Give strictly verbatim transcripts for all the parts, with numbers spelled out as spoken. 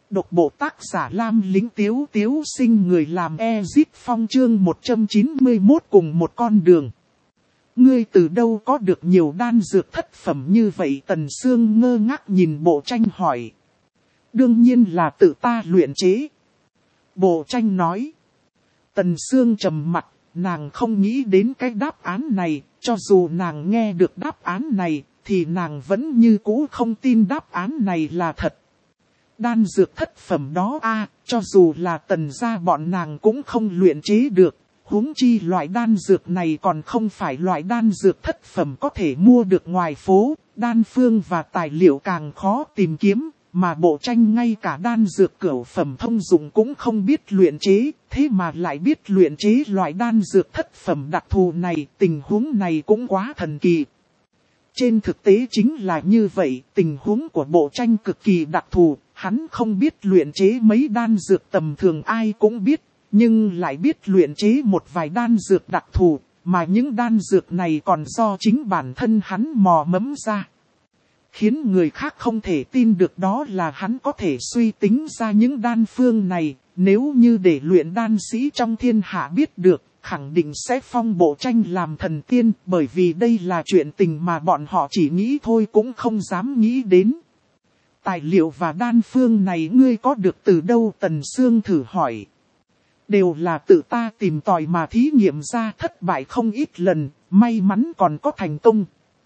Độc bộ tác giả Lam Lĩnh Tiếu Tiếu sinh người làm Ezit Phong chương một trăm chín mươi mốt cùng một con đường. Ngươi từ đâu có được nhiều đan dược thất phẩm như vậy? Tần Sương ngơ ngác nhìn Bộ Tranh hỏi. Đương nhiên là tự ta luyện chế. Bộ Tranh nói. Tần Sương trầm mặt, nàng không nghĩ đến cái đáp án này, cho dù nàng nghe được đáp án này, thì nàng vẫn như cũ không tin đáp án này là thật. Đan dược thất phẩm đó a, cho dù là Tần gia bọn nàng cũng không luyện chế được, huống chi loại đan dược này còn không phải loại đan dược thất phẩm có thể mua được ngoài phố, đan phương và tài liệu càng khó tìm kiếm, mà Bộ Tranh ngay cả đan dược cửu phẩm thông dụng cũng không biết luyện chế, thế mà lại biết luyện chế loại đan dược thất phẩm đặc thù này, tình huống này cũng quá thần kỳ. Trên thực tế chính là như vậy, tình huống của Bộ Tranh cực kỳ đặc thù, hắn không biết luyện chế mấy đan dược tầm thường ai cũng biết, nhưng lại biết luyện chế một vài đan dược đặc thù, mà những đan dược này còn do chính bản thân hắn mò mẫm ra. Khiến người khác không thể tin được đó là hắn có thể suy tính ra những đan phương này, nếu như để luyện đan sĩ trong thiên hạ biết được, khẳng định sẽ phong Bộ Tranh làm thần tiên, bởi vì đây là chuyện tình mà bọn họ chỉ nghĩ thôi cũng không dám nghĩ đến. Tài liệu và đan phương này ngươi có được từ đâu? Tần Sương thử hỏi. Đều là tự ta tìm tòi mà thí nghiệm ra, thất bại không ít lần, may mắn còn có thành công.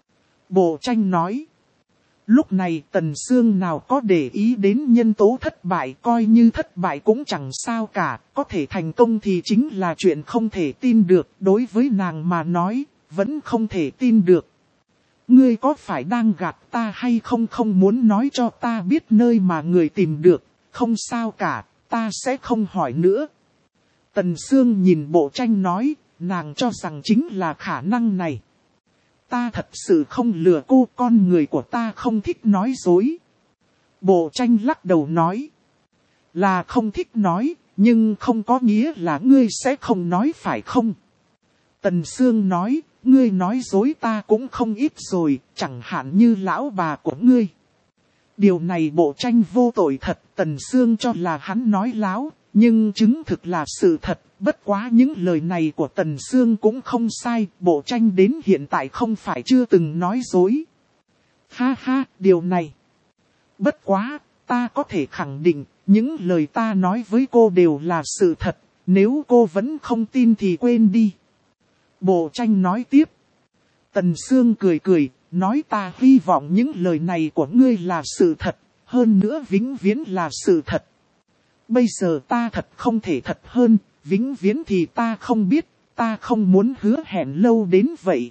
Bộ Tranh nói. Lúc này Tần Sương nào có để ý đến nhân tố thất bại, coi như thất bại cũng chẳng sao cả, có thể thành công thì chính là chuyện không thể tin được, đối với nàng mà nói, vẫn không thể tin được. Ngươi có phải đang gạt ta hay không? Không muốn nói cho ta biết nơi mà người tìm được, không sao cả, ta sẽ không hỏi nữa. Tần Sương nhìn Bộ Tranh nói, nàng cho rằng chính là khả năng này. Ta thật sự không lừa cô, con người của ta không thích nói dối. Bộ Tranh lắc đầu nói. Là không thích nói, nhưng không có nghĩa là ngươi sẽ không nói phải không? Tần Sương nói, ngươi nói dối ta cũng không ít rồi, chẳng hạn như lão bà của ngươi. Điều này Bộ Tranh vô tội thật, Tần Sương cho là hắn nói láo, nhưng chứng thực là sự thật. Bất quá những lời này của Tần Sương cũng không sai, Bộ Tranh đến hiện tại không phải chưa từng nói dối. Ha ha, điều này. Bất quá, ta có thể khẳng định, những lời ta nói với cô đều là sự thật, nếu cô vẫn không tin thì quên đi. Bộ Tranh nói tiếp. Tần Sương cười cười, nói ta hy vọng những lời này của ngươi là sự thật, hơn nữa vĩnh viễn là sự thật. Bây giờ ta thật không thể thật hơn. Vĩnh viễn thì ta không biết, ta không muốn hứa hẹn lâu đến vậy.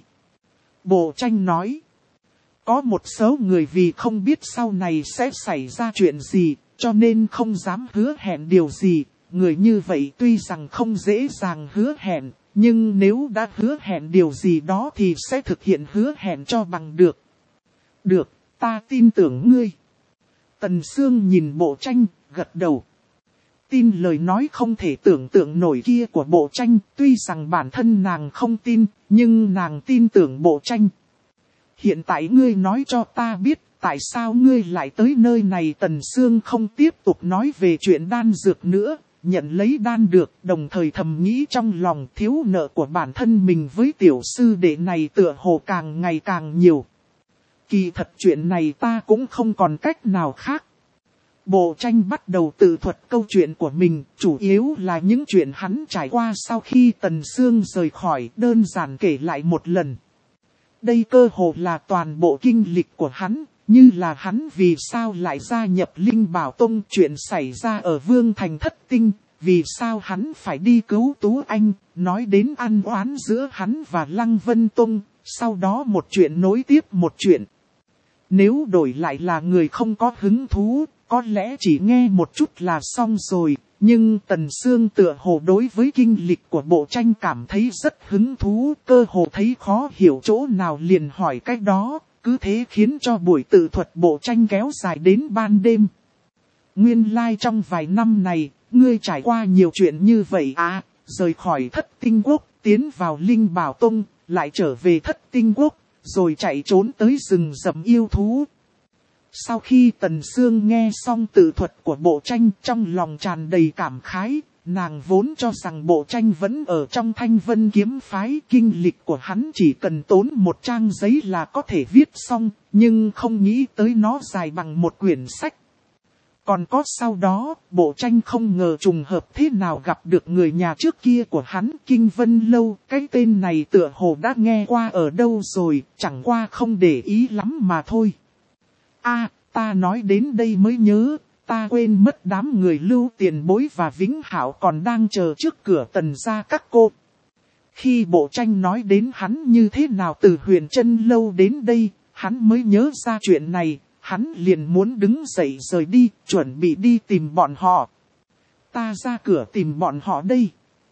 Bộ Tranh nói. Có một số người vì không biết sau này sẽ xảy ra chuyện gì, cho nên không dám hứa hẹn điều gì. Người như vậy tuy rằng không dễ dàng hứa hẹn, nhưng nếu đã hứa hẹn điều gì đó thì sẽ thực hiện hứa hẹn cho bằng được. Được, ta tin tưởng ngươi. Tần Sương nhìn Bộ Tranh, gật đầu. Tin lời nói không thể tưởng tượng nổi kia của Bộ Tranh, tuy rằng bản thân nàng không tin, nhưng nàng tin tưởng Bộ Tranh. Hiện tại ngươi nói cho ta biết, tại sao ngươi lại tới nơi này? Tần Sương không tiếp tục nói về chuyện đan dược nữa, nhận lấy đan được, đồng thời thầm nghĩ trong lòng thiếu nợ của bản thân mình với tiểu sư đệ này tựa hồ càng ngày càng nhiều. Kỳ thật chuyện này ta cũng không còn cách nào khác. Bộ Tranh bắt đầu tự thuật câu chuyện của mình, chủ yếu là những chuyện hắn trải qua sau khi Tần Sương rời khỏi, đơn giản kể lại một lần. Đây cơ hồ là toàn bộ kinh lịch của hắn, như là hắn vì sao lại gia nhập Linh Bảo Tông, chuyện xảy ra ở Vương Thành Thất Tinh, vì sao hắn phải đi cứu Tú Anh, nói đến ăn oán giữa hắn và Lăng Vân Tông, sau đó một chuyện nối tiếp một chuyện. Nếu đổi lại là người không có hứng thú, có lẽ chỉ nghe một chút là xong rồi, nhưng Tần Sương tựa hồ đối với kinh lịch của Bộ Tranh cảm thấy rất hứng thú, cơ hồ thấy khó hiểu chỗ nào liền hỏi cách đó, cứ thế khiến cho buổi tự thuật Bộ Tranh kéo dài đến ban đêm. Nguyên lai like trong vài năm này, ngươi trải qua nhiều chuyện như vậy à, rời khỏi Thất Tinh Quốc, tiến vào Linh Bảo Tông, lại trở về Thất Tinh Quốc, rồi chạy trốn tới rừng rậm yêu thú. Sau khi Tần Sương nghe xong tự thuật của bộ tranh, trong lòng tràn đầy cảm khái, nàng vốn cho rằng bộ tranh vẫn ở trong Thanh Vân kiếm phái, kinh lịch của hắn chỉ cần tốn một trang giấy là có thể viết xong, nhưng không nghĩ tới nó dài bằng một quyển sách. Còn có sau đó, bộ tranh không ngờ trùng hợp thế nào gặp được người nhà trước kia của hắn, Kinh Vân Lâu, cái tên này tựa hồ đã nghe qua ở đâu rồi, chẳng qua không để ý lắm mà thôi. A, ta nói đến đây mới nhớ, ta quên mất đám người Lưu Tiền Bối và Vĩnh Hảo còn đang chờ trước cửa Tần gia các cô. Khi bộ tranh nói đến hắn như thế nào từ Huyền Trân Lâu đến đây, hắn mới nhớ ra chuyện này, hắn liền muốn đứng dậy rời đi, chuẩn bị đi tìm bọn họ. Ta ra cửa tìm bọn họ đây.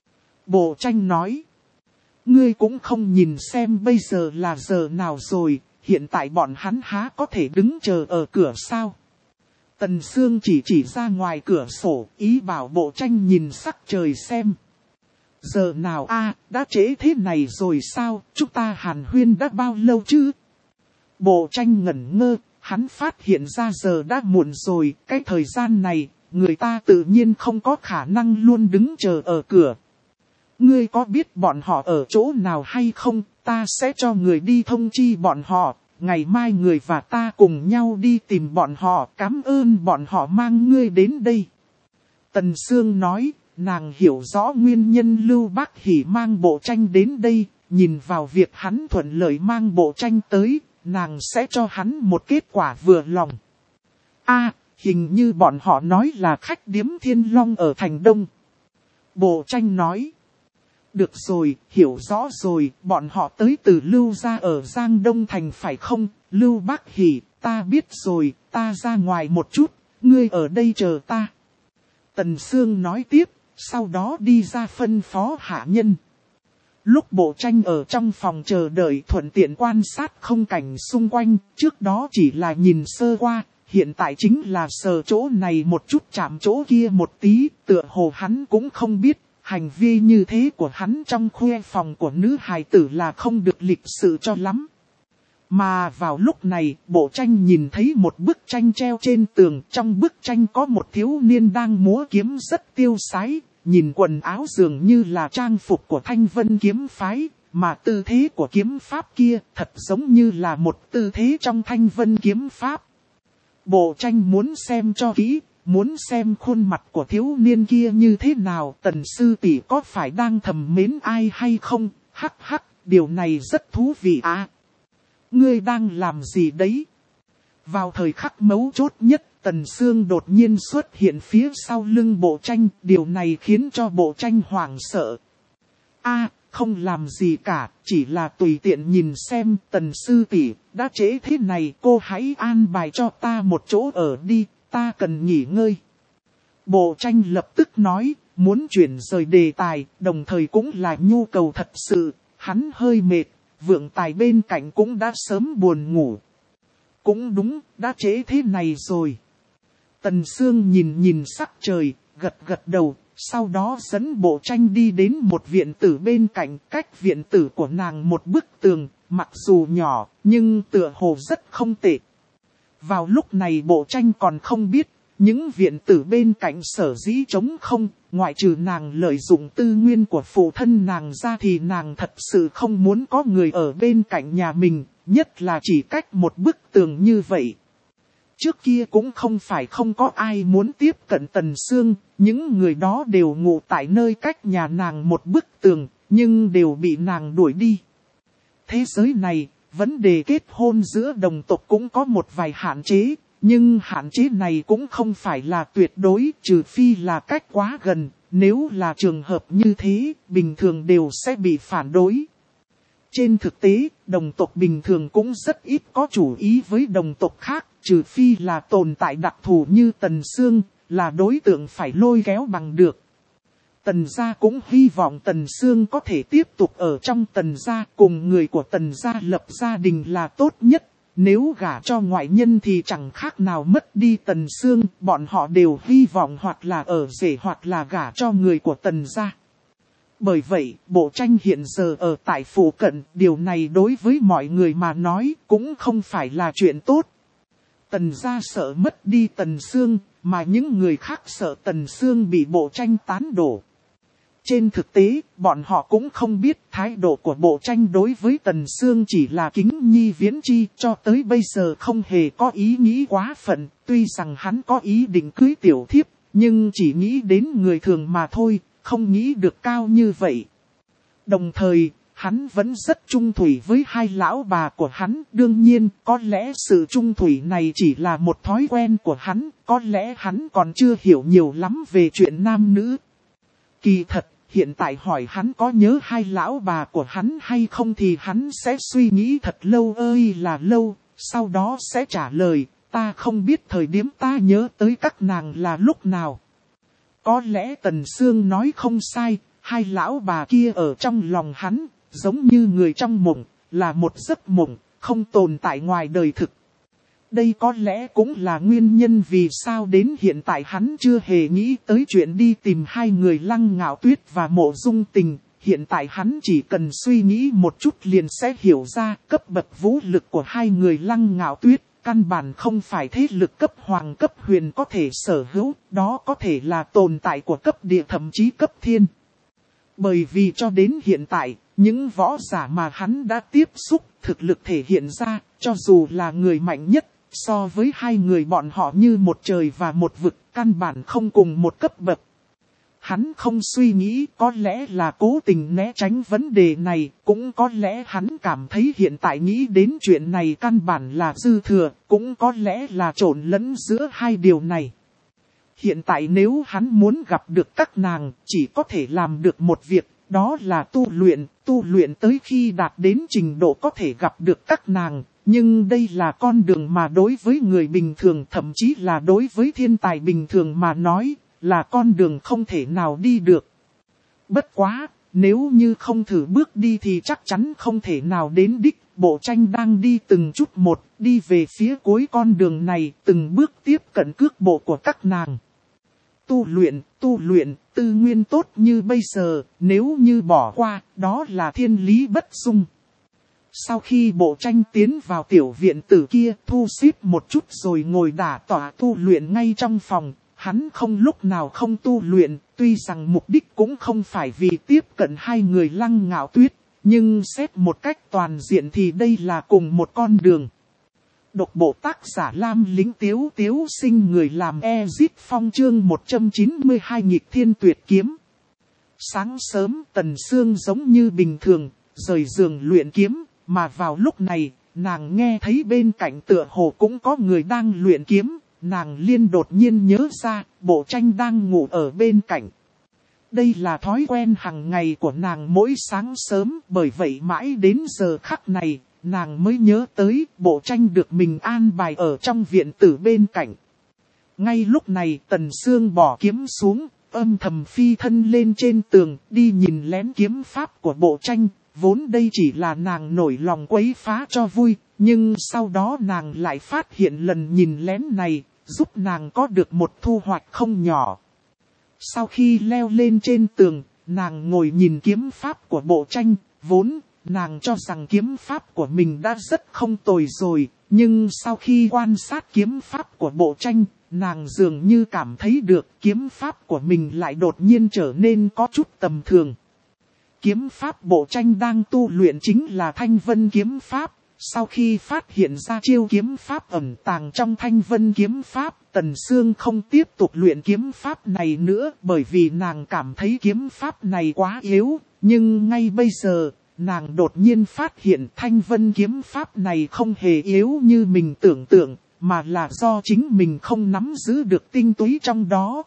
Bộ tranh nói, ngươi cũng không nhìn xem bây giờ là giờ nào rồi, hiện tại bọn hắn há có thể đứng chờ ở cửa sao? Tần Sương chỉ chỉ ra ngoài cửa sổ, ý bảo bộ tranh nhìn sắc trời xem. Giờ nào a, đã trễ thế này rồi sao, chúng ta hàn huyên đã bao lâu chứ? Bộ tranh ngẩn ngơ, hắn phát hiện ra giờ đã muộn rồi, cái thời gian này, người ta tự nhiên không có khả năng luôn đứng chờ ở cửa. Ngươi có biết bọn họ ở chỗ nào hay không, ta sẽ cho người đi thông chi bọn họ, ngày mai người và ta cùng nhau đi tìm bọn họ, cảm ơn bọn họ mang ngươi đến đây. Tần Sương nói, nàng hiểu rõ nguyên nhân Lưu Bác Hỷ mang bộ tranh đến đây, nhìn vào việc hắn thuận lợi mang bộ tranh tới, nàng sẽ cho hắn một kết quả vừa lòng. A, hình như bọn họ nói là khách điếm Thiên Long ở Thành Đông. Bộ tranh nói. Được rồi, hiểu rõ rồi, bọn họ tới từ Lưu gia ở Giang Đông Thành phải không? Lưu Bác Hỷ, ta biết rồi, ta ra ngoài một chút, ngươi ở đây chờ ta. Tần Sương nói tiếp, sau đó đi ra phân phó hạ nhân. Lúc bộ tranh ở trong phòng chờ đợi thuận tiện quan sát không cảnh xung quanh, trước đó chỉ là nhìn sơ qua, hiện tại chính là sờ chỗ này một chút chạm chỗ kia một tí, tựa hồ hắn cũng không biết, hành vi như thế của hắn trong khuê phòng của nữ hài tử là không được lịch sự cho lắm. Mà vào lúc này, bộ tranh nhìn thấy một bức tranh treo trên tường, trong bức tranh có một thiếu niên đang múa kiếm rất tiêu sái. Nhìn quần áo dường như là trang phục của Thanh Vân kiếm phái, mà tư thế của kiếm pháp kia thật giống như là một tư thế trong Thanh Vân kiếm pháp. Bộ tranh muốn xem cho kỹ, muốn xem khuôn mặt của thiếu niên kia như thế nào, Tần sư tỷ có phải đang thầm mến ai hay không, hắc hắc, điều này rất thú vị à. Ngươi đang làm gì đấy? Vào thời khắc mấu chốt nhất, Tần Sương đột nhiên xuất hiện phía sau lưng bộ tranh, điều này khiến cho bộ tranh hoảng sợ. A, không làm gì cả, chỉ là tùy tiện nhìn xem, Tần sư tỷ, đã trễ thế này, cô hãy an bài cho ta một chỗ ở đi, ta cần nghỉ ngơi. Bộ tranh lập tức nói, muốn chuyển rời đề tài, đồng thời cũng là nhu cầu thật sự, hắn hơi mệt, vượng tài bên cạnh cũng đã sớm buồn ngủ. Cũng đúng, đã trễ thế này rồi. Tần Sương nhìn nhìn sắc trời, gật gật đầu, sau đó dẫn bộ tranh đi đến một viện tử bên cạnh, cách viện tử của nàng một bức tường, mặc dù nhỏ, nhưng tựa hồ rất không tệ. Vào lúc này bộ tranh còn không biết, những viện tử bên cạnh sở dĩ trống không, ngoại trừ nàng lợi dụng tư nguyên của phụ thân nàng ra thì nàng thật sự không muốn có người ở bên cạnh nhà mình, nhất là chỉ cách một bức tường như vậy. Trước kia cũng không phải không có ai muốn tiếp cận Tần Sương, những người đó đều ngủ tại nơi cách nhà nàng một bức tường, nhưng đều bị nàng đuổi đi. Thế giới này, vấn đề kết hôn giữa đồng tộc cũng có một vài hạn chế, nhưng hạn chế này cũng không phải là tuyệt đối, trừ phi là cách quá gần, nếu là trường hợp như thế, bình thường đều sẽ bị phản đối. Trên thực tế, đồng tộc bình thường cũng rất ít có chủ ý với đồng tộc khác, trừ phi là tồn tại đặc thù như Tần Sương, là đối tượng phải lôi kéo bằng được. Tần gia cũng hy vọng Tần Sương có thể tiếp tục ở trong Tần gia, cùng người của Tần gia lập gia đình là tốt nhất. Nếu gả cho ngoại nhân thì chẳng khác nào mất đi Tần Sương, bọn họ đều hy vọng hoặc là ở rể hoặc là gả cho người của Tần gia. Bởi vậy, bộ tranh hiện giờ ở tại phủ cận, điều này đối với mọi người mà nói cũng không phải là chuyện tốt. Tần gia sợ mất đi Tần Sương, mà những người khác sợ Tần Sương bị Bộ Tranh tán đổ. Trên thực tế, bọn họ cũng không biết thái độ của Bộ Tranh đối với Tần Sương chỉ là kính nhi viễn chi, cho tới bây giờ không hề có ý nghĩ quá phận. Tuy rằng hắn có ý định cưới tiểu thiếp, nhưng chỉ nghĩ đến người thường mà thôi, không nghĩ được cao như vậy. Đồng thời, hắn vẫn rất trung thủy với hai lão bà của hắn. Đương nhiên, có lẽ sự trung thủy này chỉ là một thói quen của hắn, có lẽ hắn còn chưa hiểu nhiều lắm về chuyện nam nữ. Kỳ thật, hiện tại hỏi hắn có nhớ hai lão bà của hắn hay không thì hắn sẽ suy nghĩ thật lâu ơi là lâu, sau đó sẽ trả lời, ta không biết thời điểm ta nhớ tới các nàng là lúc nào. Có lẽ Tần Sương nói không sai, hai lão bà kia ở trong lòng hắn, giống như người trong mộng, là một giấc mộng, không tồn tại ngoài đời thực. Đây có lẽ cũng là nguyên nhân vì sao đến hiện tại hắn chưa hề nghĩ tới chuyện đi tìm hai người Lăng Ngạo Tuyết và Mộ Dung Tình. Hiện tại hắn chỉ cần suy nghĩ một chút liền sẽ hiểu ra cấp bậc vũ lực của hai người Lăng Ngạo Tuyết. Căn bản không phải thế lực cấp hoàng cấp huyền có thể sở hữu, đó có thể là tồn tại của cấp địa thậm chí cấp thiên. Bởi vì cho đến hiện tại, những võ giả mà hắn đã tiếp xúc, thực lực thể hiện ra, cho dù là người mạnh nhất, so với hai người bọn họ như một trời và một vực, căn bản không cùng một cấp bậc. Hắn không suy nghĩ, có lẽ là cố tình né tránh vấn đề này, cũng có lẽ hắn cảm thấy hiện tại nghĩ đến chuyện này căn bản là dư thừa, cũng có lẽ là trộn lẫn giữa hai điều này. Hiện tại nếu hắn muốn gặp được các nàng, chỉ có thể làm được một việc, đó là tu luyện, tu luyện tới khi đạt đến trình độ có thể gặp được các nàng. Nhưng đây là con đường mà đối với người bình thường, thậm chí là đối với thiên tài bình thường mà nói, là con đường không thể nào đi được. Bất quá, nếu như không thử bước đi thì chắc chắn không thể nào đến đích. Bộ Tranh đang đi từng chút một, đi về phía cuối con đường này, từng bước tiếp cận cước bộ của các nàng. Tu luyện, tu luyện, tư nguyên tốt như bây giờ, nếu như bỏ qua, đó là thiên lý bất dung. Sau khi Bộ Tranh tiến vào tiểu viện tử kia, thu xếp một chút rồi ngồi đả tọa tu luyện ngay trong phòng. Hắn không lúc nào không tu luyện, tuy rằng mục đích cũng không phải vì tiếp cận hai người Lăng Ngạo Tuyết, nhưng xét một cách toàn diện thì đây là cùng một con đường. Độc bộ tác giả Lam Lĩnh Tiếu Tiếu sinh người làm Ezit Phong chương một trăm chín mươi hai Nghịch Thiên Tuyệt Kiếm. Sáng sớm Tần Sương giống như bình thường, rời giường luyện kiếm, mà vào lúc này, nàng nghe thấy bên cạnh tựa hồ cũng có người đang luyện kiếm. Nàng liên đột nhiên nhớ ra, Bộ Tranh đang ngủ ở bên cạnh. Đây là thói quen hàng ngày của nàng mỗi sáng sớm, bởi vậy mãi đến giờ khắc này, nàng mới nhớ tới Bộ Tranh được mình an bài ở trong viện tử bên cạnh. Ngay lúc này Tần Sương bỏ kiếm xuống, âm thầm phi thân lên trên tường, đi nhìn lén kiếm pháp của Bộ Tranh. Vốn đây chỉ là nàng nổi lòng quấy phá cho vui, nhưng sau đó nàng lại phát hiện lần nhìn lén này, giúp nàng có được một thu hoạch không nhỏ. Sau khi leo lên trên tường, nàng ngồi nhìn kiếm pháp của Bộ Tranh, vốn nàng cho rằng kiếm pháp của mình đã rất không tồi rồi, nhưng sau khi quan sát kiếm pháp của Bộ Tranh, nàng dường như cảm thấy được kiếm pháp của mình lại đột nhiên trở nên có chút tầm thường. Kiếm pháp Bộ Tranh đang tu luyện chính là Thanh Vân kiếm pháp. Sau khi phát hiện ra chiêu kiếm pháp ẩn tàng trong Thanh Vân kiếm pháp, Tần Sương không tiếp tục luyện kiếm pháp này nữa bởi vì nàng cảm thấy kiếm pháp này quá yếu. Nhưng ngay bây giờ, nàng đột nhiên phát hiện Thanh Vân kiếm pháp này không hề yếu như mình tưởng tượng, mà là do chính mình không nắm giữ được tinh túy trong đó.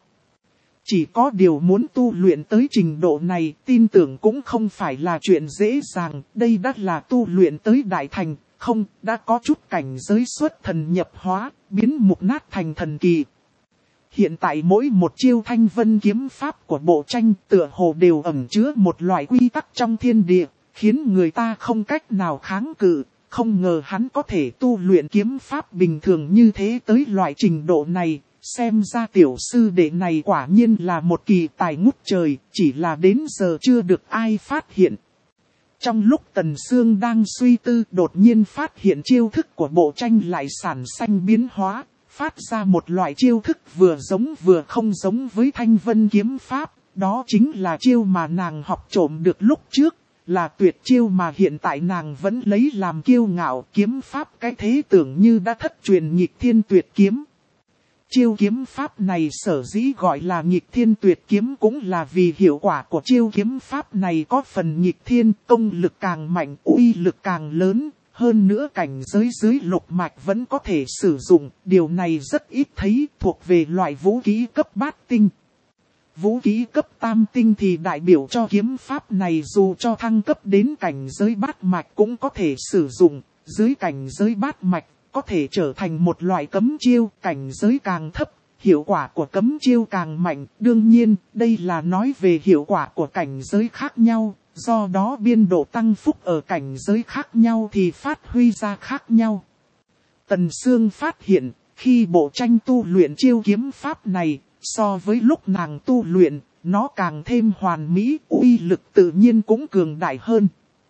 Chỉ có điều muốn tu luyện tới trình độ này, tin tưởng cũng không phải là chuyện dễ dàng, đây đã là tu luyện tới đại thành, không, đã có chút cảnh giới xuất thần nhập hóa, biến mục nát thành thần kỳ. Hiện tại mỗi một chiêu Thanh Vân kiếm pháp của Bộ Tranh tựa hồ đều ẩn chứa một loại quy tắc trong thiên địa, khiến người ta không cách nào kháng cự. Không ngờ hắn có thể tu luyện kiếm pháp bình thường như thế tới loại trình độ này. Xem ra tiểu sư đệ này quả nhiên là một kỳ tài ngút trời, chỉ là đến giờ chưa được ai phát hiện. Trong lúc Tần Sương đang suy tư, đột nhiên phát hiện chiêu thức của bộ tranh lại sản sinh biến hóa, phát ra một loại chiêu thức vừa giống vừa không giống với Thanh Vân kiếm pháp. Đó chính là chiêu mà nàng học trộm được lúc trước, là tuyệt chiêu mà hiện tại nàng vẫn lấy làm kiêu ngạo. Kiếm pháp cái thế tưởng như đã thất truyền nghịch thiên tuyệt kiếm. Chiêu kiếm pháp này sở dĩ gọi là nghịch thiên tuyệt kiếm cũng là vì hiệu quả của chiêu kiếm pháp này có phần nghịch thiên, công lực càng mạnh, uy lực càng lớn, hơn nữa cảnh giới dưới lục mạch vẫn có thể sử dụng, điều này rất ít thấy, thuộc về loại vũ khí cấp bát tinh. Vũ khí cấp tam tinh thì đại biểu cho kiếm pháp này dù cho thăng cấp đến cảnh giới bát mạch cũng có thể sử dụng, dưới cảnh giới bát mạch có thể trở thành một loại cấm chiêu, cảnh giới càng thấp, hiệu quả của cấm chiêu càng mạnh. Đương nhiên, đây là nói về hiệu quả của cảnh giới khác nhau, do đó biên độ tăng phúc ở cảnh giới khác nhau thì phát huy ra khác nhau. Tần Sương phát hiện, khi bộ tranh tu luyện chiêu kiếm pháp này, so với lúc nàng tu luyện, nó càng thêm hoàn mỹ, uy lực tự nhiên cũng cường đại hơn.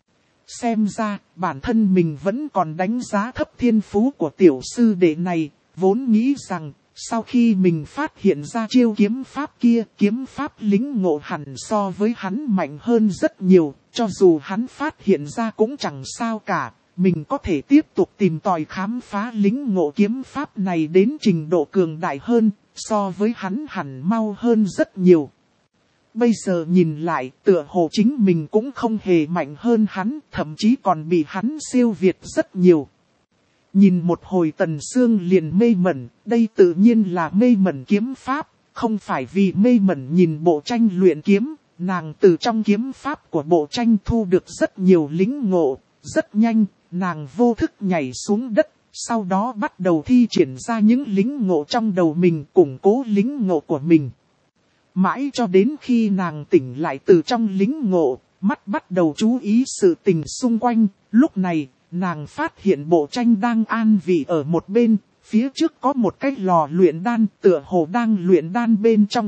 Xem ra, bản thân mình vẫn còn đánh giá thấp thiên phú của tiểu sư đệ này, vốn nghĩ rằng, sau khi mình phát hiện ra chiêu kiếm pháp kia, kiếm pháp lĩnh ngộ hẳn so với hắn mạnh hơn rất nhiều, cho dù hắn phát hiện ra cũng chẳng sao cả, mình có thể tiếp tục tìm tòi khám phá lĩnh ngộ kiếm pháp này đến trình độ cường đại hơn, so với hắn hẳn mau hơn rất nhiều. Bây giờ nhìn lại, tựa hồ chính mình cũng không hề mạnh hơn hắn, thậm chí còn bị hắn siêu việt rất nhiều. Nhìn một hồi Tần Sương liền mê mẩn, đây tự nhiên là mê mẩn kiếm pháp, không phải vì mê mẩn nhìn bộ tranh luyện kiếm, nàng từ trong kiếm pháp của bộ tranh thu được rất nhiều lĩnh ngộ, rất nhanh, nàng vô thức nhảy xuống đất, sau đó bắt đầu thi triển ra những lĩnh ngộ trong đầu mình, củng cố lĩnh ngộ của mình. Mãi cho đến khi nàng tỉnh lại từ trong lĩnh ngộ, mắt bắt đầu chú ý sự tình xung quanh, lúc này, nàng phát hiện bộ tranh đang an vị ở một bên, phía trước có một cái lò luyện đan, tựa hồ đang luyện đan bên trong.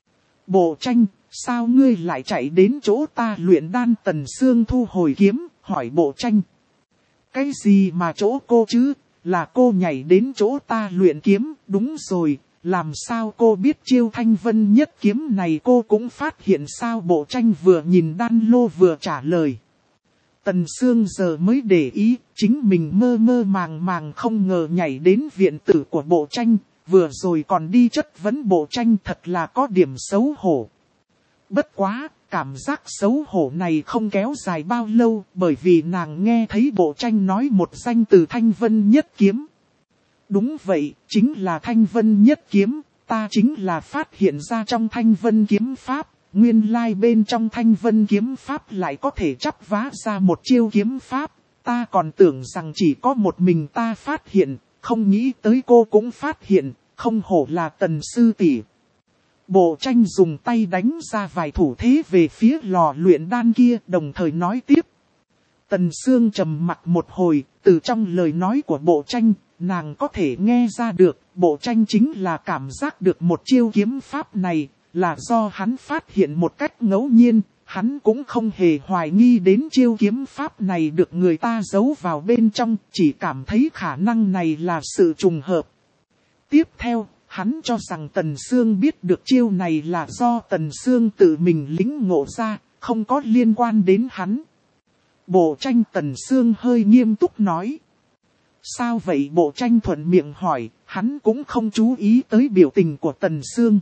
Bộ tranh, sao ngươi lại chạy đến chỗ ta luyện đan? Tần Sương thu hồi kiếm, hỏi bộ tranh. Cái gì mà chỗ cô chứ, là cô nhảy đến chỗ ta luyện kiếm, đúng rồi. Làm sao cô biết chiêu Thanh Vân nhất kiếm này? Cô cũng phát hiện sao? Bộ tranh vừa nhìn đan lô vừa trả lời. Tần Sương giờ mới để ý, chính mình mơ mơ màng màng không ngờ nhảy đến viện tử của bộ tranh, vừa rồi còn đi chất vấn bộ tranh, thật là có điểm xấu hổ. Bất quá, cảm giác xấu hổ này không kéo dài bao lâu, bởi vì nàng nghe thấy bộ tranh nói một danh từ Thanh Vân nhất kiếm. Đúng vậy, chính là Thanh Vân nhất kiếm, ta chính là phát hiện ra trong Thanh Vân kiếm pháp, nguyên lai bên trong Thanh Vân kiếm pháp lại có thể chắp vá ra một chiêu kiếm pháp, ta còn tưởng rằng chỉ có một mình ta phát hiện, không nghĩ tới cô cũng phát hiện, không hổ là Tần sư tỷ. Bộ tranh dùng tay đánh ra vài thủ thế về phía lò luyện đan kia, đồng thời nói tiếp. Tần Sương trầm mặc một hồi, từ trong lời nói của bộ tranh, nàng có thể nghe ra được, bộ tranh chính là cảm giác được một chiêu kiếm pháp này, là do hắn phát hiện một cách ngẫu nhiên, hắn cũng không hề hoài nghi đến chiêu kiếm pháp này được người ta giấu vào bên trong, chỉ cảm thấy khả năng này là sự trùng hợp. Tiếp theo, hắn cho rằng Tần Sương biết được chiêu này là do Tần Sương tự mình lĩnh ngộ ra, không có liên quan đến hắn. Bộ tranh Tần Sương hơi nghiêm túc nói. Sao vậy? Bộ tranh thuận miệng hỏi, hắn cũng không chú ý tới biểu tình của Tần Sương.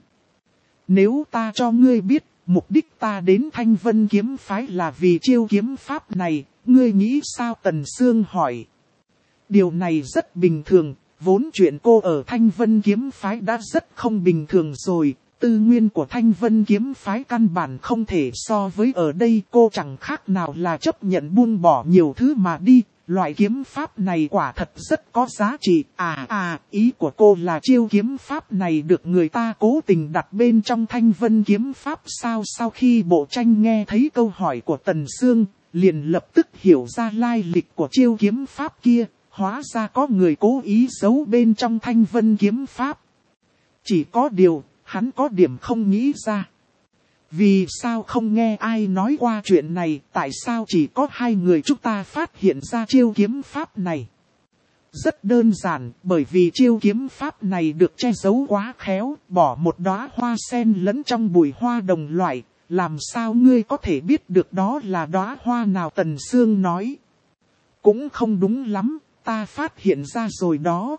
Nếu ta cho ngươi biết, mục đích ta đến Thanh Vân kiếm phái là vì chiêu kiếm pháp này, ngươi nghĩ sao? Tần Sương hỏi. Điều này rất bình thường, vốn chuyện cô ở Thanh Vân kiếm phái đã rất không bình thường rồi. Tư nguyên của Thanh Vân kiếm phái căn bản không thể so với ở đây, cô chẳng khác nào là chấp nhận buông bỏ nhiều thứ mà đi. Loại kiếm pháp này quả thật rất có giá trị. À à, ý của cô là chiêu kiếm pháp này được người ta cố tình đặt bên trong Thanh Vân kiếm pháp sao? Sau khi bộ tranh nghe thấy câu hỏi của Tần Sương, liền lập tức hiểu ra lai lịch của chiêu kiếm pháp kia. Hóa ra có người cố ý giấu bên trong Thanh Vân kiếm pháp. Chỉ có điều, hắn có điểm không nghĩ ra. Vì sao không nghe ai nói qua chuyện này, tại sao chỉ có hai người chúng ta phát hiện ra chiêu kiếm pháp này? Rất đơn giản, bởi vì chiêu kiếm pháp này được che giấu quá khéo, bỏ một đóa hoa sen lẫn trong bụi hoa đồng loại, làm sao ngươi có thể biết được đó là đóa hoa nào? Tần Sương nói. Cũng không đúng lắm, ta phát hiện ra rồi đó.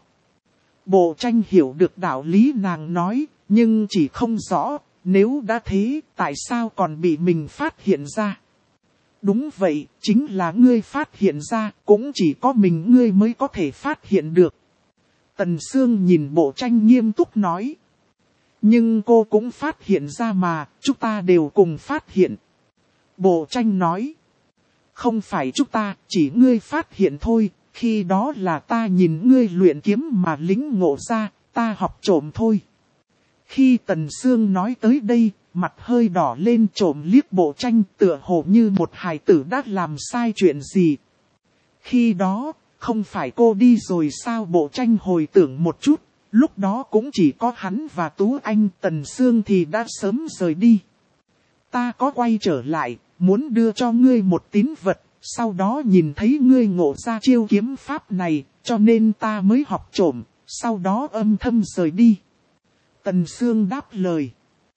Bộ Tranh hiểu được đạo lý nàng nói, nhưng chỉ không rõ, nếu đã thế, tại sao còn bị mình phát hiện ra? Đúng vậy, chính là ngươi phát hiện ra, cũng chỉ có mình ngươi mới có thể phát hiện được. Tần Sương nhìn Bộ Tranh nghiêm túc nói. Nhưng cô cũng phát hiện ra mà, chúng ta đều cùng phát hiện. Bộ Tranh nói. Không phải chúng ta, chỉ ngươi phát hiện thôi, khi đó là ta nhìn ngươi luyện kiếm mà lĩnh ngộ ra, ta học trộm thôi. Khi Tần Sương nói tới đây, mặt hơi đỏ lên, trộm liếc Bộ Tranh, tựa hồ như một hài tử đã làm sai chuyện gì. Khi đó, không phải cô đi rồi sao? Bộ Tranh hồi tưởng một chút, lúc đó cũng chỉ có hắn và Tú Anh, Tần Sương thì đã sớm rời đi. Ta có quay trở lại, muốn đưa cho ngươi một tín vật, sau đó nhìn thấy ngươi ngộ ra chiêu kiếm pháp này, cho nên ta mới học trộm, sau đó âm thầm rời đi. Tần Sương đáp lời.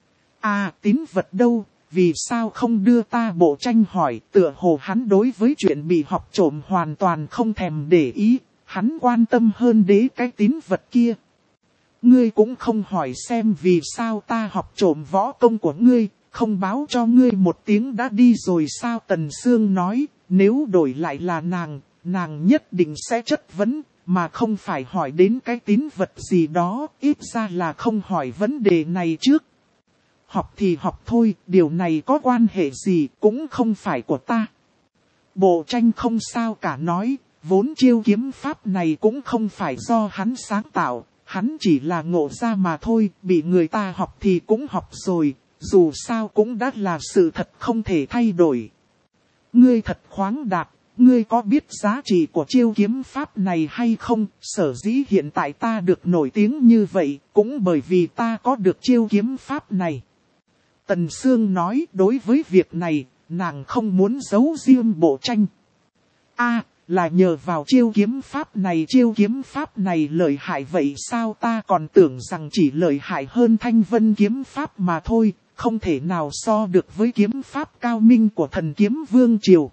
À, tín vật đâu, vì sao không đưa ta? Bộ Tranh hỏi, tựa hồ hắn đối với chuyện bị học trộm hoàn toàn không thèm để ý, hắn quan tâm hơn đến cái tín vật kia. Ngươi cũng không hỏi xem vì sao ta học trộm võ công của ngươi, không báo cho ngươi một tiếng đã đi rồi sao? Tần Sương nói, nếu đổi lại là nàng, nàng nhất định sẽ chất vấn, mà không phải hỏi đến cái tín vật gì đó, ít ra là không hỏi vấn đề này trước. Học thì học thôi, điều này có quan hệ gì, cũng không phải của ta. Bộ Tranh không sao cả nói, vốn chiêu kiếm pháp này cũng không phải do hắn sáng tạo, hắn chỉ là ngộ ra mà thôi, bị người ta học thì cũng học rồi, dù sao cũng đã là sự thật không thể thay đổi. Ngươi thật khoáng đạt, ngươi có biết giá trị của chiêu kiếm pháp này hay không? Sở dĩ hiện tại ta được nổi tiếng như vậy, cũng bởi vì ta có được chiêu kiếm pháp này. Tần Sương nói, đối với việc này, nàng không muốn giấu riêng Bộ Tranh. A, à, là nhờ vào chiêu kiếm pháp này, chiêu kiếm pháp này lợi hại vậy sao? Ta còn tưởng rằng chỉ lợi hại hơn Thanh Vân kiếm pháp mà thôi, không thể nào so được với kiếm pháp cao minh của Thần Kiếm Vương Triều.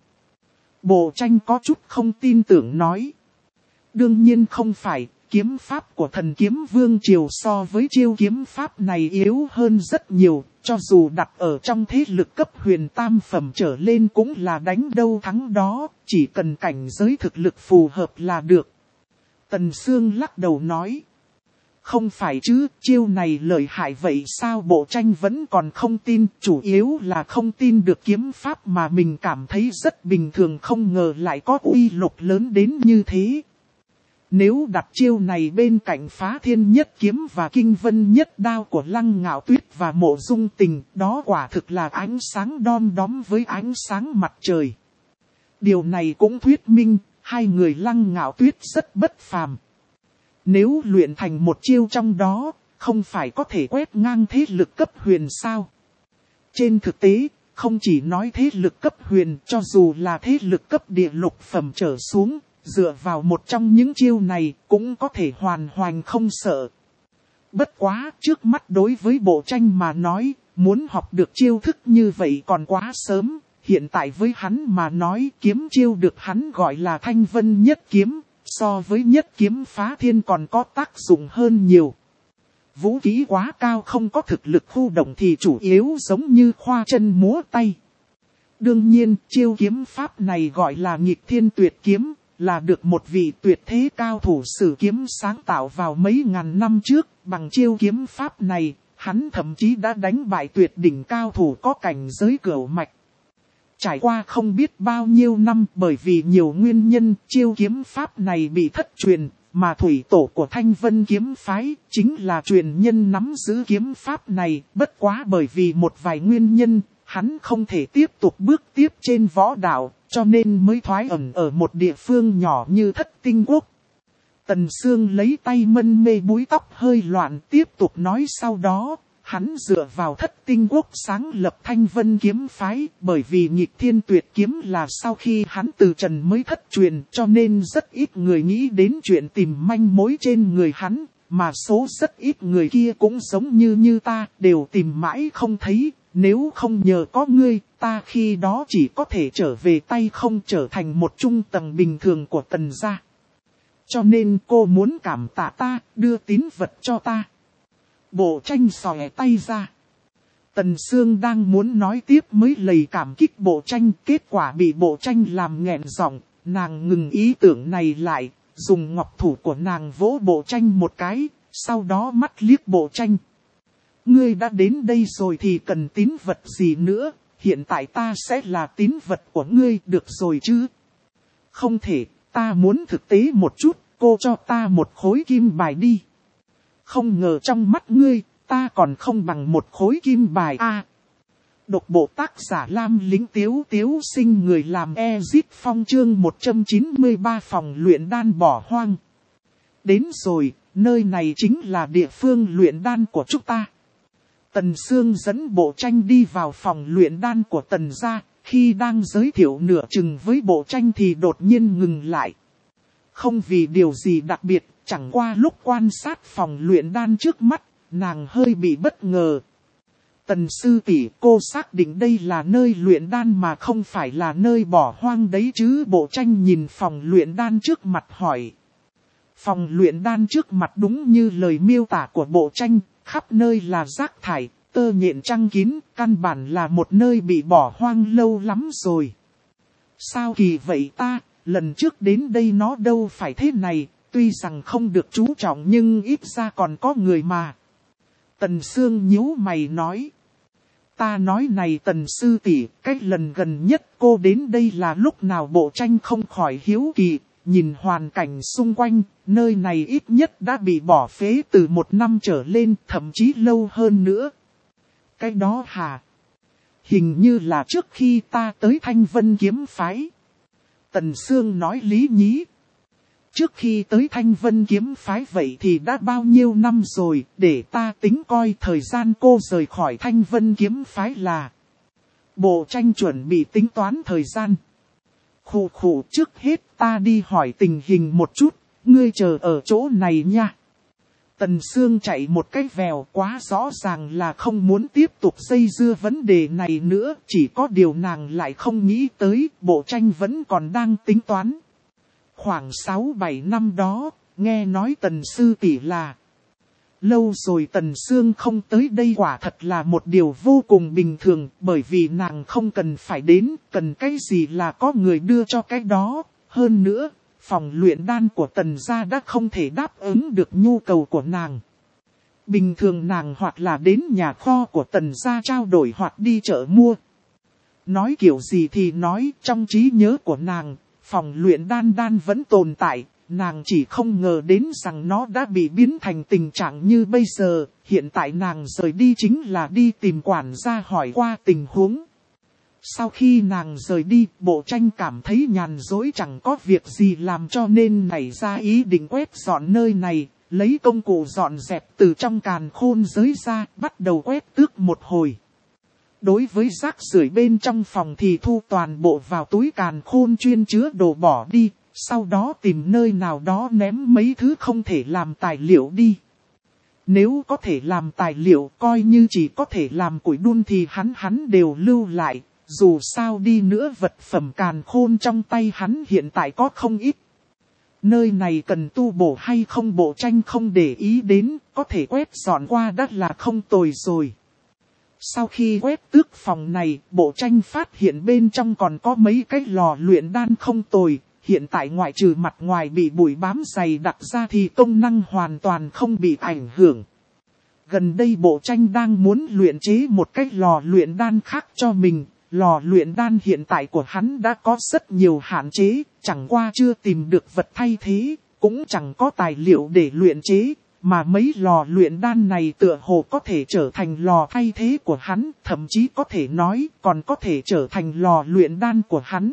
Bộ Tranh có chút không tin tưởng nói. Đương nhiên không phải, kiếm pháp của Thần Kiếm Vương Triều so với chiêu kiếm pháp này yếu hơn rất nhiều, cho dù đặt ở trong thế lực cấp huyền tam phẩm trở lên cũng là đánh đâu thắng đó, chỉ cần cảnh giới thực lực phù hợp là được. Tần Sương lắc đầu nói. Không phải chứ, chiêu này lợi hại vậy sao? Bộ Tranh vẫn còn không tin, chủ yếu là không tin được kiếm pháp mà mình cảm thấy rất bình thường, không ngờ lại có uy lực lớn đến như thế. Nếu đặt chiêu này bên cạnh Phá Thiên Nhất Kiếm và Kinh Vân Nhất Đao của Lăng Ngạo Tuyết và Mộ Dung Tình, đó quả thực là ánh sáng đom đóm với ánh sáng mặt trời. Điều này cũng thuyết minh, hai người Lăng Ngạo Tuyết rất bất phàm. Nếu luyện thành một chiêu trong đó, không phải có thể quét ngang thế lực cấp huyền sao? Trên thực tế, không chỉ nói thế lực cấp huyền, cho dù là thế lực cấp địa lục phẩm trở xuống, dựa vào một trong những chiêu này, cũng có thể hoàn hoàn không sợ. Bất quá, trước mắt đối với Bộ Tranh mà nói, muốn học được chiêu thức như vậy còn quá sớm. Hiện tại với hắn mà nói, kiếm chiêu được hắn gọi là Thanh Vân Nhất Kiếm, so với Nhất Kiếm Phá Thiên còn có tác dụng hơn nhiều. Vũ khí quá cao, không có thực lực khu động thì chủ yếu giống như khoa chân múa tay. Đương nhiên, chiêu kiếm pháp này gọi là Nghịch Thiên Tuyệt Kiếm, là được một vị tuyệt thế cao thủ sử kiếm sáng tạo vào mấy ngàn năm trước. Bằng chiêu kiếm pháp này, hắn thậm chí đã đánh bại tuyệt đỉnh cao thủ có cảnh giới cửu mạch. Trải qua không biết bao nhiêu năm, bởi vì nhiều nguyên nhân, chiêu kiếm pháp này bị thất truyền, mà thủy tổ của Thanh Vân kiếm phái chính là truyền nhân nắm giữ kiếm pháp này. Bất quá bởi vì một vài nguyên nhân, hắn không thể tiếp tục bước tiếp trên võ đạo, cho nên mới thoái ẩn ở một địa phương nhỏ như Thất Tinh Quốc. Tần Sương lấy tay mân mê búi tóc hơi loạn, tiếp tục nói, sau đó, Hắn dựa vào Thất Tinh Quốc sáng lập Thanh Vân kiếm phái, bởi vì Nghịch Thiên Tuyệt kiếm là sau khi hắn từ trần mới thất truyền, cho nên rất ít người nghĩ đến chuyện tìm manh mối trên người hắn, mà số rất ít người kia cũng giống như như ta, đều tìm mãi không thấy, nếu không nhờ có ngươi, ta khi đó chỉ có thể trở về tay không, trở thành một trung tầng bình thường của Tần gia. Cho nên cô muốn cảm tạ ta, đưa tín vật cho ta. Bộ tranh xòe tay ra. Tần Sương đang muốn nói tiếp mới lời cảm kích bộ tranh, kết quả bị bộ tranh làm nghẹn giọng, nàng ngừng ý tưởng này lại, dùng ngọc thủ của nàng vỗ bộ tranh một cái, sau đó mắt liếc bộ tranh. Ngươi đã đến đây rồi thì cần tín vật gì nữa, hiện tại ta sẽ là tín vật của ngươi, được rồi chứ? Không thể, ta muốn thực tế một chút, cô cho ta một khối kim bài đi. Không ngờ trong mắt ngươi, ta còn không bằng một khối kim bài a. À, độc bộ tác giả Lam Lính Tiếu Tiếu Sinh người làm Ezit Phong chương một trăm chín mươi ba phòng luyện đan bỏ hoang. Đến rồi, nơi này chính là địa phương luyện đan của chúng ta. Tần Sương dẫn bộ tranh đi vào phòng luyện đan của Tần gia, khi đang giới thiệu nửa chừng với bộ tranh thì đột nhiên ngừng lại. Không vì điều gì đặc biệt, chẳng qua lúc quan sát phòng luyện đan trước mắt, nàng hơi bị bất ngờ. Tần sư tỷ, cô xác định đây là nơi luyện đan mà không phải là nơi bỏ hoang đấy chứ? Bộ tranh nhìn phòng luyện đan trước mặt hỏi. Phòng luyện đan trước mặt đúng như lời miêu tả của bộ tranh, khắp nơi là rác thải, tơ nhện trăng kín, căn bản là một nơi bị bỏ hoang lâu lắm rồi. Sao kỳ vậy ta, lần trước đến đây nó đâu phải thế này, tuy rằng không được chú trọng nhưng ít ra còn có người mà. Tần Sương nhíu mày nói. Ta nói này Tần sư tỷ, cái lần gần nhất cô đến đây là lúc nào? Bộ tranh không khỏi hiếu kỳ, nhìn hoàn cảnh xung quanh, nơi này ít nhất đã bị bỏ phế từ một năm trở lên, thậm chí lâu hơn nữa. Cái đó hả? Hình như là trước khi ta tới Thanh Vân kiếm phái. Tần Sương nói lý nhí. Trước khi tới Thanh Vân kiếm phái vậy thì đã bao nhiêu năm rồi, để ta tính coi thời gian cô rời khỏi Thanh Vân kiếm phái là. Bộ tranh chuẩn bị tính toán thời gian. Khủ khủ, trước hết ta đi hỏi tình hình một chút, ngươi chờ ở chỗ này nha. Tần Sương chạy một cái vèo, quá rõ ràng là không muốn tiếp tục dây dưa vấn đề này nữa, chỉ có điều nàng lại không nghĩ tới, bộ tranh vẫn còn đang tính toán. Khoảng sáu bảy năm đó, nghe nói Tần sư tỷ là lâu rồi Tần Sương không tới đây quả thật là một điều vô cùng bình thường, bởi vì nàng không cần phải đến, cần cái gì là có người đưa cho cái đó. Hơn nữa, phòng luyện đan của Tần gia đã không thể đáp ứng được nhu cầu của nàng. Bình thường nàng hoặc là đến nhà kho của Tần gia trao đổi hoặc đi chợ mua. Nói kiểu gì thì nói, trong trí nhớ của nàng, phòng luyện đan đan vẫn tồn tại. Nàng chỉ không ngờ đến rằng nó đã bị biến thành tình trạng như bây giờ. Hiện tại nàng rời đi chính là đi tìm quản gia hỏi qua tình huống. Sau khi nàng rời đi, bộ tranh cảm thấy nhàn rỗi chẳng có việc gì làm cho nên nảy ra ý định quét dọn nơi này. Lấy công cụ dọn dẹp từ trong càn khôn giới ra, bắt đầu quét tước một hồi. Đối với rác rưởi bên trong phòng thì thu toàn bộ vào túi càn khôn chuyên chứa đồ bỏ đi. Sau đó tìm nơi nào đó ném mấy thứ không thể làm tài liệu đi. Nếu có thể làm tài liệu coi như chỉ có thể làm củi đun thì hắn hắn đều lưu lại. Dù sao đi nữa vật phẩm càn khôn trong tay hắn hiện tại có không ít. Nơi này cần tu bổ hay không bộ tranh không để ý đến, có thể quét dọn qua đất là không tồi rồi. Sau khi quét tước phòng này, bộ tranh phát hiện bên trong còn có mấy cái lò luyện đan không tồi. Hiện tại ngoại trừ mặt ngoài bị bụi bám dày đặc ra thì công năng hoàn toàn không bị ảnh hưởng. Gần đây bộ tranh đang muốn luyện chế một cái lò luyện đan khác cho mình. Lò luyện đan hiện tại của hắn đã có rất nhiều hạn chế, chẳng qua chưa tìm được vật thay thế, cũng chẳng có tài liệu để luyện chế. Mà mấy lò luyện đan này tựa hồ có thể trở thành lò thay thế của hắn, thậm chí có thể nói còn có thể trở thành lò luyện đan của hắn.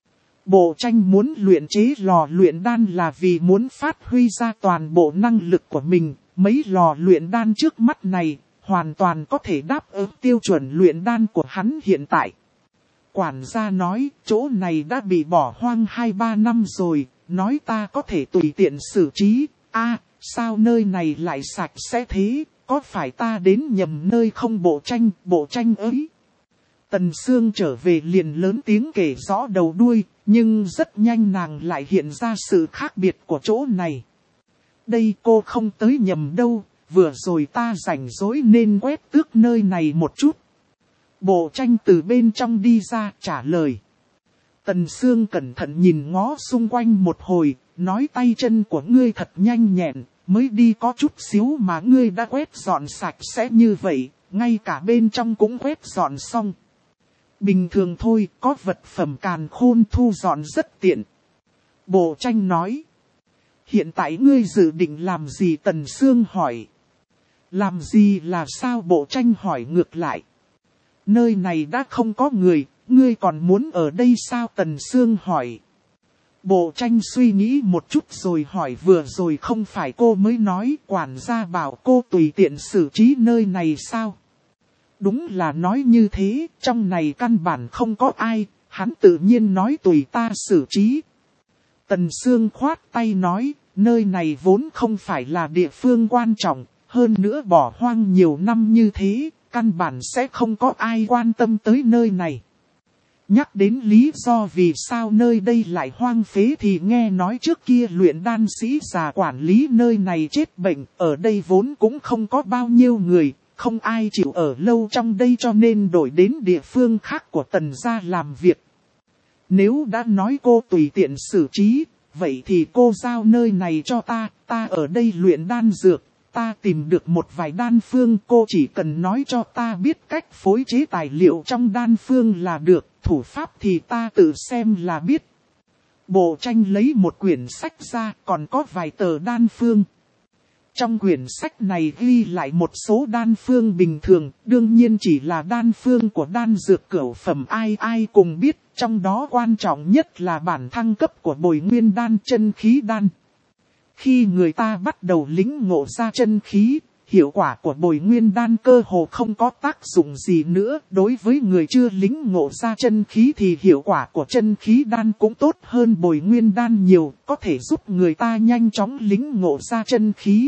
Bộ tranh muốn luyện chế lò luyện đan là vì muốn phát huy ra toàn bộ năng lực của mình. Mấy lò luyện đan trước mắt này, hoàn toàn có thể đáp ứng tiêu chuẩn luyện đan của hắn hiện tại. Quản gia nói, chỗ này đã bị bỏ hoang hai ba năm rồi, nói ta có thể tùy tiện xử trí. A, sao nơi này lại sạch sẽ thế, có phải ta đến nhầm nơi không? Bộ Tranh, Bộ Tranh ơi. Tần Sương trở về liền lớn tiếng kể rõ đầu đuôi, nhưng rất nhanh nàng lại hiện ra sự khác biệt của chỗ này. Đây cô không tới nhầm đâu, vừa rồi ta rảnh rỗi nên quét tước nơi này một chút. Bộ Tranh từ bên trong đi ra trả lời. Tần Sương cẩn thận nhìn ngó xung quanh một hồi, nói tay chân của ngươi thật nhanh nhẹn, mới đi có chút xíu mà ngươi đã quét dọn sạch sẽ như vậy, ngay cả bên trong cũng quét dọn xong. Bình thường thôi, có vật phẩm càn khôn thu dọn rất tiện. Bộ Tranh nói. Hiện tại ngươi dự định làm gì? Tần Sương hỏi. Làm gì là sao? Bộ Tranh hỏi ngược lại. Nơi này đã không có người, ngươi còn muốn ở đây sao? Tần Sương hỏi. Bộ Tranh suy nghĩ một chút rồi hỏi, vừa rồi không phải cô mới nói quản gia bảo cô tùy tiện xử trí nơi này sao? Đúng là nói như thế, trong này căn bản không có ai, hắn tự nhiên nói tùy ta xử trí. Tần Sương khoát tay nói, nơi này vốn không phải là địa phương quan trọng, hơn nữa bỏ hoang nhiều năm như thế, căn bản sẽ không có ai quan tâm tới nơi này. Nhắc đến lý do vì sao nơi đây lại hoang phế thì nghe nói trước kia luyện đan sĩ già quản lý nơi này chết bệnh, ở đây vốn cũng không có bao nhiêu người, không ai chịu ở lâu trong đây cho nên đổi đến địa phương khác của Tần gia làm việc. Nếu đã nói cô tùy tiện xử trí, vậy thì cô giao nơi này cho ta, ta ở đây luyện đan dược, ta tìm được một vài đan phương, cô chỉ cần nói cho ta biết cách phối chế tài liệu trong đan phương là được, thủ pháp thì ta tự xem là biết. Bộ Tranh lấy một quyển sách ra, còn có vài tờ đan phương. Trong quyển sách này ghi lại một số đan phương bình thường, đương nhiên chỉ là đan phương của đan dược cửu phẩm ai ai cùng biết, trong đó quan trọng nhất là bản thăng cấp của Bồi Nguyên đan chân khí đan. Khi người ta bắt đầu lĩnh ngộ ra chân khí, hiệu quả của Bồi Nguyên đan cơ hồ không có tác dụng gì nữa. Đối với người chưa lĩnh ngộ ra chân khí thì hiệu quả của chân khí đan cũng tốt hơn Bồi Nguyên đan nhiều, có thể giúp người ta nhanh chóng lĩnh ngộ ra chân khí.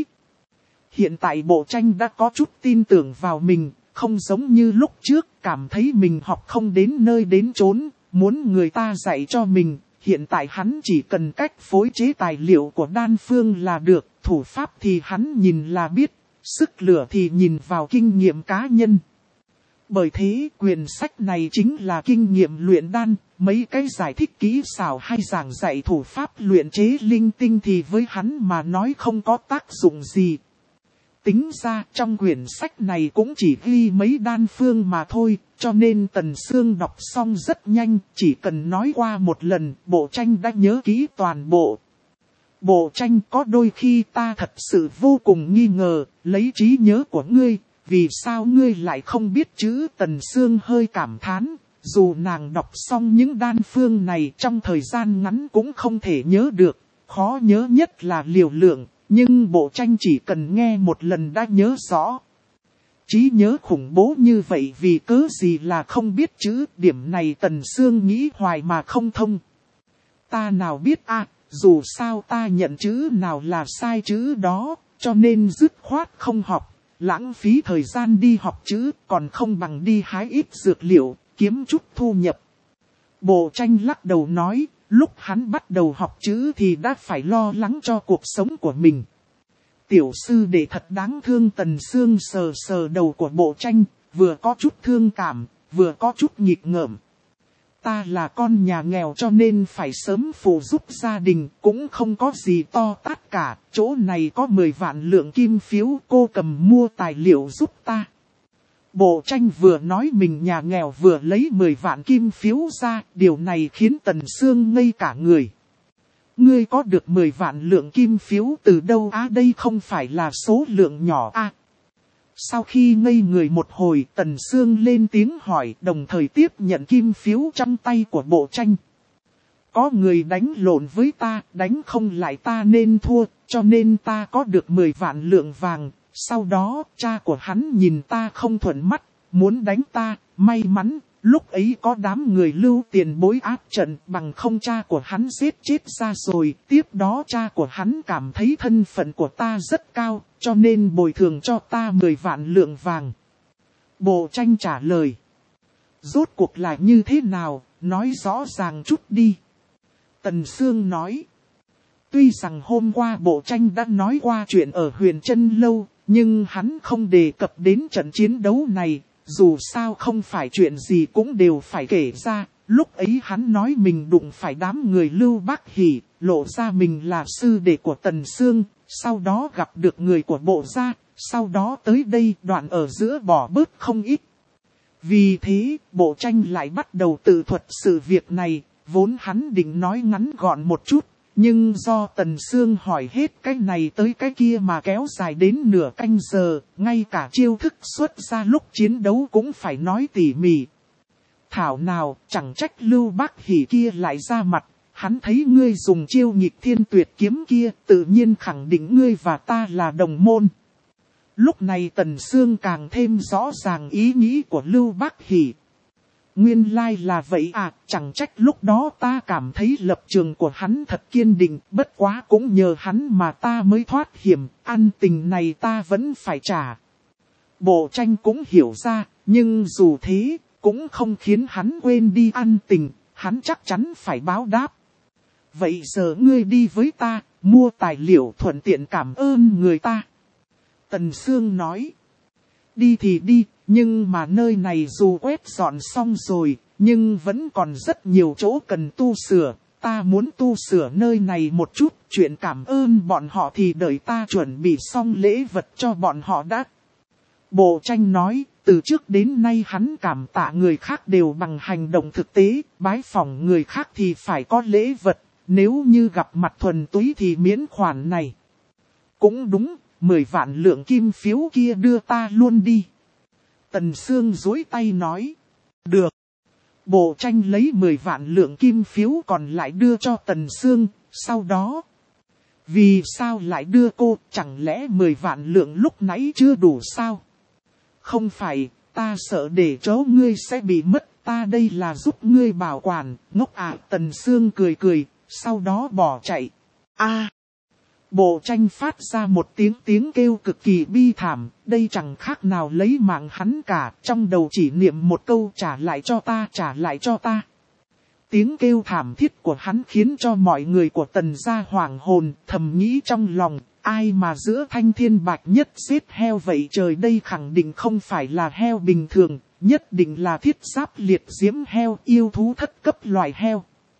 Hiện tại Bộ Tranh đã có chút tin tưởng vào mình, không giống như lúc trước, cảm thấy mình học không đến nơi đến chốn, muốn người ta dạy cho mình. Hiện tại hắn chỉ cần cách phối chế tài liệu của đan phương là được, thủ pháp thì hắn nhìn là biết, sức lửa thì nhìn vào kinh nghiệm cá nhân. Bởi thế quyển sách này chính là kinh nghiệm luyện đan, mấy cái giải thích kỹ xảo hay giảng dạy thủ pháp luyện chế linh tinh thì với hắn mà nói không có tác dụng gì. Tính ra trong quyển sách này cũng chỉ ghi mấy đan phương mà thôi, cho nên Tần Sương đọc xong rất nhanh, chỉ cần nói qua một lần, Bộ Tranh đã nhớ kỹ toàn bộ. Bộ Tranh, có đôi khi ta thật sự vô cùng nghi ngờ, lấy trí nhớ của ngươi, vì sao ngươi lại không biết chữ? Tần Sương hơi cảm thán, dù nàng đọc xong những đan phương này trong thời gian ngắn cũng không thể nhớ được, khó nhớ nhất là liều lượng. Nhưng Bộ Tranh chỉ cần nghe một lần đã nhớ rõ. Trí nhớ khủng bố như vậy vì cớ gì là không biết chữ? Điểm này Tần Sương nghĩ hoài mà không thông. Ta nào biết à, dù sao ta nhận chữ nào là sai chữ đó, cho nên dứt khoát không học, lãng phí thời gian đi học chữ, còn không bằng đi hái ít dược liệu, kiếm chút thu nhập. Bộ Tranh lắc đầu nói. Lúc hắn bắt đầu học chữ thì đã phải lo lắng cho cuộc sống của mình. Tiểu sư đệ thật đáng thương. Tần Sương sờ sờ đầu của Bộ Tranh, vừa có chút thương cảm, vừa có chút nghịch ngợm. Ta là con nhà nghèo cho nên phải sớm phụ giúp gia đình, cũng không có gì to tát cả. Chỗ này có mười vạn lượng kim phiếu, cô cầm mua tài liệu giúp ta. Bộ Tranh vừa nói mình nhà nghèo vừa lấy mười vạn kim phiếu ra, điều này khiến Tần Sương ngây cả người. Ngươi có được mười vạn lượng kim phiếu từ đâu? À, đây không phải là số lượng nhỏ à? Sau khi ngây người một hồi, Tần Sương lên tiếng hỏi, đồng thời tiếp nhận kim phiếu trong tay của Bộ Tranh. Có người đánh lộn với ta, đánh không lại ta nên thua, cho nên ta có được mười vạn lượng vàng. Sau đó, cha của hắn nhìn ta không thuận mắt, muốn đánh ta, may mắn, lúc ấy có đám người Lưu tiền bối áp trận bằng không cha của hắn giết chết ra rồi. Tiếp đó cha của hắn cảm thấy thân phận của ta rất cao, cho nên bồi thường cho ta mười vạn lượng vàng. Bộ tranh trả lời. Rốt cuộc là như thế nào, nói rõ ràng chút đi. Tần Sương nói. Tuy rằng hôm qua bộ tranh đã nói qua chuyện ở Huyền Trân Lâu, nhưng hắn không đề cập đến trận chiến đấu này. Dù sao không phải chuyện gì cũng đều phải kể ra. Lúc ấy hắn nói mình đụng phải đám người Lưu Bác Hỷ, lộ ra mình là sư đệ của Tần Sương. Sau đó gặp được người của bộ gia, sau đó tới đây đoạn ở giữa bỏ bớt không ít. Vì thế, bộ tranh lại bắt đầu tự thuật sự việc này, vốn hắn định nói ngắn gọn một chút, nhưng do Tần Sương hỏi hết cái này tới cái kia mà kéo dài đến nửa canh giờ, ngay cả chiêu thức xuất ra lúc chiến đấu cũng phải nói tỉ mỉ. Thảo nào, chẳng trách Lưu Bác Hỷ kia lại ra mặt, hắn thấy ngươi dùng chiêu nghịch thiên tuyệt kiếm kia, tự nhiên khẳng định ngươi và ta là đồng môn. Lúc này Tần Sương càng thêm rõ ràng ý nghĩ của Lưu Bác Hỷ. Nguyên lai là vậy à, chẳng trách lúc đó ta cảm thấy lập trường của hắn thật kiên định, bất quá cũng nhờ hắn mà ta mới thoát hiểm, ăn tình này ta vẫn phải trả. Bộ tranh cũng hiểu ra, nhưng dù thế, cũng không khiến hắn quên đi ăn tình, hắn chắc chắn phải báo đáp. Vậy giờ ngươi đi với ta, mua tài liệu thuận tiện cảm ơn người ta. Tần Sương nói. Đi thì đi, nhưng mà nơi này dù quét dọn xong rồi, nhưng vẫn còn rất nhiều chỗ cần tu sửa. Ta muốn tu sửa nơi này một chút, chuyện cảm ơn bọn họ thì đợi ta chuẩn bị xong lễ vật cho bọn họ đã. Bộ tranh nói, từ trước đến nay hắn cảm tạ người khác đều bằng hành động thực tế, bái phỏng người khác thì phải có lễ vật, nếu như gặp mặt thuần túy thì miễn khoản này. Cũng đúng, mười vạn lượng kim phiếu kia đưa ta luôn đi. Tần Sương duỗi tay nói. Được. Bộ tranh lấy mười vạn lượng kim phiếu còn lại đưa cho Tần Sương, sau đó. Vì sao lại đưa cô, chẳng lẽ mười vạn lượng lúc nãy chưa đủ sao? Không phải, ta sợ để chó ngươi sẽ bị mất, ta đây là giúp ngươi bảo quản, ngốc à. Tần Sương cười cười, sau đó bỏ chạy. A. Bộ tranh phát ra một tiếng tiếng kêu cực kỳ bi thảm, đây chẳng khác nào lấy mạng hắn cả, trong đầu chỉ niệm một câu trả lại cho ta, trả lại cho ta. Tiếng kêu thảm thiết của hắn khiến cho mọi người của Tần gia hoảng hồn, thầm nghĩ trong lòng, ai mà giữa thanh thiên bạch nhất giết heo vậy trời, đây khẳng định không phải là heo bình thường, nhất định là thiết giáp liệt diễm heo, yêu thú thất cấp loài heo.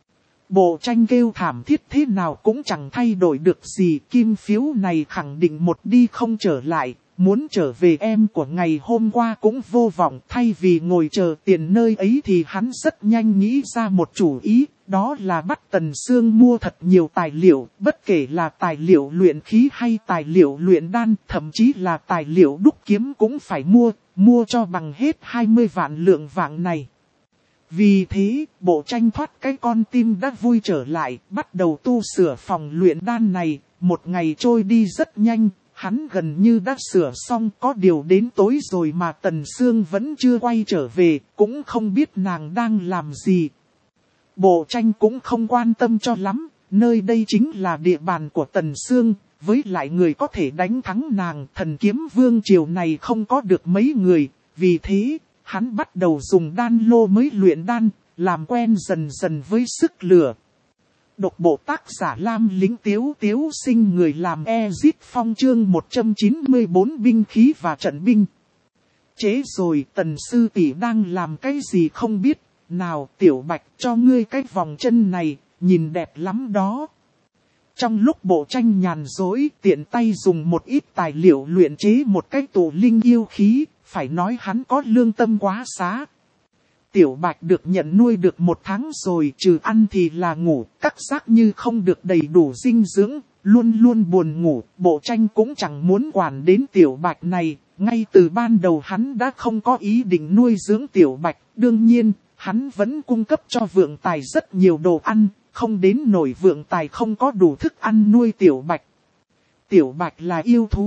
Bộ tranh kêu thảm thiết thế nào cũng chẳng thay đổi được gì, kim phiếu này khẳng định một đi không trở lại, muốn trở về em của ngày hôm qua cũng vô vọng, thay vì ngồi chờ tiền nơi ấy thì hắn rất nhanh nghĩ ra một chủ ý, đó là bắt Tần Sương mua thật nhiều tài liệu, bất kể là tài liệu luyện khí hay tài liệu luyện đan, thậm chí là tài liệu đúc kiếm cũng phải mua, mua cho bằng hết hai mươi vạn lượng vàng này. Vì thế, bộ tranh thoát cái con tim đã vui trở lại, bắt đầu tu sửa phòng luyện đan này, một ngày trôi đi rất nhanh, hắn gần như đã sửa xong, có điều đến tối rồi mà Tần Sương vẫn chưa quay trở về, cũng không biết nàng đang làm gì. Bộ tranh cũng không quan tâm cho lắm, nơi đây chính là địa bàn của Tần Sương, với lại người có thể đánh thắng nàng, Thần Kiếm Vương triều này không có được mấy người, vì thế hắn bắt đầu dùng đan lô mới luyện đan, làm quen dần dần với sức lửa. Độc bộ tác giả Lam Lính Tiếu Tiếu sinh người làm Ezit Phong chương một trăm chín mươi bốn binh khí và trận binh. Chế rồi, Tần sư tỷ đang làm cái gì không biết, nào Tiểu Bạch cho ngươi cái vòng chân này, nhìn đẹp lắm đó. Trong lúc bộ tranh nhàn dối, tiện tay dùng một ít tài liệu luyện chế một cái tụ linh yêu khí, phải nói hắn có lương tâm quá xá. Tiểu Bạch được nhận nuôi được một tháng rồi, trừ ăn thì là ngủ, các giác như không được đầy đủ dinh dưỡng, luôn luôn buồn ngủ, bộ tranh cũng chẳng muốn quản đến Tiểu Bạch này, ngay từ ban đầu hắn đã không có ý định nuôi dưỡng Tiểu Bạch, đương nhiên, hắn vẫn cung cấp cho Vượng Tài rất nhiều đồ ăn, không đến nổi Vượng Tài không có đủ thức ăn nuôi Tiểu Bạch. Tiểu Bạch là yêu thú,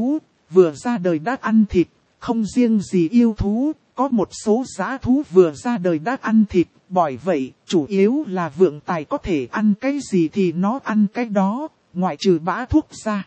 vừa ra đời đã ăn thịt, không riêng gì yêu thú, có một số dã thú vừa ra đời đã ăn thịt, bởi vậy, chủ yếu là vượng tài có thể ăn cái gì thì nó ăn cái đó, ngoại trừ bã thuốc ra.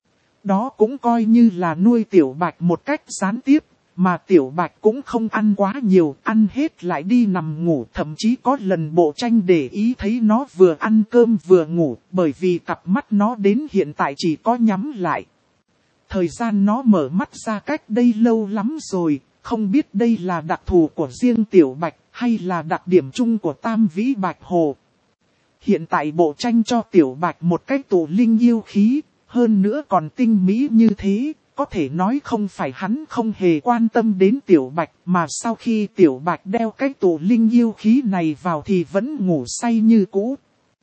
Đó cũng coi như là nuôi Tiểu Bạch một cách gián tiếp, mà Tiểu Bạch cũng không ăn quá nhiều, ăn hết lại đi nằm ngủ. Thậm chí có lần Bộ Tranh để ý thấy nó vừa ăn cơm vừa ngủ, bởi vì cặp mắt nó đến hiện tại chỉ có nhắm lại. Thời gian nó mở mắt ra cách đây lâu lắm rồi, không biết đây là đặc thù của riêng Tiểu Bạch, hay là đặc điểm chung của Tam Vĩ Bạch Hồ. Hiện tại Bộ Tranh cho Tiểu Bạch một cái tụ linh yêu khí, hơn nữa còn tinh mỹ như thế, có thể nói không phải hắn không hề quan tâm đến Tiểu Bạch, mà sau khi Tiểu Bạch đeo cái tụ linh yêu khí này vào thì vẫn ngủ say như cũ.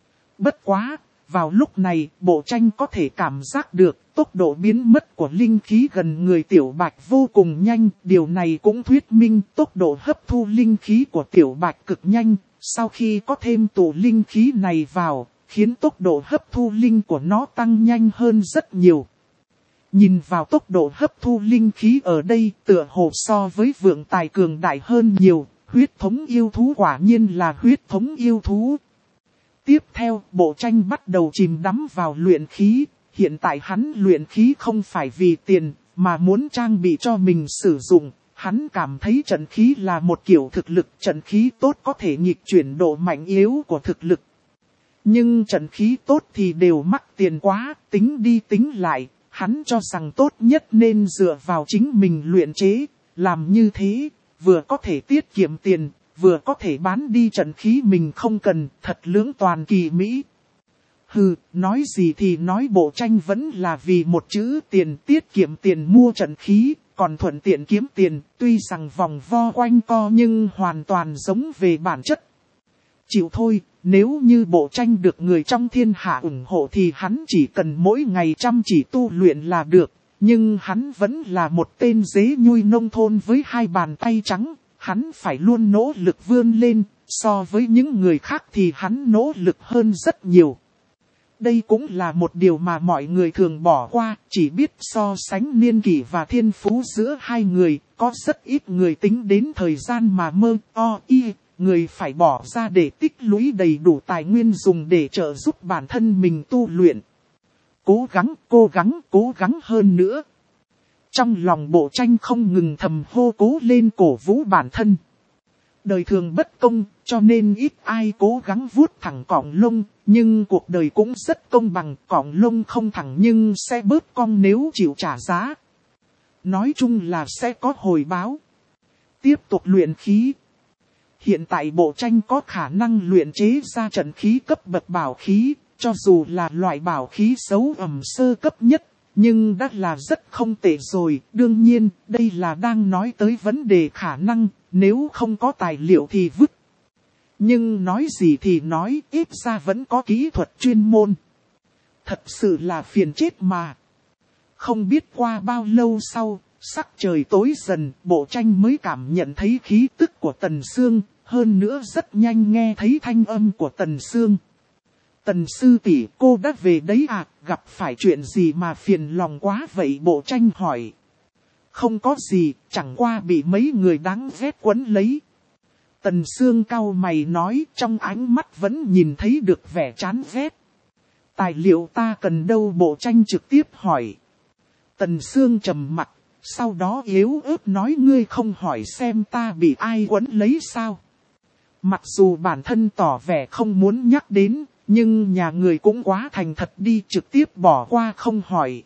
Bất quá, vào lúc này, Bộ Tranh có thể cảm giác được tốc độ biến mất của linh khí gần người Tiểu Bạch vô cùng nhanh, điều này cũng thuyết minh tốc độ hấp thu linh khí của Tiểu Bạch cực nhanh, sau khi có thêm tụ linh khí này vào, khiến tốc độ hấp thu linh của nó tăng nhanh hơn rất nhiều. Nhìn vào tốc độ hấp thu linh khí ở đây tựa hồ so với vượng tài cường đại hơn nhiều, huyết thống yêu thú quả nhiên là huyết thống yêu thú. Tiếp theo, Bộ Tranh bắt đầu chìm đắm vào luyện khí, hiện tại hắn luyện khí không phải vì tiền, mà muốn trang bị cho mình sử dụng. Hắn cảm thấy trận khí là một kiểu thực lực, trận khí tốt có thể nghịch chuyển độ mạnh yếu của thực lực. Nhưng trận khí tốt thì đều mắc tiền quá, tính đi tính lại, hắn cho rằng tốt nhất nên dựa vào chính mình luyện chế, làm như thế, vừa có thể tiết kiệm tiền, vừa có thể bán đi trận khí mình không cần, thật lưỡng toàn kỳ mỹ. Hừ, nói gì thì nói Bộ Tranh vẫn là vì một chữ tiền, tiết kiệm tiền mua trận khí, còn thuận tiện kiếm tiền, tuy rằng vòng vo quanh co nhưng hoàn toàn giống về bản chất. Chịu thôi, nếu như Bộ Tranh được người trong thiên hạ ủng hộ thì hắn chỉ cần mỗi ngày chăm chỉ tu luyện là được, nhưng hắn vẫn là một tên dế nhui nông thôn với hai bàn tay trắng, hắn phải luôn nỗ lực vươn lên, so với những người khác thì hắn nỗ lực hơn rất nhiều. Đây cũng là một điều mà mọi người thường bỏ qua, chỉ biết so sánh niên kỷ và thiên phú giữa hai người, có rất ít người tính đến thời gian mà mơ o y, người phải bỏ ra để tích lũy đầy đủ tài nguyên dùng để trợ giúp bản thân mình tu luyện. Cố gắng, cố gắng, cố gắng hơn nữa. Trong lòng Bộ Tranh không ngừng thầm hô cố lên cổ vũ bản thân. Đời thường bất công, cho nên ít ai cố gắng vuốt thẳng cọng lông, nhưng cuộc đời cũng rất công bằng, cọng lông không thẳng nhưng sẽ bớt cong nếu chịu trả giá. Nói chung là sẽ có hồi báo. Tiếp tục luyện khí. Hiện tại Bộ Tranh có khả năng luyện chế ra trận khí cấp bậc bảo khí, cho dù là loại bảo khí xấu ẩm sơ cấp nhất, nhưng đã là rất không tệ rồi. Đương nhiên, đây là đang nói tới vấn đề khả năng, nếu không có tài liệu thì vứt. Nhưng nói gì thì nói, ít ra vẫn có kỹ thuật chuyên môn. Thật sự là phiền chết mà. Không biết qua bao lâu sau, sắc trời tối dần, Bộ Tranh mới cảm nhận thấy khí tức của Tần Sương, hơn nữa rất nhanh nghe thấy thanh âm của Tần Sương. Tần sư tỷ, cô đã về đấy à, gặp phải chuyện gì mà phiền lòng quá vậy? Bộ Tranh hỏi. Không có gì, chẳng qua bị mấy người đáng ghét quấn lấy. Tần Sương cau mày nói, trong ánh mắt vẫn nhìn thấy được vẻ chán ghét. Tài liệu ta cần đâu? Bộ Tranh trực tiếp hỏi. Tần Sương trầm mặt, sau đó yếu ớt nói, ngươi không hỏi xem ta bị ai quấn lấy sao? Mặc dù bản thân tỏ vẻ không muốn nhắc đến, nhưng nhà người cũng quá thành thật đi, trực tiếp bỏ qua không hỏi.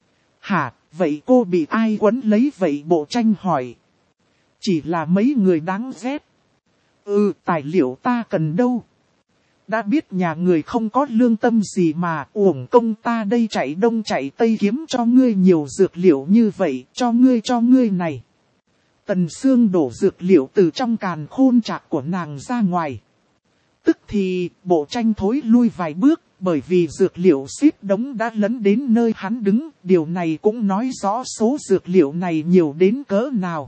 Hả, vậy cô bị ai quấn lấy vậy? Bộ Tranh hỏi. Chỉ là mấy người đáng ghét. Ừ, tài liệu ta cần đâu? Đã biết nhà người không có lương tâm gì mà, uổng công ta đây chạy đông chạy tây kiếm cho ngươi nhiều dược liệu như vậy, cho ngươi cho ngươi này. Tần Sương đổ dược liệu từ trong càn khôn trạc của nàng ra ngoài. Tức thì, Bộ Tranh thối lui vài bước, bởi vì dược liệu xếp đống đã lấn đến nơi hắn đứng, điều này cũng nói rõ số dược liệu này nhiều đến cỡ nào.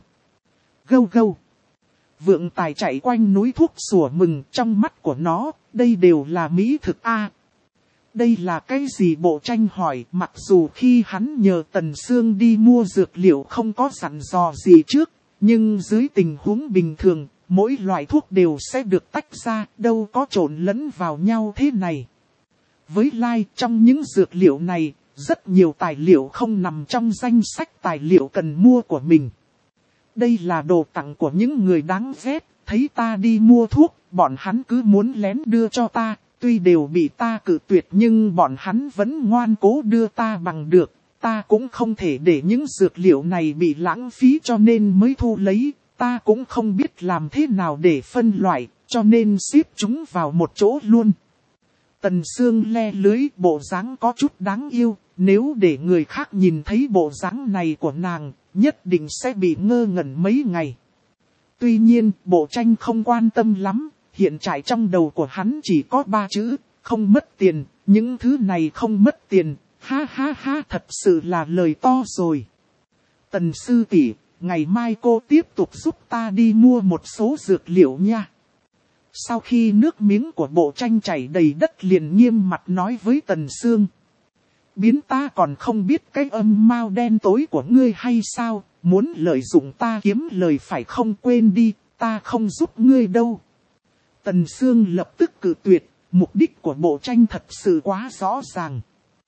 Gâu gâu. Vượng Tài chạy quanh núi thuốc sủa mừng, trong mắt của nó, đây đều là mỹ thực a. Đây là cái gì Bộ Tranh hỏi, mặc dù khi hắn nhờ Tần Sương đi mua dược liệu không có dặn dò gì trước, nhưng dưới tình huống bình thường, mỗi loại thuốc đều sẽ được tách ra, đâu có trộn lẫn vào nhau thế này. Với lai trong những dược liệu này, rất nhiều tài liệu không nằm trong danh sách tài liệu cần mua của mình. Đây là đồ tặng của những người đáng ghét, thấy ta đi mua thuốc, bọn hắn cứ muốn lén đưa cho ta, tuy đều bị ta cự tuyệt nhưng bọn hắn vẫn ngoan cố đưa ta bằng được, ta cũng không thể để những dược liệu này bị lãng phí cho nên mới thu lấy, ta cũng không biết làm thế nào để phân loại, cho nên xếp chúng vào một chỗ luôn. Tần Sương le lưới, bộ dáng có chút đáng yêu, nếu để người khác nhìn thấy bộ dáng này của nàng, nhất định sẽ bị ngơ ngẩn mấy ngày. Tuy nhiên, Bộ Tranh không quan tâm lắm, hiện tại trong đầu của hắn chỉ có ba chữ, không mất tiền, những thứ này không mất tiền, ha ha ha, thật sự là lời to rồi. Tần sư tỷ, ngày mai cô tiếp tục giúp ta đi mua một số dược liệu nha. Sau khi nước miếng của Bộ Tranh chảy đầy đất liền nghiêm mặt nói với Tần Sương. Biến ta còn không biết cái âm mao đen tối của ngươi hay sao, muốn lợi dụng ta kiếm lời phải không, quên đi, ta không giúp ngươi đâu. Tần Sương lập tức cự tuyệt, mục đích của Bộ Tranh thật sự quá rõ ràng.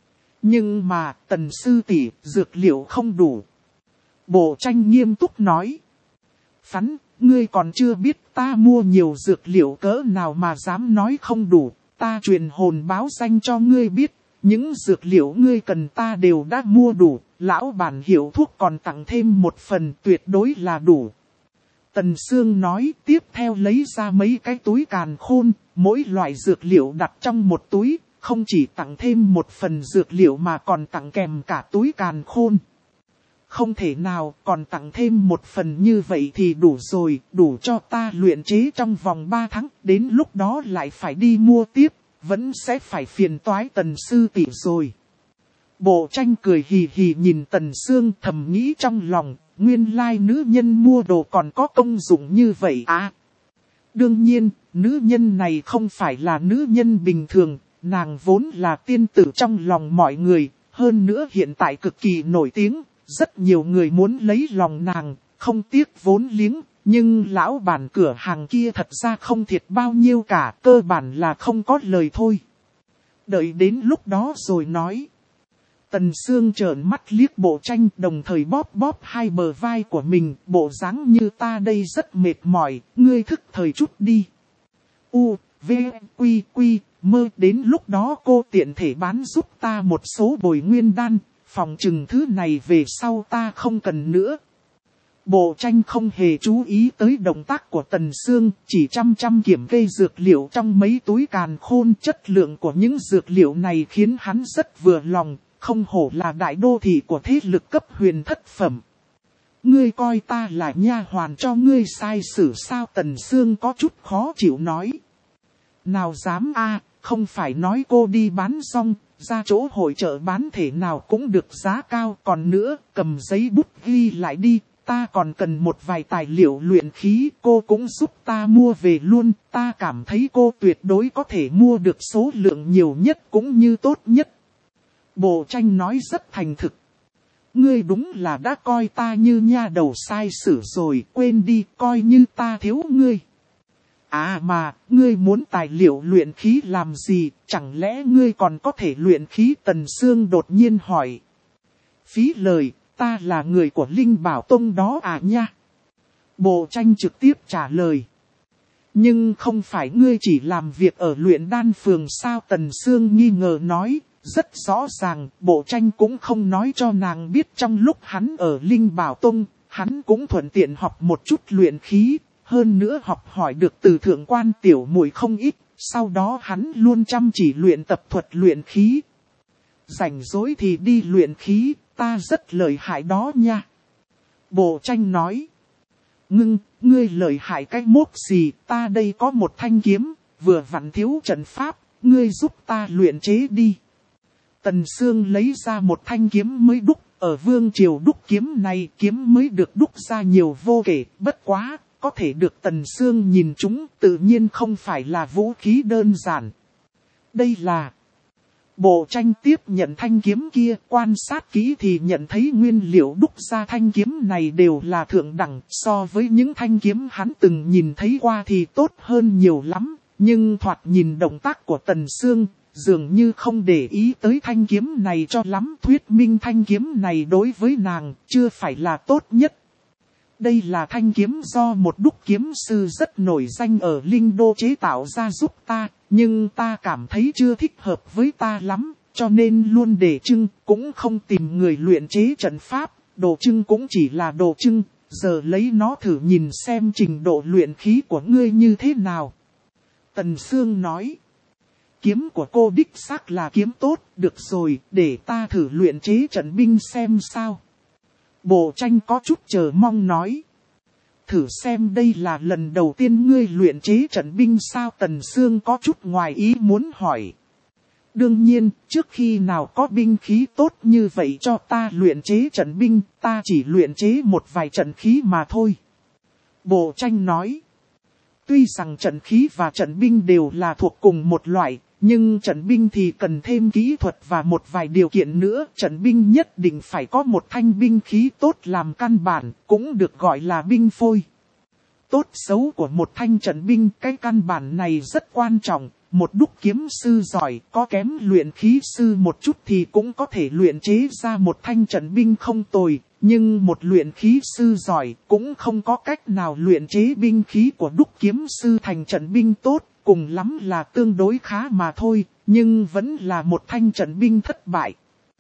Nhưng mà, Tần sư tỷ, dược liệu không đủ. Bộ Tranh nghiêm túc nói. Phắn, ngươi còn chưa biết ta mua nhiều dược liệu cỡ nào mà dám nói không đủ, ta truyền hồn báo danh cho ngươi biết. Những dược liệu ngươi cần ta đều đã mua đủ, lão bản hiệu thuốc còn tặng thêm một phần, tuyệt đối là đủ. Tần Sương nói, tiếp theo lấy ra mấy cái túi càn khôn, mỗi loại dược liệu đặt trong một túi, không chỉ tặng thêm một phần dược liệu mà còn tặng kèm cả túi càn khôn. Không thể nào, còn tặng thêm một phần như vậy thì đủ rồi, đủ cho ta luyện chế trong vòng ba tháng, đến lúc đó lại phải đi mua tiếp. Vẫn sẽ phải phiền toái Tần sư tỷ rồi. Bộ Tranh cười hì hì nhìn Tần Sương, thầm nghĩ trong lòng, nguyên lai nữ nhân mua đồ còn có công dụng như vậy à. Đương nhiên, nữ nhân này không phải là nữ nhân bình thường, nàng vốn là tiên tử trong lòng mọi người, hơn nữa hiện tại cực kỳ nổi tiếng, rất nhiều người muốn lấy lòng nàng, không tiếc vốn liếng. Nhưng lão bản cửa hàng kia thật ra không thiệt bao nhiêu cả, cơ bản là không có lời thôi. Đợi đến lúc đó rồi nói. Tần Sương trợn mắt liếc Bộ Tranh, đồng thời bóp bóp hai bờ vai của mình, bộ dáng như ta đây rất mệt mỏi, ngươi thức thời chút đi. U, V, Quy, Quy, mơ, đến lúc đó cô tiện thể bán giúp ta một số bồi nguyên đan, phòng chừng thứ này về sau ta không cần nữa. Bộ Tranh không hề chú ý tới động tác của Tần Sương, chỉ chăm chăm kiểm kê dược liệu trong mấy túi càn khôn. Chất lượng của những dược liệu này khiến hắn rất vừa lòng, không hổ là đại đô thị của thế lực cấp huyền thất phẩm. Ngươi coi ta là nha hoàn cho ngươi sai xử sao? Tần Sương có chút khó chịu nói. Nào dám a, không phải nói cô đi bán xong, ra chỗ hội chợ bán thể nào cũng được giá cao, còn nữa, cầm giấy bút ghi lại đi. Ta còn cần một vài tài liệu luyện khí, cô cũng giúp ta mua về luôn, ta cảm thấy cô tuyệt đối có thể mua được số lượng nhiều nhất cũng như tốt nhất. Bộ Tranh nói rất thành thực. Ngươi đúng là đã coi ta như nha đầu sai sử rồi, quên đi, coi như ta thiếu ngươi. À mà, ngươi muốn tài liệu luyện khí làm gì, chẳng lẽ ngươi còn có thể luyện khí? Tần Sương đột nhiên hỏi. Phí lời. Ta là người của Linh Bảo Tông đó à nha. Bộ Tranh trực tiếp trả lời. Nhưng không phải ngươi chỉ làm việc ở luyện đan phường sao? Tần Sương nghi ngờ nói. Rất rõ ràng, Bộ Tranh cũng không nói cho nàng biết trong lúc hắn ở Linh Bảo Tông, hắn cũng thuận tiện học một chút luyện khí, hơn nữa học hỏi được từ thượng quan tiểu muội không ít, sau đó hắn luôn chăm chỉ luyện tập thuật luyện khí. Rảnh rỗi thì đi luyện khí. Ta rất lợi hại đó nha. Bộ Tranh nói. Ngưng, ngươi lợi hại cái mốt gì, ta đây có một thanh kiếm, vừa vặn thiếu trận pháp, ngươi giúp ta luyện chế đi. Tần Sương lấy ra một thanh kiếm mới đúc, ở Vương Triều đúc kiếm này kiếm mới được đúc ra nhiều vô kể, bất quá, có thể được Tần Sương nhìn chúng tự nhiên không phải là vũ khí đơn giản. Đây là... Bộ tranh tiếp nhận thanh kiếm kia, quan sát kỹ thì nhận thấy nguyên liệu đúc ra thanh kiếm này đều là thượng đẳng, so với những thanh kiếm hắn từng nhìn thấy qua thì tốt hơn nhiều lắm, nhưng thoạt nhìn động tác của Tần Sương, dường như không để ý tới thanh kiếm này cho lắm, thuyết minh thanh kiếm này đối với nàng chưa phải là tốt nhất. Đây là thanh kiếm do một đúc kiếm sư rất nổi danh ở Linh Đô chế tạo ra giúp ta, nhưng ta cảm thấy chưa thích hợp với ta lắm, cho nên luôn để trưng, cũng không tìm người luyện chế trận pháp, đồ trưng cũng chỉ là đồ trưng, giờ lấy nó thử nhìn xem trình độ luyện khí của ngươi như thế nào. Tần Sương nói, kiếm của cô đích xác là kiếm tốt, được rồi, để ta thử luyện chế trận binh xem sao. Bộ tranh có chút chờ mong nói. Thử xem đây là lần đầu tiên ngươi luyện chế trận binh sao? Tần Sương có chút ngoài ý muốn hỏi. Đương nhiên, trước khi nào có binh khí tốt như vậy cho ta luyện chế trận binh, ta chỉ luyện chế một vài trận khí mà thôi. Bộ tranh nói. Tuy rằng trận khí và trận binh đều là thuộc cùng một loại, nhưng trận binh thì cần thêm kỹ thuật và một vài điều kiện nữa. Trận binh nhất định phải có một thanh binh khí tốt làm căn bản, cũng được gọi là binh phôi. Tốt xấu của một thanh trận binh, cái căn bản này rất quan trọng. Một đúc kiếm sư giỏi, có kém luyện khí sư một chút thì cũng có thể luyện chế ra một thanh trận binh không tồi. Nhưng một luyện khí sư giỏi cũng không có cách nào luyện chế binh khí của đúc kiếm sư thành trận binh tốt. Cùng lắm là tương đối khá mà thôi, nhưng vẫn là một thanh trận binh thất bại.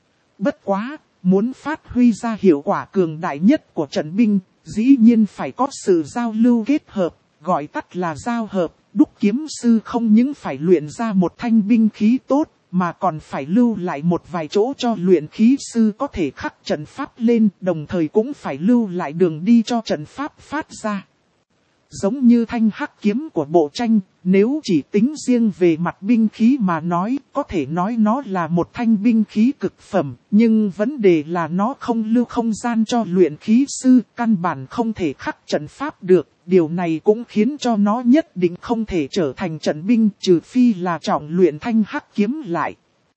Bất quá, muốn phát huy ra hiệu quả cường đại nhất của trận binh, dĩ nhiên phải có sự giao lưu kết hợp, gọi tắt là giao hợp. Đúc kiếm sư không những phải luyện ra một thanh binh khí tốt, mà còn phải lưu lại một vài chỗ cho luyện khí sư có thể khắc trận pháp lên, đồng thời cũng phải lưu lại đường đi cho trận pháp phát ra. Giống như thanh hắc kiếm của bộ tranh, nếu chỉ tính riêng về mặt binh khí mà nói, có thể nói nó là một thanh binh khí cực phẩm, nhưng vấn đề là nó không lưu không gian cho luyện khí sư, căn bản không thể khắc trận pháp được, điều này cũng khiến cho nó nhất định không thể trở thành trận binh, trừ phi là trọng luyện thanh hắc kiếm lại.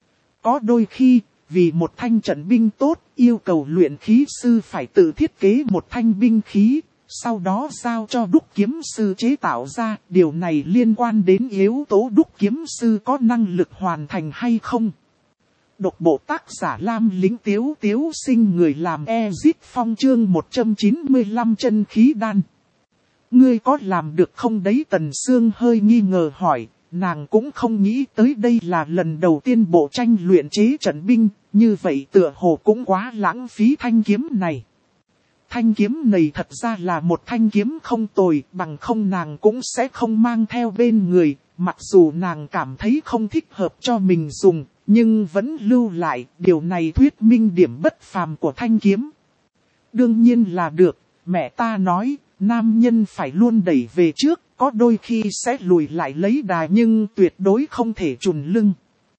Có đôi khi, vì một thanh trận binh tốt, yêu cầu luyện khí sư phải tự thiết kế một thanh binh khí, sau đó giao cho đúc kiếm sư chế tạo ra. Điều này liên quan đến yếu tố đúc kiếm sư có năng lực hoàn thành hay không. Độc bộ tác giả Lam Lĩnh Tiếu Tiếu Sinh, người làm Ezit Phong, chương một trăm chín mươi lăm chân khí đan. Ngươi có làm được không đấy? Tần Sương hơi nghi ngờ hỏi, nàng cũng không nghĩ tới đây là lần đầu tiên bộ tranh luyện chế trận binh, như vậy tựa hồ cũng quá lãng phí thanh kiếm này. Thanh kiếm này thật ra là một thanh kiếm không tồi, bằng không nàng cũng sẽ không mang theo bên người, mặc dù nàng cảm thấy không thích hợp cho mình dùng, nhưng vẫn lưu lại, điều này thuyết minh điểm bất phàm của thanh kiếm. Đương nhiên là được, mẹ ta nói, nam nhân phải luôn đẩy về trước, có đôi khi sẽ lùi lại lấy đà nhưng tuyệt đối không thể chùn lưng.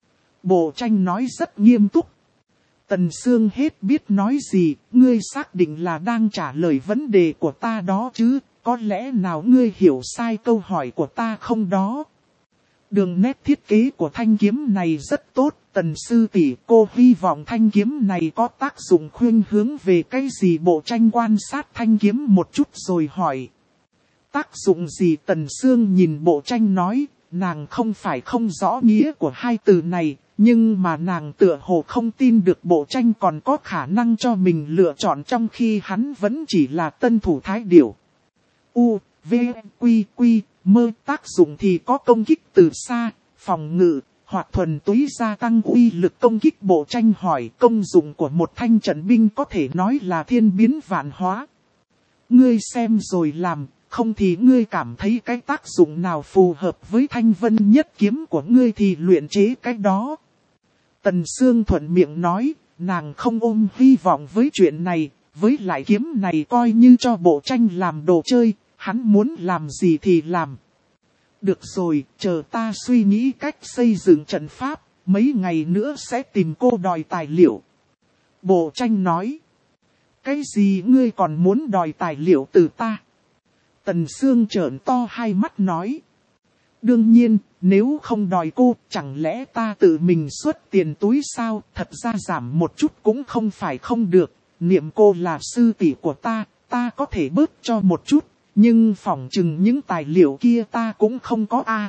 Bộ tranh nói rất nghiêm túc. Tần Sương hết biết nói gì, ngươi xác định là đang trả lời vấn đề của ta đó chứ, có lẽ nào ngươi hiểu sai câu hỏi của ta không đó. Đường nét thiết kế của thanh kiếm này rất tốt, Tần sư tỷ, cô hy vọng thanh kiếm này có tác dụng khuyên hướng về cái gì? Bộ tranh quan sát thanh kiếm một chút rồi hỏi. Tác dụng gì? Tần Sương nhìn bộ tranh nói, nàng không phải không rõ nghĩa của hai từ này. Nhưng mà nàng tựa hồ không tin được bộ tranh còn có khả năng cho mình lựa chọn trong khi hắn vẫn chỉ là tân thủ thái điểu. U, V, Quy, Quy, mơ tác dụng thì có công kích từ xa, phòng ngự, hoặc thuần túy gia tăng uy lực công kích. Bộ tranh hỏi công dụng của một thanh trận binh có thể nói là thiên biến vạn hóa. Ngươi xem rồi làm, không thì ngươi cảm thấy cái tác dụng nào phù hợp với thanh vân nhất kiếm của ngươi thì luyện chế cái đó. Tần Sương thuận miệng nói, nàng không ôm hy vọng với chuyện này, với lại kiếm này coi như cho bộ tranh làm đồ chơi, hắn muốn làm gì thì làm. Được rồi, chờ ta suy nghĩ cách xây dựng trận pháp, mấy ngày nữa sẽ tìm cô đòi tài liệu. Bộ tranh nói, cái gì ngươi còn muốn đòi tài liệu từ ta? Tần Sương trợn to hai mắt nói, đương nhiên, Nếu không đòi cô, chẳng lẽ ta tự mình xuất tiền túi sao? Thật ra giảm một chút cũng không phải không được. Niệm cô là sư tỷ của ta, ta có thể bớt cho một chút. Nhưng phỏng chừng những tài liệu kia ta cũng không có a.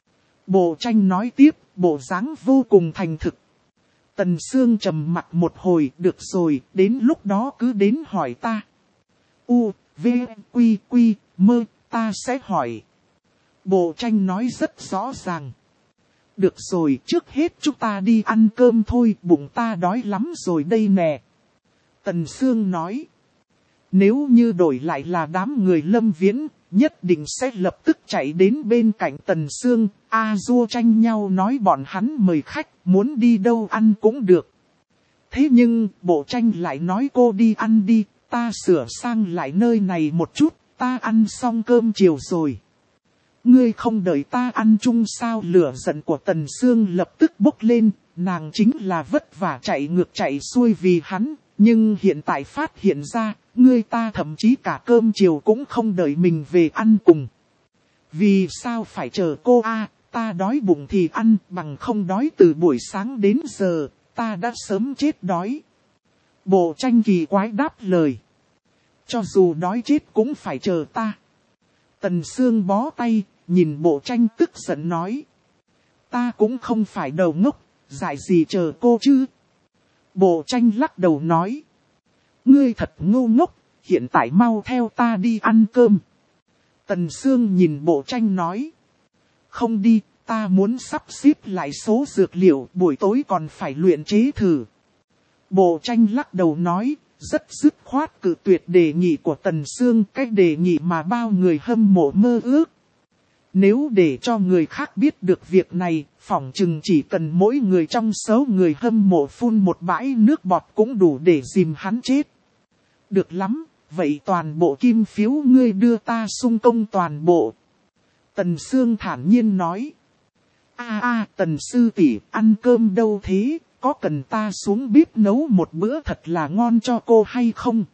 Bộ tranh nói tiếp, bộ dáng vô cùng thành thực. Tần Sương trầm mặt một hồi, được rồi, đến lúc đó cứ đến hỏi ta. U, V, Quy, Quy, Mơ, ta sẽ hỏi. Bộ tranh nói rất rõ ràng. Được rồi, trước hết chúng ta đi ăn cơm thôi, bụng ta đói lắm rồi đây nè. Tần Sương nói. Nếu như đổi lại là đám người Lâm Viễn, nhất định sẽ lập tức chạy đến bên cạnh Tần Sương. A Du tranh nhau nói bọn hắn mời khách, muốn đi đâu ăn cũng được. Thế nhưng, bộ tranh lại nói cô đi ăn đi, ta sửa sang lại nơi này một chút, ta ăn xong cơm chiều rồi. Ngươi không đợi ta ăn chung sao? Lửa giận của Tần Sương lập tức bốc lên, nàng chính là vất vả chạy ngược chạy xuôi vì hắn, nhưng hiện tại phát hiện ra, ngươi ta thậm chí cả cơm chiều cũng không đợi mình về ăn cùng. Vì sao phải chờ cô a? Ta đói bụng thì ăn, bằng không đói từ buổi sáng đến giờ, ta đã sớm chết đói. Bộ tranh kỳ quái đáp lời. Cho dù đói chết cũng phải chờ ta. Tần Sương bó tay, nhìn bộ tranh tức giận nói. Ta cũng không phải đầu ngốc, dại gì chờ cô chứ. Bộ tranh lắc đầu nói. Ngươi thật ngu ngốc, hiện tại mau theo ta đi ăn cơm. Tần Sương nhìn bộ tranh nói. Không đi, ta muốn sắp xếp lại số dược liệu, buổi tối còn phải luyện chế thử. Bộ tranh lắc đầu nói, rất dứt khoát cự tuyệt đề nghị của Tần Sương, cách đề nghị mà bao người hâm mộ mơ ước. Nếu để cho người khác biết được việc này, phỏng chừng chỉ cần mỗi người trong số người hâm mộ phun một bãi nước bọt cũng đủ để dìm hắn chết. Được lắm, vậy toàn bộ kim phiếu ngươi đưa ta xung công toàn bộ. Tần Sương thản nhiên nói. A a Tần sư tỷ, ăn cơm đâu thế, có cần ta xuống bếp nấu một bữa thật là ngon cho cô hay không?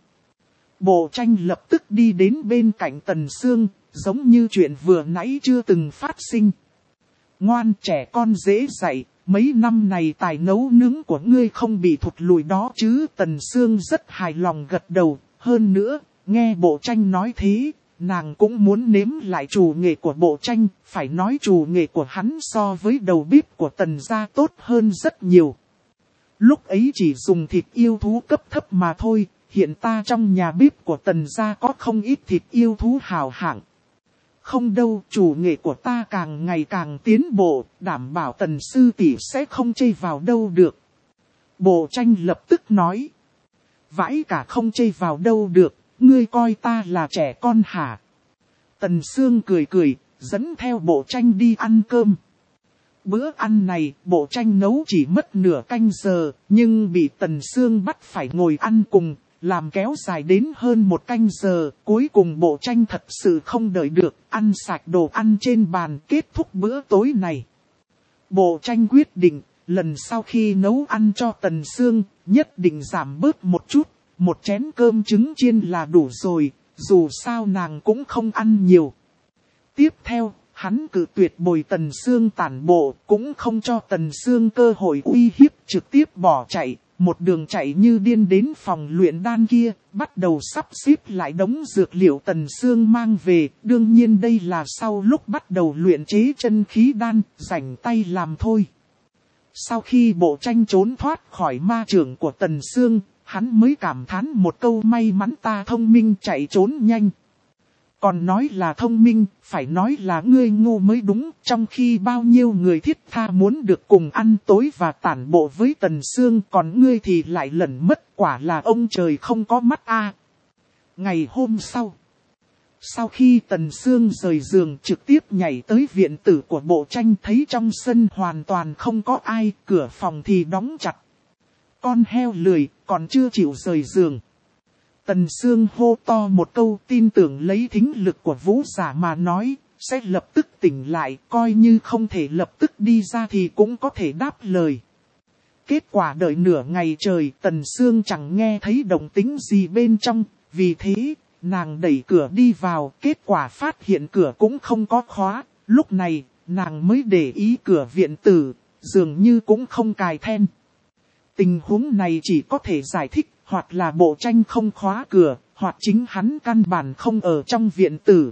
Bộ tranh lập tức đi đến bên cạnh Tần Sương, giống như chuyện vừa nãy chưa từng phát sinh. Ngoan, trẻ con dễ dạy, mấy năm này tài nấu nướng của ngươi không bị thụt lùi đó chứ. Tần Sương rất hài lòng gật đầu, hơn nữa, nghe bộ tranh nói thế, nàng cũng muốn nếm lại chủ nghệ của bộ tranh, phải nói chủ nghệ của hắn so với đầu bếp của Tần gia tốt hơn rất nhiều. Lúc ấy chỉ dùng thịt yêu thú cấp thấp mà thôi, hiện ta trong nhà bếp của Tần gia có không ít thịt yêu thú hào hạng. Không đâu, chủ nghệ của ta càng ngày càng tiến bộ, đảm bảo Tần sư tỷ sẽ không chê vào đâu được. Bộ tranh lập tức nói. Vãi cả không chê vào đâu được, ngươi coi ta là trẻ con hả? Tần Sương cười cười, dẫn theo bộ tranh đi ăn cơm. Bữa ăn này, bộ tranh nấu chỉ mất nửa canh giờ, nhưng bị Tần Sương bắt phải ngồi ăn cùng, làm kéo dài đến hơn một canh giờ. Cuối cùng bộ tranh thật sự không đợi được, ăn sạch đồ ăn trên bàn, kết thúc bữa tối này. Bộ tranh quyết định, lần sau khi nấu ăn cho Tần Sương, nhất định giảm bớt một chút, một chén cơm trứng chiên là đủ rồi, dù sao nàng cũng không ăn nhiều. Tiếp theo, hắn cự tuyệt bồi Tần Sương tản bộ, cũng không cho Tần Sương cơ hội uy hiếp, trực tiếp bỏ chạy, một đường chạy như điên đến phòng luyện đan kia, bắt đầu sắp xếp lại đống dược liệu Tần Sương mang về. Đương nhiên đây là sau lúc bắt đầu luyện chế chân khí đan, rảnh tay làm thôi. Sau khi bộ tranh trốn thoát khỏi ma chưởng của Tần Sương, hắn mới cảm thán một câu may mắn ta thông minh chạy trốn nhanh. Còn nói là thông minh, phải nói là ngươi ngu mới đúng, trong khi bao nhiêu người thiết tha muốn được cùng ăn tối và tản bộ với Tần Sương, còn ngươi thì lại lẩn mất, quả là ông trời không có mắt a. Ngày hôm sau, sau khi Tần Sương rời giường trực tiếp nhảy tới viện tử của bộ tranh, thấy trong sân hoàn toàn không có ai, cửa phòng thì đóng chặt. Con heo lười, còn chưa chịu rời giường. Tần Sương hô to một câu, tin tưởng lấy thính lực của vũ giả mà nói, sẽ lập tức tỉnh lại, coi như không thể lập tức đi ra thì cũng có thể đáp lời. Kết quả đợi nửa ngày trời, Tần Sương chẳng nghe thấy động tĩnh gì bên trong, vì thế, nàng đẩy cửa đi vào, kết quả phát hiện cửa cũng không có khóa. Lúc này, nàng mới để ý cửa viện tử, dường như cũng không cài then. Tình huống này chỉ có thể giải thích, hoặc là bộ tranh không khóa cửa, hoặc chính hắn căn bản không ở trong viện tử.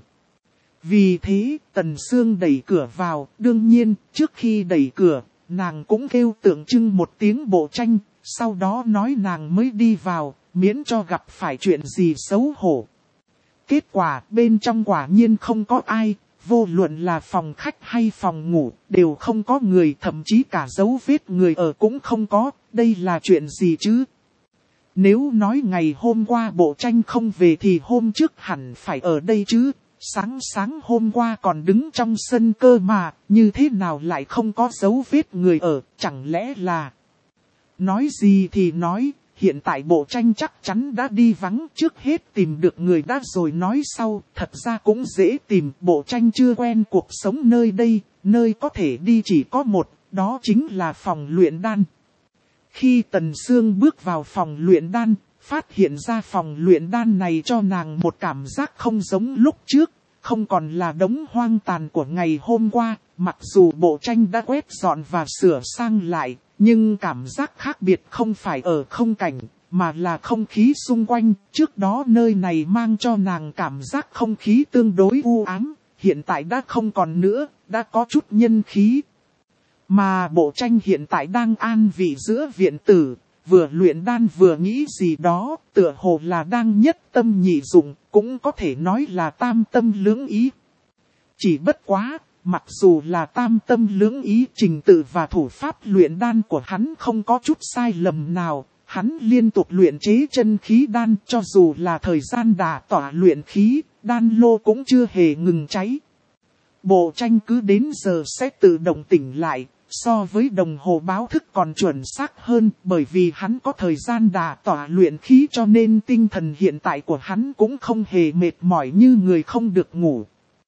Vì thế, Tần Sương đẩy cửa vào, đương nhiên, trước khi đẩy cửa, nàng cũng kêu tượng trưng một tiếng bộ tranh, sau đó nói nàng mới đi vào, miễn cho gặp phải chuyện gì xấu hổ. Kết quả, bên trong quả nhiên không có ai, vô luận là phòng khách hay phòng ngủ, đều không có người, thậm chí cả dấu vết người ở cũng không có, đây là chuyện gì chứ? Nếu nói ngày hôm qua bộ tranh không về thì hôm trước hẳn phải ở đây chứ, sáng sáng hôm qua còn đứng trong sân cơ mà, như thế nào lại không có dấu vết người ở, chẳng lẽ là... Nói gì thì nói, hiện tại bộ tranh chắc chắn đã đi vắng, trước hết tìm được người đã rồi nói sau, thật ra cũng dễ tìm, bộ tranh chưa quen cuộc sống nơi đây, nơi có thể đi chỉ có một, đó chính là phòng luyện đan. Khi Tần Sương bước vào phòng luyện đan, phát hiện ra phòng luyện đan này cho nàng một cảm giác không giống lúc trước, không còn là đống hoang tàn của ngày hôm qua, mặc dù bộ tranh đã quét dọn và sửa sang lại, nhưng cảm giác khác biệt không phải ở không cảnh, mà là không khí xung quanh. Trước đó nơi này mang cho nàng cảm giác không khí tương đối u ám, hiện tại đã không còn nữa, đã có chút nhân khí. Mà bộ tranh hiện tại đang an vị giữa viện tử, vừa luyện đan vừa nghĩ gì đó, tựa hồ là đang nhất tâm nhị dụng, cũng có thể nói là tam tâm lưỡng ý. Chỉ bất quá, mặc dù là tam tâm lưỡng ý, trình tự và thủ pháp luyện đan của hắn không có chút sai lầm nào, hắn liên tục luyện chế chân khí đan, cho dù là thời gian đả tỏa luyện khí, đan lô cũng chưa hề ngừng cháy. Bộ tranh cứ đến giờ sẽ tự động tỉnh lại, so với đồng hồ báo thức còn chuẩn xác hơn, bởi vì hắn có thời gian đả tỏa luyện khí cho nên tinh thần hiện tại của hắn cũng không hề mệt mỏi như người không được ngủ.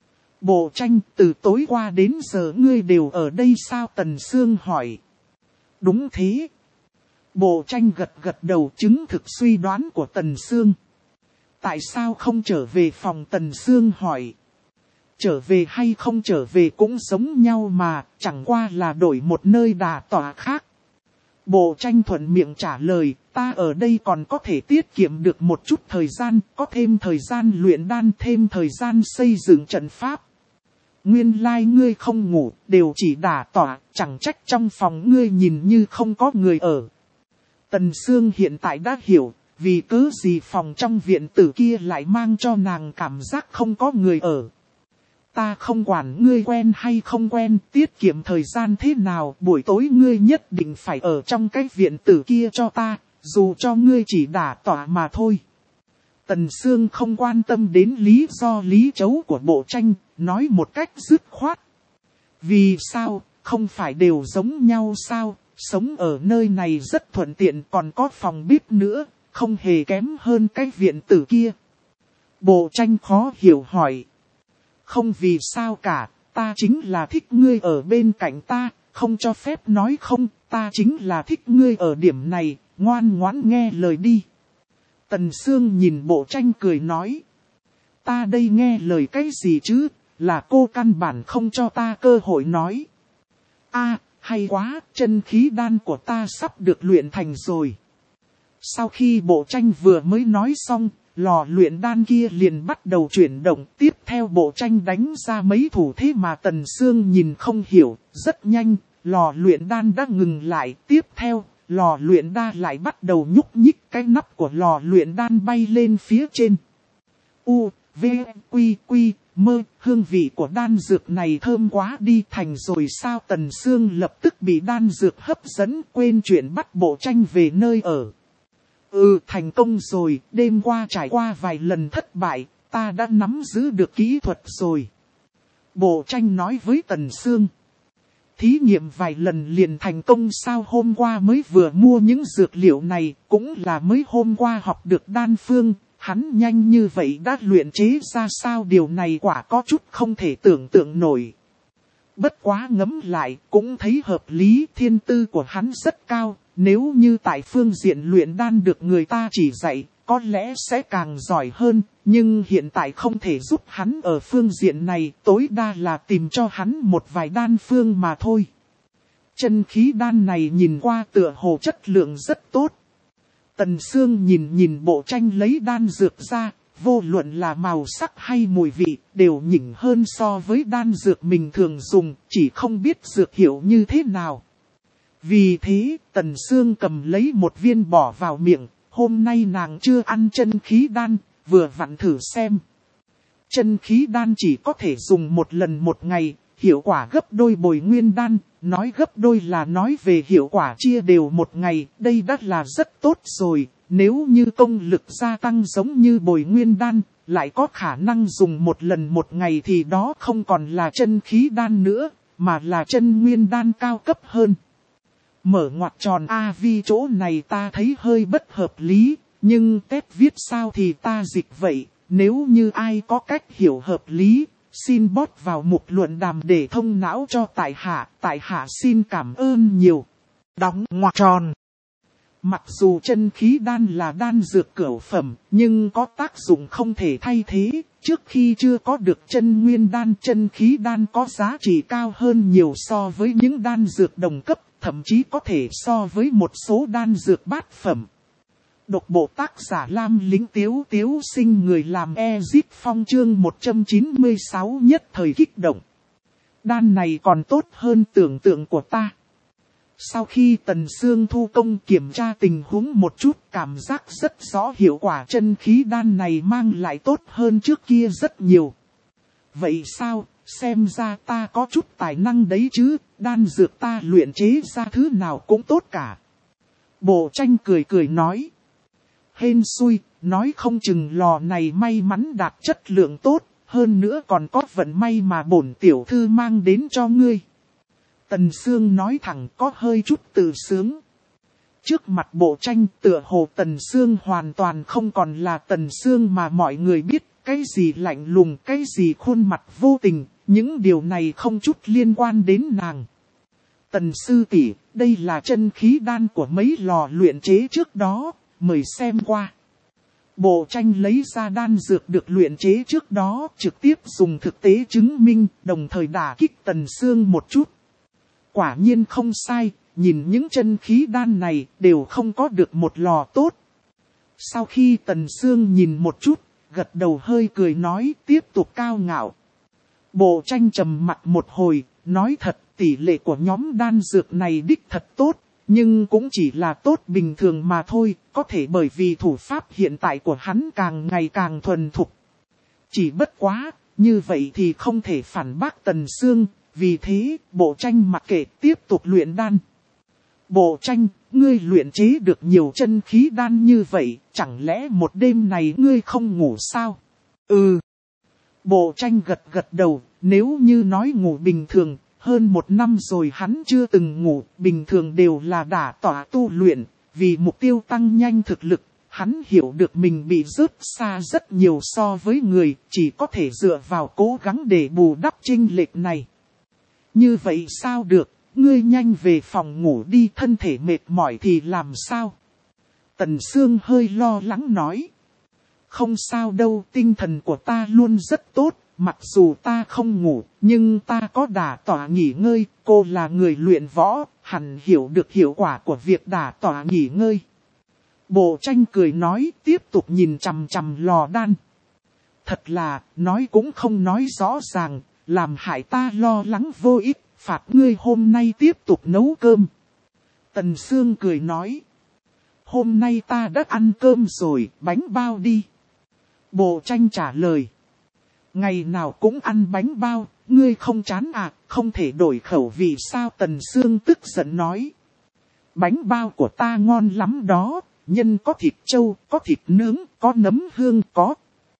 Bộ tranh, từ tối qua đến giờ ngươi đều ở đây sao? Tần Sương hỏi. Đúng thế. Bộ tranh gật gật đầu chứng thực suy đoán của Tần Sương. Tại sao không trở về phòng? Tần Sương hỏi. Trở về hay không trở về cũng giống nhau mà, chẳng qua là đổi một nơi đả tỏa khác. Bộ tranh thuận miệng trả lời, ta ở đây còn có thể tiết kiệm được một chút thời gian, có thêm thời gian luyện đan, thêm thời gian xây dựng trận pháp. Nguyên lai like ngươi không ngủ, đều chỉ đả tỏa, chẳng trách trong phòng ngươi nhìn như không có người ở. Tần Sương hiện tại đã hiểu, vì cớ gì phòng trong viện tử kia lại mang cho nàng cảm giác không có người ở. Ta không quản ngươi quen hay không quen, tiết kiệm thời gian thế nào, buổi tối ngươi nhất định phải ở trong cái viện tử kia cho ta, dù cho ngươi chỉ đả tỏa mà thôi. Tần Sương không quan tâm đến lý do lý chấu của bộ tranh, nói một cách dứt khoát. Vì sao, không phải đều giống nhau sao, sống ở nơi này rất thuận tiện, còn có phòng bếp nữa, không hề kém hơn cái viện tử kia. Bộ tranh khó hiểu hỏi. Không vì sao cả, ta chính là thích ngươi ở bên cạnh ta, không cho phép nói không, ta chính là thích ngươi ở điểm này, ngoan ngoãn nghe lời đi. Tần Sương nhìn bộ tranh cười nói. Ta đây nghe lời cái gì chứ, là cô căn bản không cho ta cơ hội nói. A, hay quá, chân khí đan của ta sắp được luyện thành rồi. Sau khi bộ tranh vừa mới nói xong, lò luyện đan kia liền bắt đầu chuyển động, tiếp theo bộ tranh đánh ra mấy thủ thế mà Tần Sương nhìn không hiểu, rất nhanh, lò luyện đan đã ngừng lại, tiếp theo, lò luyện đan lại bắt đầu nhúc nhích, cái nắp của lò luyện đan bay lên phía trên. U, V, Quy, Quy, Mơ, hương vị của đan dược này thơm quá đi, thành rồi sao? Tần Sương lập tức bị đan dược hấp dẫn, quên chuyện bắt bộ tranh về nơi ở. Ừ, thành công rồi, đêm qua trải qua vài lần thất bại, ta đã nắm giữ được kỹ thuật rồi. Bộ tranh nói với Tần Sương. Thí nghiệm vài lần liền thành công sao? Hôm qua mới vừa mua những dược liệu này, cũng là mới hôm qua học được đan phương, hắn nhanh như vậy đã luyện chế ra sao? Điều này quả có chút không thể tưởng tượng nổi. Bất quá ngẫm lại, cũng thấy hợp lý, thiên tư của hắn rất cao. Nếu như tại phương diện luyện đan được người ta chỉ dạy, có lẽ sẽ càng giỏi hơn, nhưng hiện tại không thể giúp hắn ở phương diện này, tối đa là tìm cho hắn một vài đan phương mà thôi. Chân khí đan này nhìn qua tựa hồ chất lượng rất tốt. Tần Sương nhìn nhìn bộ tranh lấy đan dược ra, vô luận là màu sắc hay mùi vị, đều nhỉnh hơn so với đan dược mình thường dùng, chỉ không biết dược hiệu như thế nào. Vì thế, Tần Sương cầm lấy một viên bỏ vào miệng, hôm nay nàng chưa ăn chân khí đan, vừa vặn thử xem. Chân khí đan chỉ có thể dùng một lần một ngày, hiệu quả gấp đôi bồi nguyên đan, nói gấp đôi là nói về hiệu quả chia đều một ngày, đây đã là rất tốt rồi, nếu như công lực gia tăng giống như bồi nguyên đan, lại có khả năng dùng một lần một ngày thì đó không còn là chân khí đan nữa, mà là chân nguyên đan cao cấp hơn. Mở ngoặc tròn A vi chỗ này ta thấy hơi bất hợp lý, nhưng tép viết sao thì ta dịch vậy, nếu như ai có cách hiểu hợp lý, xin bót vào mục luận đàm để thông não cho tại hạ, tại hạ xin cảm ơn nhiều. Đóng ngoặc tròn. Mặc dù chân khí đan là đan dược cửu phẩm, nhưng có tác dụng không thể thay thế, trước khi chưa có được chân nguyên đan, chân khí đan có giá trị cao hơn nhiều so với những đan dược đồng cấp, thậm chí có thể so với một số đan dược bát phẩm. Độc bộ tác giả Lam Lĩnh Tiếu Tiếu Sinh người làm Ezit Phong chương một trăm chín mươi sáu nhất thời kích động. Đan này còn tốt hơn tưởng tượng của ta. Sau khi Tần Sương thu công kiểm tra tình huống một chút, cảm giác rất rõ hiệu quả chân khí đan này mang lại tốt hơn trước kia rất nhiều. Vậy sao, xem ra ta có chút tài năng đấy chứ, đan dược ta luyện chế ra thứ nào cũng tốt cả. Bộ tranh cười cười nói. Hên xui, nói không chừng lò này may mắn đạt chất lượng tốt, hơn nữa còn có vận may mà bổn tiểu thư mang đến cho ngươi. Tần Sương nói thẳng có hơi chút tự sướng. Trước mặt bộ tranh tựa hồ Tần Sương hoàn toàn không còn là Tần Sương mà mọi người biết, cái gì lạnh lùng, cái gì khuôn mặt vô tình, những điều này không chút liên quan đến nàng. Tần sư tỷ, đây là chân khí đan của mấy lò luyện chế trước đó, mời xem qua. Bộ tranh lấy ra đan dược được luyện chế trước đó, trực tiếp dùng thực tế chứng minh, đồng thời đả kích Tần Sương một chút. Quả nhiên không sai, nhìn những chân khí đan này đều không có được một lò tốt. Sau khi Tần Sương nhìn một chút, gật đầu hơi cười nói tiếp tục cao ngạo. Bộ tranh trầm mặt một hồi, nói thật tỷ lệ của nhóm đan dược này đích thật tốt, nhưng cũng chỉ là tốt bình thường mà thôi, có thể bởi vì thủ pháp hiện tại của hắn càng ngày càng thuần thục. Chỉ bất quá, như vậy thì không thể phản bác Tần Sương. Vì thế, bộ tranh mặc kệ tiếp tục luyện đan. Bộ tranh, ngươi luyện chế được nhiều chân khí đan như vậy, chẳng lẽ một đêm này ngươi không ngủ sao? Ừ. Bộ tranh gật gật đầu, nếu như nói ngủ bình thường, hơn một năm rồi hắn chưa từng ngủ, bình thường đều là đả tỏa tu luyện, vì mục tiêu tăng nhanh thực lực, hắn hiểu được mình bị rớt xa rất nhiều so với người, chỉ có thể dựa vào cố gắng để bù đắp chênh lệch này. Như vậy sao được, ngươi nhanh về phòng ngủ đi, thân thể mệt mỏi thì làm sao? Tần Sương hơi lo lắng nói. Không sao đâu, tinh thần của ta luôn rất tốt, mặc dù ta không ngủ, nhưng ta có đả tỏa nghỉ ngơi, cô là người luyện võ, hẳn hiểu được hiệu quả của việc đả tỏa nghỉ ngơi. Bộ tranh cười nói, tiếp tục nhìn chằm chằm lò đan. Thật là, nói cũng không nói rõ ràng. Làm hại ta lo lắng vô ích, phạt ngươi hôm nay tiếp tục nấu cơm. Tần Sương cười nói. Hôm nay ta đã ăn cơm rồi, bánh bao đi. Bộ tranh trả lời. Ngày nào cũng ăn bánh bao, ngươi không chán à, không thể đổi khẩu vị sao? Tần Sương tức giận nói. Bánh bao của ta ngon lắm đó, nhân có thịt trâu, có thịt nướng, có nấm hương, có.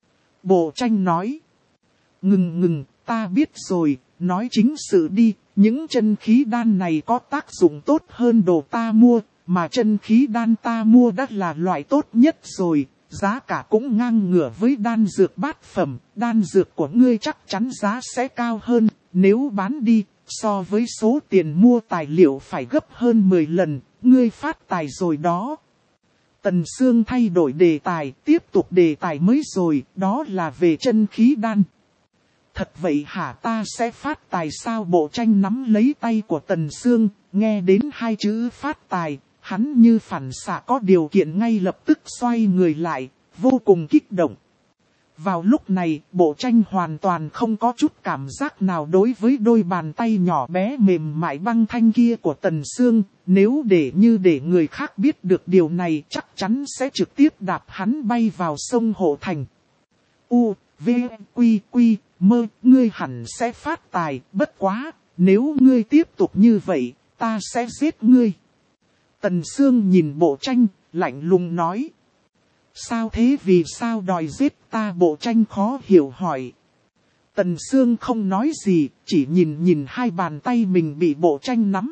Bộ tranh nói. Ngừng ngừng. Ta biết rồi, nói chính sự đi, những chân khí đan này có tác dụng tốt hơn đồ ta mua, mà chân khí đan ta mua đã là loại tốt nhất rồi, giá cả cũng ngang ngửa với đan dược bát phẩm, đan dược của ngươi chắc chắn giá sẽ cao hơn, nếu bán đi, so với số tiền mua tài liệu phải gấp hơn mười lần, ngươi phát tài rồi đó. Tần Sương thay đổi đề tài, tiếp tục đề tài mới rồi, đó là về chân khí đan. Thật vậy hả, ta sẽ phát tài sao? Bộ tranh nắm lấy tay của Tần Sương, nghe đến hai chữ phát tài, hắn như phản xạ có điều kiện ngay lập tức xoay người lại, vô cùng kích động. Vào lúc này, bộ tranh hoàn toàn không có chút cảm giác nào đối với đôi bàn tay nhỏ bé mềm mại băng thanh kia của Tần Sương. Nếu để như để người khác biết được điều này chắc chắn sẽ trực tiếp đạp hắn bay vào sông Hộ Thành. U, V, Quy, Quy, Mơ, ngươi hẳn sẽ phát tài, bất quá, nếu ngươi tiếp tục như vậy, ta sẽ giết ngươi. Tần Sương nhìn bộ tranh, lạnh lùng nói. Sao thế, vì sao đòi giết ta? Bộ tranh khó hiểu hỏi. Tần Sương không nói gì, chỉ nhìn nhìn hai bàn tay mình bị bộ tranh nắm.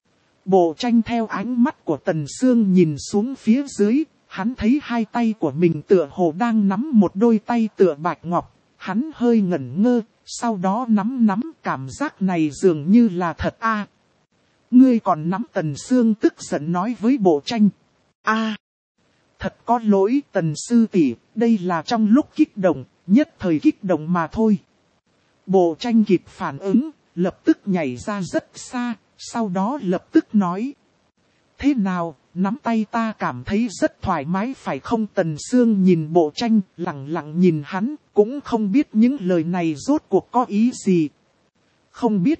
Bộ tranh theo ánh mắt của Tần Sương nhìn xuống phía dưới, hắn thấy hai tay của mình tựa hồ đang nắm một đôi tay tựa bạch ngọc. Hắn hơi ngẩn ngơ, sau đó nắm nắm, cảm giác này dường như là thật a. À, ngươi còn nắm? Tần Sương tức giận nói với bộ tranh. A, à, thật có lỗi Tần sư tỷ, đây là trong lúc kích động, nhất thời kích động mà thôi. Bộ tranh kịp phản ứng, lập tức nhảy ra rất xa, sau đó lập tức nói. Thế nào, nắm tay ta cảm thấy rất thoải mái phải không? Tần Sương nhìn bộ tranh, lặng lặng nhìn hắn, cũng không biết những lời này rốt cuộc có ý gì. Không biết.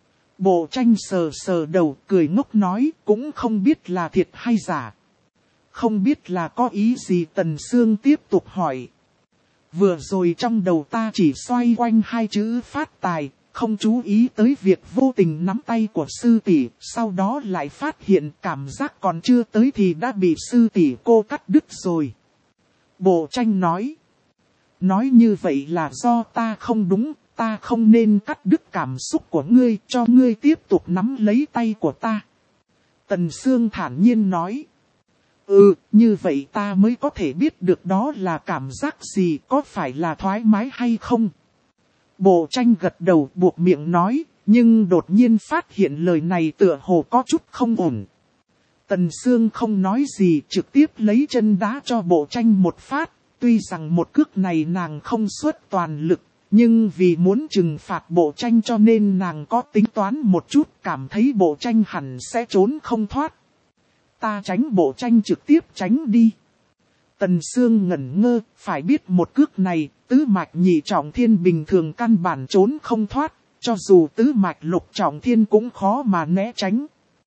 Bộ tranh sờ sờ đầu, cười ngốc nói, cũng không biết là thiệt hay giả. Không biết là có ý gì? Tần Sương tiếp tục hỏi. Vừa rồi trong đầu ta chỉ xoay quanh hai chữ phát tài, không chú ý tới việc vô tình nắm tay của sư tỷ, sau đó lại phát hiện cảm giác còn chưa tới thì đã bị sư tỷ cô cắt đứt rồi. Bộ tranh nói. Nói như vậy là do ta không đúng, ta không nên cắt đứt cảm xúc của ngươi, cho ngươi tiếp tục nắm lấy tay của ta. Tần Sương thản nhiên nói. Ừ, như vậy ta mới có thể biết được đó là cảm giác gì, có phải là thoải mái hay không. Bộ tranh gật đầu buộc miệng nói, nhưng đột nhiên phát hiện lời này tựa hồ có chút không ổn. Tần Sương không nói gì, trực tiếp lấy chân đá cho bộ tranh một phát. Tuy rằng một cước này nàng không xuất toàn lực, nhưng vì muốn trừng phạt bộ tranh cho nên nàng có tính toán một chút, cảm thấy bộ tranh hẳn sẽ trốn không thoát. Ta tránh, bộ tranh trực tiếp tránh đi. Tần Sương ngẩn ngơ, phải biết một cước này, tứ mạch nhị trọng thiên bình thường căn bản trốn không thoát, cho dù tứ mạch lục trọng thiên cũng khó mà né tránh.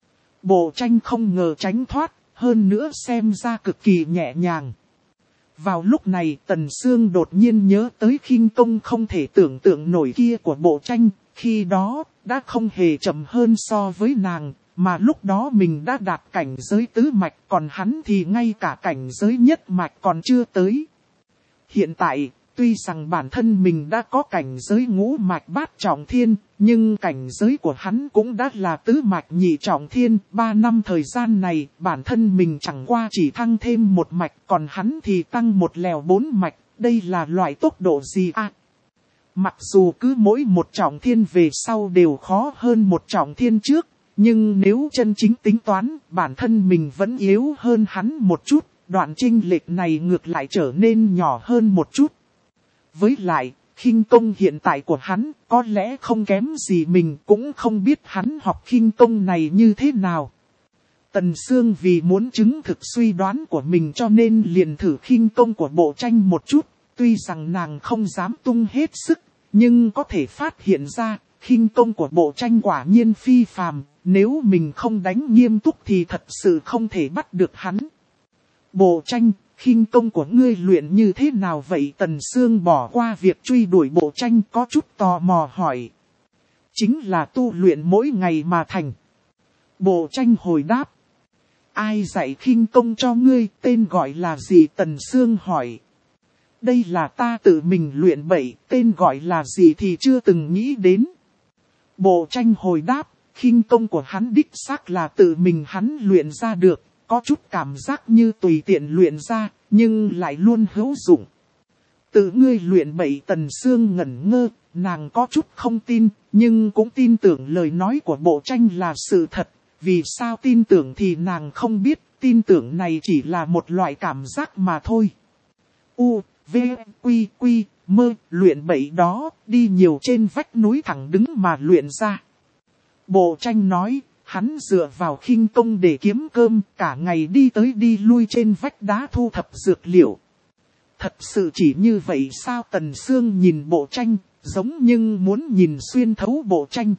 Bộ tranh không ngờ tránh thoát, hơn nữa xem ra cực kỳ nhẹ nhàng. Vào lúc này Tần Sương đột nhiên nhớ tới khinh công không thể tưởng tượng nổi kia của bộ tranh, khi đó đã không hề chậm hơn so với nàng, mà lúc đó mình đã đạt cảnh giới tứ mạch, còn hắn thì ngay cả cảnh giới nhất mạch còn chưa tới. Hiện tại, tuy rằng bản thân mình đã có cảnh giới ngũ mạch bát trọng thiên, nhưng cảnh giới của hắn cũng đã là tứ mạch nhị trọng thiên. Ba năm thời gian này, bản thân mình chẳng qua chỉ thăng thêm một mạch, còn hắn thì tăng một lèo bốn mạch. Đây là loại tốc độ gì à? Mặc dù cứ mỗi một trọng thiên về sau đều khó hơn một trọng thiên trước, nhưng nếu chân chính tính toán, bản thân mình vẫn yếu hơn hắn một chút, đoạn chênh lệch này ngược lại trở nên nhỏ hơn một chút. Với lại, khinh công hiện tại của hắn có lẽ không kém gì mình, cũng không biết hắn học khinh công này như thế nào. Tần Sương vì muốn chứng thực suy đoán của mình cho nên liền thử khinh công của bộ tranh một chút, tuy rằng nàng không dám tung hết sức, nhưng có thể phát hiện ra, khinh công của bộ tranh quả nhiên phi phàm, nếu mình không đánh nghiêm túc thì thật sự không thể bắt được hắn. Bộ tranh, khinh công của ngươi luyện như thế nào vậy? Tần Sương bỏ qua việc truy đuổi bộ tranh, có chút tò mò hỏi. Chính là tu luyện mỗi ngày mà thành. Bộ tranh hồi đáp. Ai dạy khinh công cho ngươi, tên gọi là gì? Tần Sương hỏi. Đây là ta tự mình luyện bậy, tên gọi là gì thì chưa từng nghĩ đến. Bộ tranh hồi đáp, khinh công của hắn đích xác là tự mình hắn luyện ra được, có chút cảm giác như tùy tiện luyện ra, nhưng lại luôn hữu dụng. Tự ngươi luyện bậy? Tần Sương ngẩn ngơ, nàng có chút không tin, nhưng cũng tin tưởng lời nói của bộ tranh là sự thật. Vì sao tin tưởng thì nàng không biết, tin tưởng này chỉ là một loại cảm giác mà thôi. U, V, Quy, Quy, Mơ, luyện bậy đó, đi nhiều trên vách núi thẳng đứng mà luyện ra. Bộ tranh nói, hắn dựa vào khinh công để kiếm cơm, cả ngày đi tới đi lui trên vách đá thu thập dược liệu. Thật sự chỉ như vậy sao? Tần Sương nhìn bộ tranh, giống nhưng muốn nhìn xuyên thấu bộ tranh.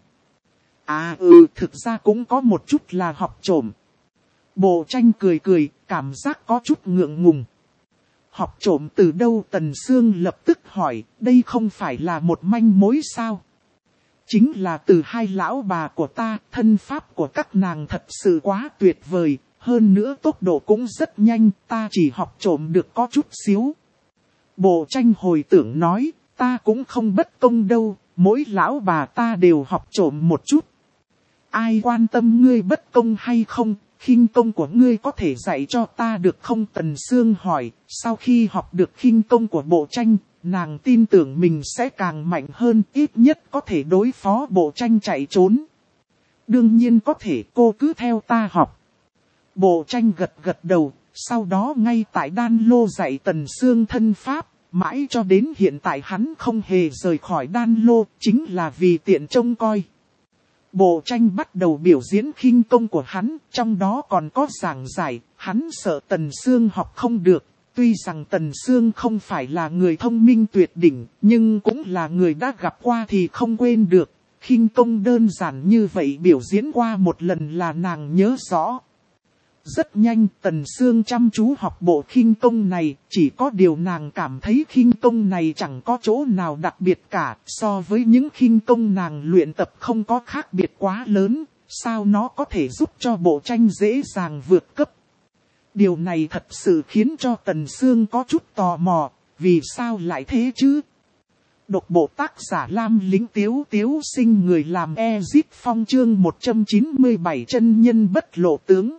À ừ, thực ra cũng có một chút là học trộm. Bộ tranh cười cười, cảm giác có chút ngượng ngùng. Học trộm từ đâu? Tần Sương lập tức hỏi, đây không phải là một manh mối sao? Chính là từ hai lão bà của ta, thân pháp của các nàng thật sự quá tuyệt vời, hơn nữa tốc độ cũng rất nhanh, ta chỉ học trộm được có chút xíu. Bộ tranh hồi tưởng nói, ta cũng không bất công đâu, mỗi lão bà ta đều học trộm một chút. Ai quan tâm ngươi bất công hay không, khinh công của ngươi có thể dạy cho ta được không? Tần Sương hỏi, sau khi học được khinh công của bộ tranh, nàng tin tưởng mình sẽ càng mạnh hơn, ít nhất có thể đối phó bộ tranh chạy trốn. Đương nhiên có thể, cô cứ theo ta học. Bộ tranh gật gật đầu, sau đó ngay tại đan lô dạy Tần Sương thân pháp, mãi cho đến hiện tại hắn không hề rời khỏi đan lô, chính là vì tiện trông coi. Bộ tranh bắt đầu biểu diễn khinh công của hắn, trong đó còn có giảng giải, hắn sợ Tần Sương học không được. Tuy rằng Tần Sương không phải là người thông minh tuyệt đỉnh, nhưng cũng là người đã gặp qua thì không quên được. Khinh công đơn giản như vậy biểu diễn qua một lần là nàng nhớ rõ. Rất nhanh Tần Sương chăm chú học bộ khinh công này, chỉ có điều nàng cảm thấy khinh công này chẳng có chỗ nào đặc biệt cả, so với những khinh công nàng luyện tập không có khác biệt quá lớn, sao nó có thể giúp cho bộ tranh dễ dàng vượt cấp. Điều này thật sự khiến cho Tần Sương có chút tò mò, vì sao lại thế chứ? Độc bộ tác giả Lam Lĩnh Tiếu Tiếu Sinh, người làm Ezit Phong, chương một trăm chín mươi bảy chân nhân bất lộ tướng.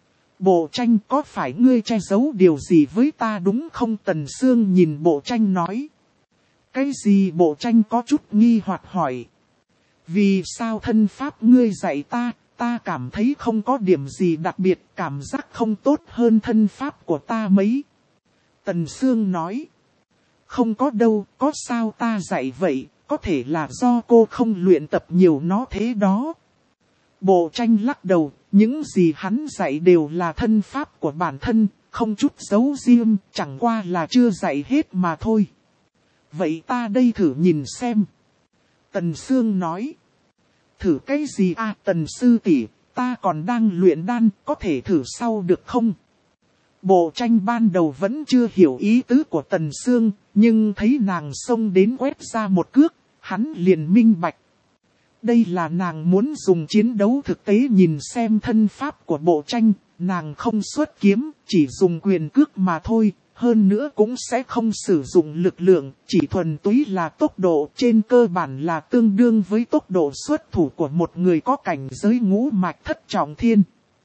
Bộ tranh, có phải ngươi che giấu điều gì với ta đúng không? Tần Sương nhìn bộ tranh nói. Cái gì? Bộ tranh có chút nghi hoặc hỏi. Vì sao thân pháp ngươi dạy ta, ta cảm thấy không có điểm gì đặc biệt, cảm giác không tốt hơn thân pháp của ta mấy. Tần Sương nói. Không có đâu, có sao ta dạy vậy, có thể là do cô không luyện tập nhiều nó thế đó. Bộ tranh lắc đầu, những gì hắn dạy đều là thân pháp của bản thân, không chút giấu riêng, chẳng qua là chưa dạy hết mà thôi. Vậy ta đây thử nhìn xem. Tần Sương nói. Thử cái gì à? Tần sư tỷ, ta còn đang luyện đan, có thể thử sau được không? Bộ tranh ban đầu vẫn chưa hiểu ý tứ của Tần Sương, nhưng thấy nàng xông đến quét ra một cước, hắn liền minh bạch. Đây là nàng muốn dùng chiến đấu thực tế nhìn xem thân pháp của bộ tranh, nàng không xuất kiếm, chỉ dùng quyền cước mà thôi, hơn nữa cũng sẽ không sử dụng lực lượng, chỉ thuần túy là tốc độ, trên cơ bản là tương đương với tốc độ xuất thủ của một người có cảnh giới ngũ mạch thất trọng thiên.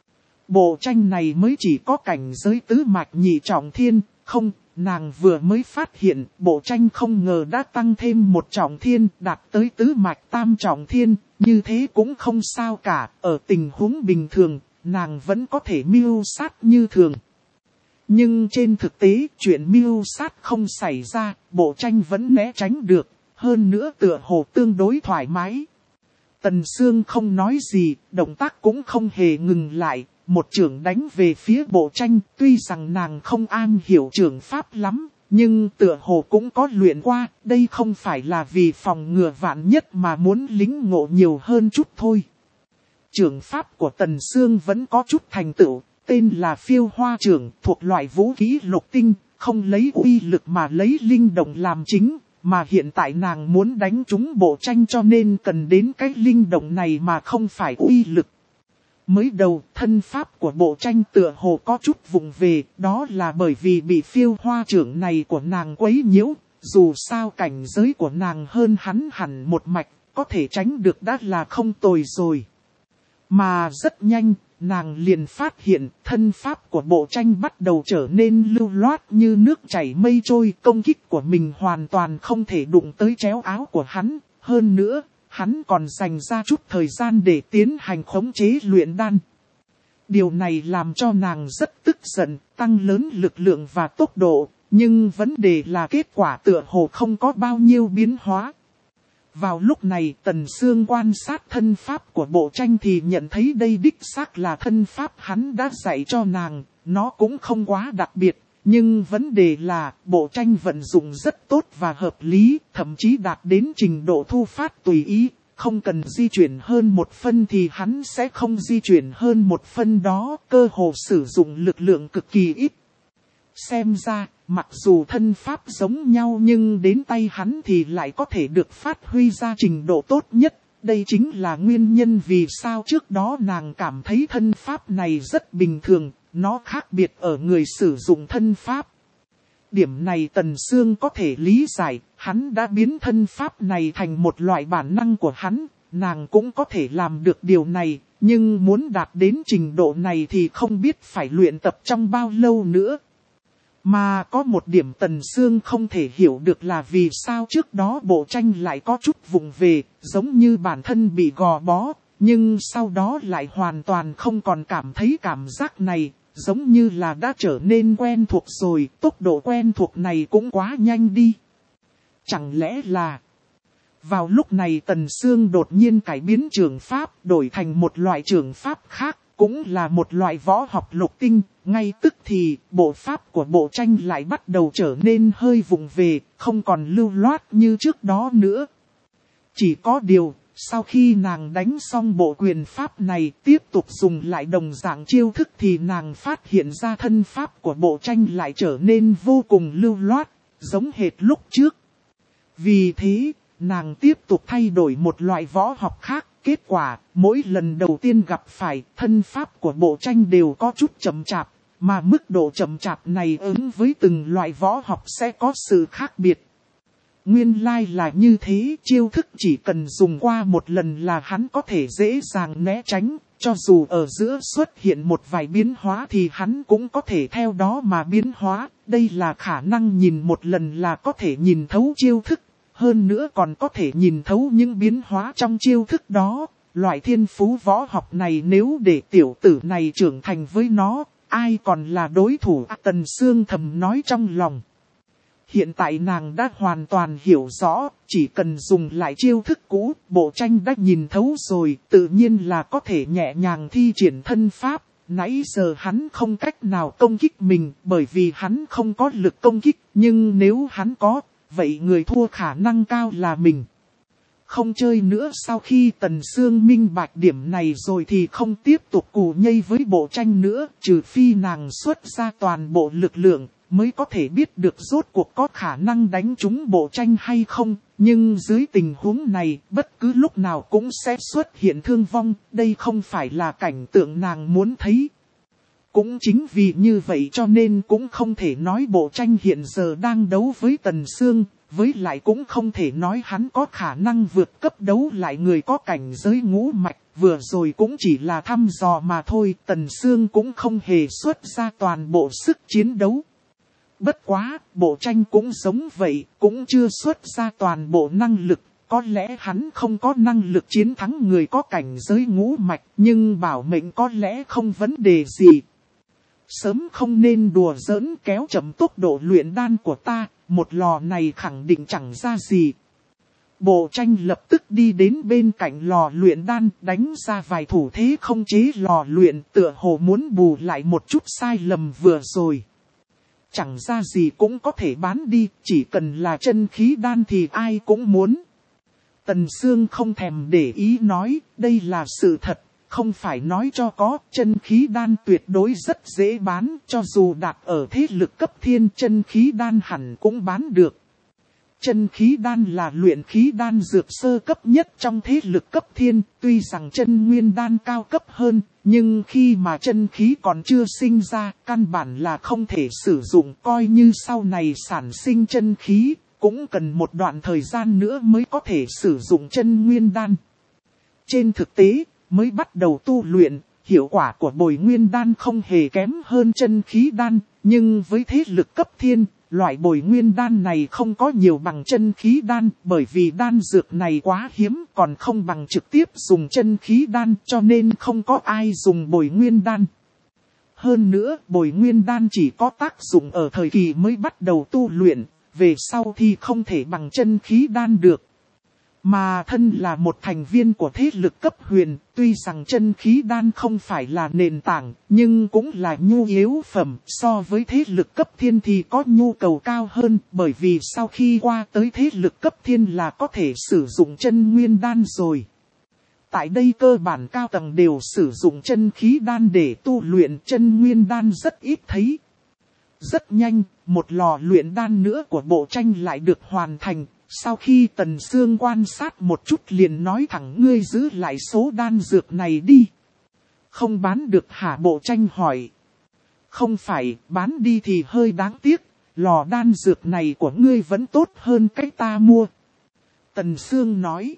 Bộ tranh này mới chỉ có cảnh giới tứ mạch nhị trọng thiên, không, nàng vừa mới phát hiện bộ tranh không ngờ đã tăng thêm một trọng thiên, đạt tới tứ mạch tam trọng thiên, như thế cũng không sao cả, ở tình huống bình thường, nàng vẫn có thể mưu sát như thường. Nhưng trên thực tế, chuyện mưu sát không xảy ra, bộ tranh vẫn né tránh được, hơn nữa tựa hồ tương đối thoải mái. Tần Sương không nói gì, động tác cũng không hề ngừng lại, một chưởng đánh về phía bộ tranh, tuy rằng nàng không am hiểu chưởng pháp lắm, nhưng tựa hồ cũng có luyện qua, đây không phải là vì phòng ngừa vạn nhất mà muốn lĩnh ngộ nhiều hơn chút thôi. Chưởng pháp của Tần Sương vẫn có chút thành tựu, tên là phiêu hoa chưởng, thuộc loại vũ khí lục tinh, không lấy uy lực mà lấy linh động làm chính, mà hiện tại nàng muốn đánh trúng bộ tranh cho nên cần đến cái linh động này mà không phải uy lực. Mới đầu, thân pháp của bộ tranh tựa hồ có chút vụng về, đó là bởi vì bị phiêu hoa chưởng này của nàng quấy nhiễu, dù sao cảnh giới của nàng hơn hắn hẳn một mạch, có thể tránh được đã là không tồi rồi. Mà rất nhanh, nàng liền phát hiện thân pháp của bộ tranh bắt đầu trở nên lưu loát như nước chảy mây trôi, công kích của mình hoàn toàn không thể đụng tới chéo áo của hắn, hơn nữa. Hắn còn dành ra chút thời gian để tiến hành khống chế luyện đan. Điều này làm cho nàng rất tức giận, tăng lớn lực lượng và tốc độ, nhưng vấn đề là kết quả tựa hồ không có bao nhiêu biến hóa. Vào lúc này Tần Sương quan sát thân pháp của bộ tranh thì nhận thấy đây đích xác là thân pháp hắn đã dạy cho nàng, nó cũng không quá đặc biệt. Nhưng vấn đề là bộ tranh vận dụng rất tốt và hợp lý, thậm chí đạt đến trình độ thu phát tùy ý, không cần di chuyển hơn một phân thì hắn sẽ không di chuyển hơn một phân đó, cơ hồ sử dụng lực lượng cực kỳ ít. Xem ra, mặc dù thân pháp giống nhau nhưng đến tay hắn thì lại có thể được phát huy ra trình độ tốt nhất. Đây chính là nguyên nhân vì sao trước đó nàng cảm thấy thân pháp này rất bình thường, nó khác biệt ở người sử dụng thân pháp. Điểm này Tần Sương có thể lý giải, hắn đã biến thân pháp này thành một loại bản năng của hắn, nàng cũng có thể làm được điều này, nhưng muốn đạt đến trình độ này thì không biết phải luyện tập trong bao lâu nữa. Mà có một điểm Tần Sương không thể hiểu được là vì sao trước đó bộ tranh lại có chút vụng về, giống như bản thân bị gò bó, nhưng sau đó lại hoàn toàn không còn cảm thấy cảm giác này, giống như là đã trở nên quen thuộc rồi, tốc độ quen thuộc này cũng quá nhanh đi. Chẳng lẽ là... Vào lúc này Tần Sương đột nhiên cải biến trường pháp, đổi thành một loại trường pháp khác, cũng là một loại võ học lục tinh, ngay tức thì bộ pháp của bộ tranh lại bắt đầu trở nên hơi vụng về, không còn lưu loát như trước đó nữa. Chỉ có điều, sau khi nàng đánh xong bộ quyền pháp này tiếp tục dùng lại đồng dạng chiêu thức thì nàng phát hiện ra thân pháp của bộ tranh lại trở nên vô cùng lưu loát, giống hệt lúc trước. Vì thế, nàng tiếp tục thay đổi một loại võ học khác. Kết quả, mỗi lần đầu tiên gặp phải, thân pháp của bộ tranh đều có chút chậm chạp, mà mức độ chậm chạp này ứng với từng loại võ học sẽ có sự khác biệt. Nguyên lai là như thế, chiêu thức chỉ cần dùng qua một lần là hắn có thể dễ dàng né tránh, cho dù ở giữa xuất hiện một vài biến hóa thì hắn cũng có thể theo đó mà biến hóa. Đây là khả năng nhìn một lần là có thể nhìn thấu chiêu thức. Hơn nữa còn có thể nhìn thấu những biến hóa trong chiêu thức đó. Loại thiên phú võ học này nếu để tiểu tử này trưởng thành với nó, ai còn là đối thủ? Tần Sương thầm nói trong lòng. Hiện tại nàng đã hoàn toàn hiểu rõ, chỉ cần dùng lại chiêu thức cũ, bộ tranh đã nhìn thấu rồi, tự nhiên là có thể nhẹ nhàng thi triển thân pháp. Nãy giờ hắn không cách nào công kích mình bởi vì hắn không có lực công kích, nhưng nếu hắn có, vậy người thua khả năng cao là mình. Không chơi nữa, sau khi Tần Sương minh bạch điểm này rồi thì không tiếp tục cù nhây với bộ tranh nữa, trừ phi nàng xuất ra toàn bộ lực lượng, mới có thể biết được rốt cuộc có khả năng đánh trúng bộ tranh hay không. Nhưng dưới tình huống này, bất cứ lúc nào cũng sẽ xuất hiện thương vong, đây không phải là cảnh tượng nàng muốn thấy. Cũng chính vì như vậy cho nên cũng không thể nói bộ tranh hiện giờ đang đấu với Tần Sương, với lại cũng không thể nói hắn có khả năng vượt cấp đấu lại người có cảnh giới ngũ mạch, vừa rồi cũng chỉ là thăm dò mà thôi, Tần Sương cũng không hề xuất ra toàn bộ sức chiến đấu. Bất quá, bộ tranh cũng giống vậy, cũng chưa xuất ra toàn bộ năng lực, có lẽ hắn không có năng lực chiến thắng người có cảnh giới ngũ mạch, nhưng bảo mệnh có lẽ không vấn đề gì. Sớm không nên đùa giỡn kéo chậm tốc độ luyện đan của ta, một lò này khẳng định chẳng ra gì. Bộ tranh lập tức đi đến bên cạnh lò luyện đan, đánh ra vài thủ thế không chế lò luyện, tựa hồ muốn bù lại một chút sai lầm vừa rồi. Chẳng ra gì cũng có thể bán đi, chỉ cần là chân khí đan thì ai cũng muốn. Tần Sương không thèm để ý nói, đây là sự thật. Không phải nói cho có, chân khí đan tuyệt đối rất dễ bán, cho dù đạt ở thế lực cấp thiên chân khí đan hẳn cũng bán được. Chân khí đan là luyện khí đan dược sơ cấp nhất trong thế lực cấp thiên, tuy rằng chân nguyên đan cao cấp hơn, nhưng khi mà chân khí còn chưa sinh ra, căn bản là không thể sử dụng, coi như sau này sản sinh chân khí, cũng cần một đoạn thời gian nữa mới có thể sử dụng chân nguyên đan. Trên thực tế, mới bắt đầu tu luyện, hiệu quả của bồi nguyên đan không hề kém hơn chân khí đan, nhưng với thế lực cấp thiên, loại bồi nguyên đan này không có nhiều bằng chân khí đan, bởi vì đan dược này quá hiếm, còn không bằng trực tiếp dùng chân khí đan, cho nên không có ai dùng bồi nguyên đan. Hơn nữa, bồi nguyên đan chỉ có tác dụng ở thời kỳ mới bắt đầu tu luyện, về sau thì không thể bằng chân khí đan được. Mà thân là một thành viên của thế lực cấp huyền, tuy rằng chân khí đan không phải là nền tảng, nhưng cũng là nhu yếu phẩm, so với thế lực cấp thiên thì có nhu cầu cao hơn, bởi vì sau khi qua tới thế lực cấp thiên là có thể sử dụng chân nguyên đan rồi. Tại đây cơ bản cao tầng đều sử dụng chân khí đan để tu luyện, chân nguyên đan rất ít thấy. Rất nhanh, một lò luyện đan nữa của bộ tranh lại được hoàn thành. Sau khi Tần Sương quan sát một chút liền nói thẳng ngươi giữ lại số đan dược này đi. Không bán được hả? Bộ tranh hỏi. Không phải, bán đi thì hơi đáng tiếc, lò đan dược này của ngươi vẫn tốt hơn cái ta mua. Tần Sương nói.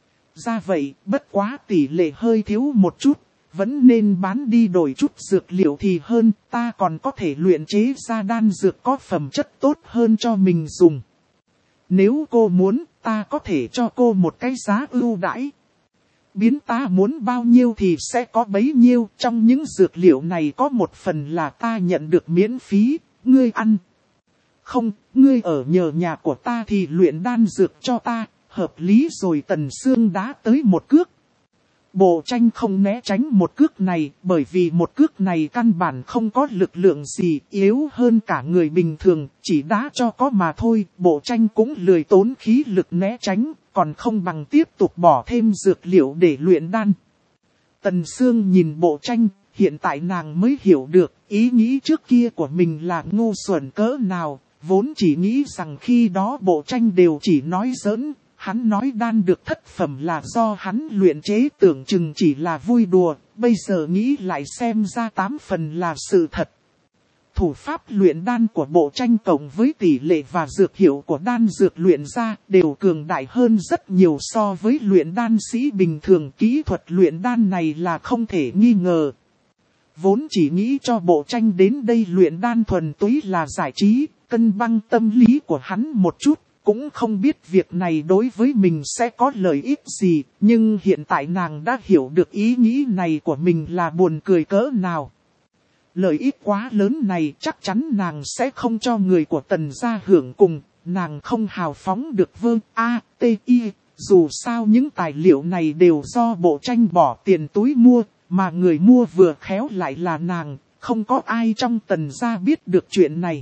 Ra vậy, bất quá tỷ lệ hơi thiếu một chút, vẫn nên bán đi đổi chút dược liệu thì hơn, ta còn có thể luyện chế ra đan dược có phẩm chất tốt hơn cho mình dùng. Nếu cô muốn, ta có thể cho cô một cái giá ưu đãi. Biến ta muốn bao nhiêu thì sẽ có bấy nhiêu, trong những dược liệu này có một phần là ta nhận được miễn phí, ngươi ăn. Không, ngươi ở nhờ nhà của ta thì luyện đan dược cho ta. Hợp lý rồi. Tần Sương đá tới một cước. Bộ tranh không né tránh một cước này, bởi vì một cước này căn bản không có lực lượng gì, yếu hơn cả người bình thường, chỉ đá cho có mà thôi. Bộ tranh cũng lười tốn khí lực né tránh, còn không bằng tiếp tục bỏ thêm dược liệu để luyện đan. Tần Sương nhìn bộ tranh, hiện tại nàng mới hiểu được, ý nghĩ trước kia của mình là ngu xuẩn cỡ nào, vốn chỉ nghĩ rằng khi đó bộ tranh đều chỉ nói giỡn. Hắn nói đan được thất phẩm là do hắn luyện chế, tưởng chừng chỉ là vui đùa, bây giờ nghĩ lại xem ra tám phần là sự thật. Thủ pháp luyện đan của bộ tranh cộng với tỷ lệ và dược hiệu của đan dược luyện ra đều cường đại hơn rất nhiều so với luyện đan sĩ bình thường. Kỹ thuật luyện đan này là không thể nghi ngờ. Vốn chỉ nghĩ cho bộ tranh đến đây luyện đan thuần túy là giải trí, cân bằng tâm lý của hắn một chút. Cũng không biết việc này đối với mình sẽ có lợi ích gì, nhưng hiện tại nàng đã hiểu được ý nghĩ này của mình là buồn cười cỡ nào. Lợi ích quá lớn này chắc chắn nàng sẽ không cho người của Tần gia hưởng cùng, nàng không hào phóng được vơ a, t, i, dù sao những tài liệu này đều do bộ tranh bỏ tiền túi mua, mà người mua vừa khéo lại là nàng, không có ai trong Tần gia biết được chuyện này.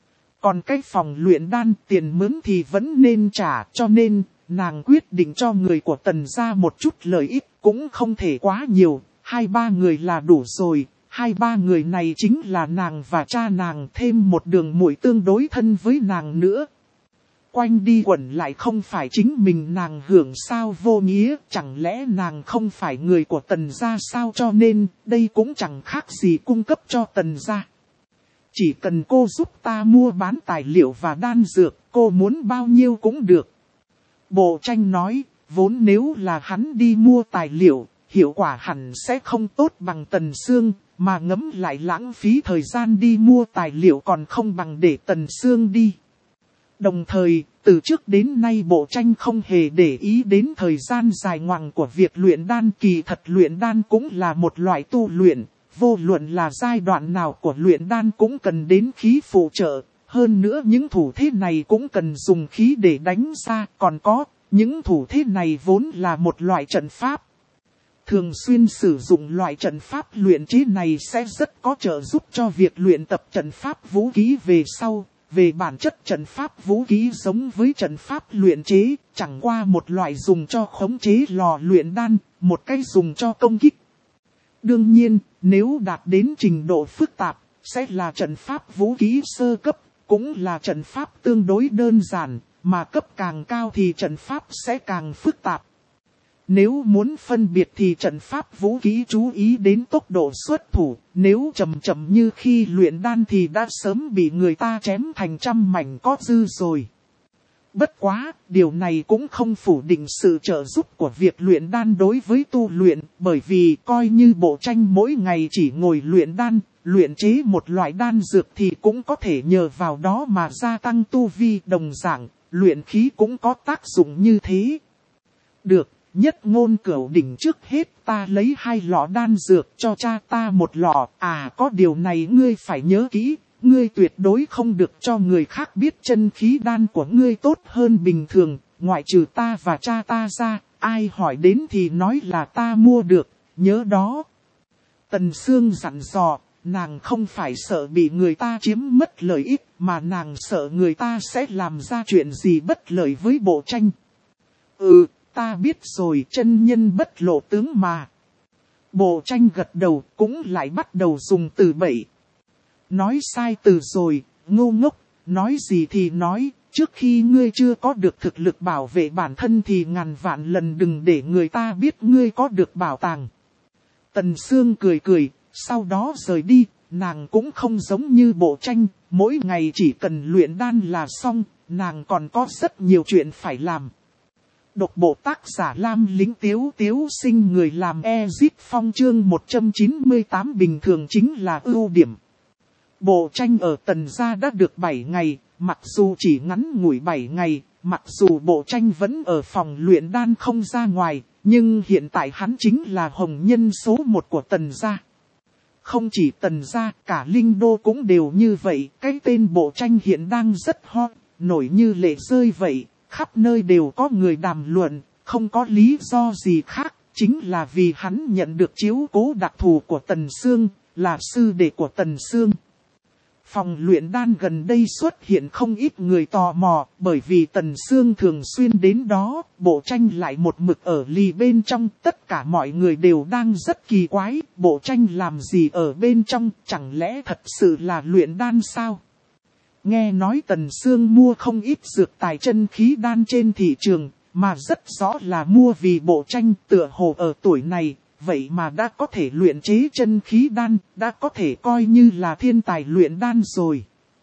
Còn cái phòng luyện đan tiền mướn thì vẫn nên trả, cho nên nàng quyết định cho người của Tần gia một chút lợi ích, cũng không thể quá nhiều, hai ba người là đủ rồi, hai ba người này chính là nàng và cha nàng, thêm một đường muội tương đối thân với nàng nữa. Quanh đi quẩn lại không phải chính mình nàng hưởng sao vô nghĩa, chẳng lẽ nàng không phải người của Tần gia sao, cho nên đây cũng chẳng khác gì cung cấp cho Tần gia. Chỉ cần cô giúp ta mua bán tài liệu và đan dược, cô muốn bao nhiêu cũng được. Bộ tranh nói, vốn nếu là hắn đi mua tài liệu, hiệu quả hẳn sẽ không tốt bằng Tần Sương, mà ngẫm lại lãng phí thời gian đi mua tài liệu còn không bằng để Tần Sương đi. Đồng thời, từ trước đến nay bộ tranh không hề để ý đến thời gian dài ngoằng của việc luyện đan. Kỳ thật luyện đan cũng là một loại tu luyện. Vô luận là giai đoạn nào của luyện đan cũng cần đến khí phụ trợ, hơn nữa những thủ thế này cũng cần dùng khí để đánh ra, còn có, những thủ thế này vốn là một loại trận pháp. Thường xuyên sử dụng loại trận pháp luyện chế này sẽ rất có trợ giúp cho việc luyện tập trận pháp vũ khí về sau. Về bản chất trận pháp vũ khí giống với trận pháp luyện chế, chẳng qua một loại dùng cho khống chế lò luyện đan, một cái dùng cho công kích. Đương nhiên, nếu đạt đến trình độ phức tạp, sẽ là trận pháp vũ khí sơ cấp, cũng là trận pháp tương đối đơn giản, mà cấp càng cao thì trận pháp sẽ càng phức tạp. Nếu muốn phân biệt thì trận pháp vũ khí chú ý đến tốc độ xuất thủ, nếu chậm chậm như khi luyện đan thì đã sớm bị người ta chém thành trăm mảnh có dư rồi. Bất quá, điều này cũng không phủ định sự trợ giúp của việc luyện đan đối với tu luyện, bởi vì coi như bộ tranh mỗi ngày chỉ ngồi luyện đan, luyện chế một loại đan dược thì cũng có thể nhờ vào đó mà gia tăng tu vi. Đồng dạng, luyện khí cũng có tác dụng như thế. Được, Nhất ngôn cửu đỉnh, trước hết ta lấy hai lọ đan dược cho cha ta một lọ. À, có điều này ngươi phải nhớ kỹ, ngươi tuyệt đối không được cho người khác biết chân khí đan của ngươi tốt hơn bình thường, ngoại trừ ta và cha ta ra, ai hỏi đến thì nói là ta mua được, nhớ đó. Tần Sương dặn dò, nàng không phải sợ bị người ta chiếm mất lợi ích, mà nàng sợ người ta sẽ làm ra chuyện gì bất lợi với Bộ Tranh. Ừ, ta biết rồi, chân nhân bất lộ tướng mà. Bộ Tranh gật đầu, cũng lại bắt đầu dùng từ bậy. Nói sai từ rồi, ngu ngốc, nói gì thì nói, trước khi ngươi chưa có được thực lực bảo vệ bản thân thì ngàn vạn lần đừng để người ta biết ngươi có được bảo tàng. Tần Sương cười cười, sau đó rời đi, nàng cũng không giống như Bộ Tranh, mỗi ngày chỉ cần luyện đan là xong, nàng còn có rất nhiều chuyện phải làm. Độc bộ tác giả Lam Lĩnh Tiếu Tiếu Sinh, người làm Ezit Phong, chương một trăm chín mươi tám, bình thường chính là ưu điểm. Bộ Tranh ở Tần gia đã được bảy ngày, mặc dù chỉ ngắn ngủi bảy ngày, mặc dù Bộ Tranh vẫn ở phòng luyện đan không ra ngoài, nhưng hiện tại hắn chính là hồng nhân số một của Tần gia. Không chỉ Tần gia, cả Linh Đô cũng đều như vậy, cái tên Bộ Tranh hiện đang rất hot, nổi như lệ rơi vậy, khắp nơi đều có người đàm luận, không có lý do gì khác, chính là vì hắn nhận được chiếu cố đặc thù của Tần Sương, là sư đệ của Tần Sương. Phòng luyện đan gần đây xuất hiện không ít người tò mò, bởi vì Tần Sương thường xuyên đến đó, Bộ Tranh lại một mực ở lì bên trong, tất cả mọi người đều đang rất kỳ quái, Bộ Tranh làm gì ở bên trong, chẳng lẽ thật sự là luyện đan sao? Nghe nói Tần Sương mua không ít dược tài chân khí đan trên thị trường, mà rất rõ là mua vì Bộ Tranh tựa hồ ở tuổi này. Vậy mà đã có thể luyện chế chân khí đan, đã có thể coi như là thiên tài luyện đan rồi.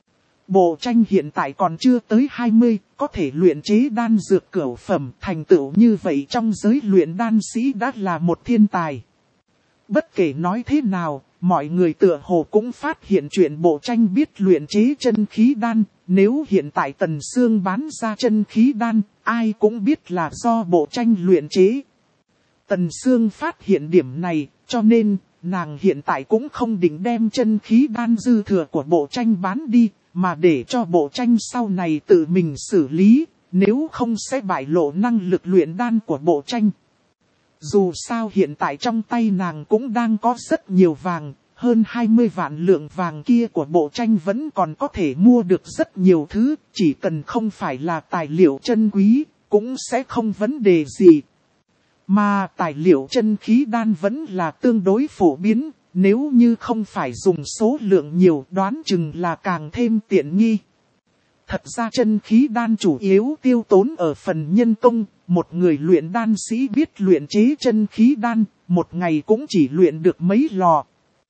Bộ Tranh hiện tại còn chưa tới hai mươi, có thể luyện chế đan dược cửu phẩm, thành tựu như vậy trong giới luyện đan sĩ đã là một thiên tài. Bất kể nói thế nào, mọi người tựa hồ cũng phát hiện chuyện Bộ Tranh biết luyện chế chân khí đan, nếu hiện tại Tần Sương bán ra chân khí đan, ai cũng biết là do Bộ Tranh luyện chế. Tần Sương phát hiện điểm này, cho nên, nàng hiện tại cũng không định đem chân khí đan dư thừa của Bộ Tranh bán đi, mà để cho Bộ Tranh sau này tự mình xử lý, nếu không sẽ bại lộ năng lực luyện đan của Bộ Tranh. Dù sao hiện tại trong tay nàng cũng đang có rất nhiều vàng, hơn hai mươi vạn lượng vàng kia của Bộ Tranh vẫn còn có thể mua được rất nhiều thứ, chỉ cần không phải là tài liệu chân quý, cũng sẽ không vấn đề gì. Mà tài liệu chân khí đan vẫn là tương đối phổ biến, nếu như không phải dùng số lượng nhiều đoán chừng là càng thêm tiện nghi. Thật ra chân khí đan chủ yếu tiêu tốn ở phần nhân công, một người luyện đan sĩ biết luyện chế chân khí đan, một ngày cũng chỉ luyện được mấy lò.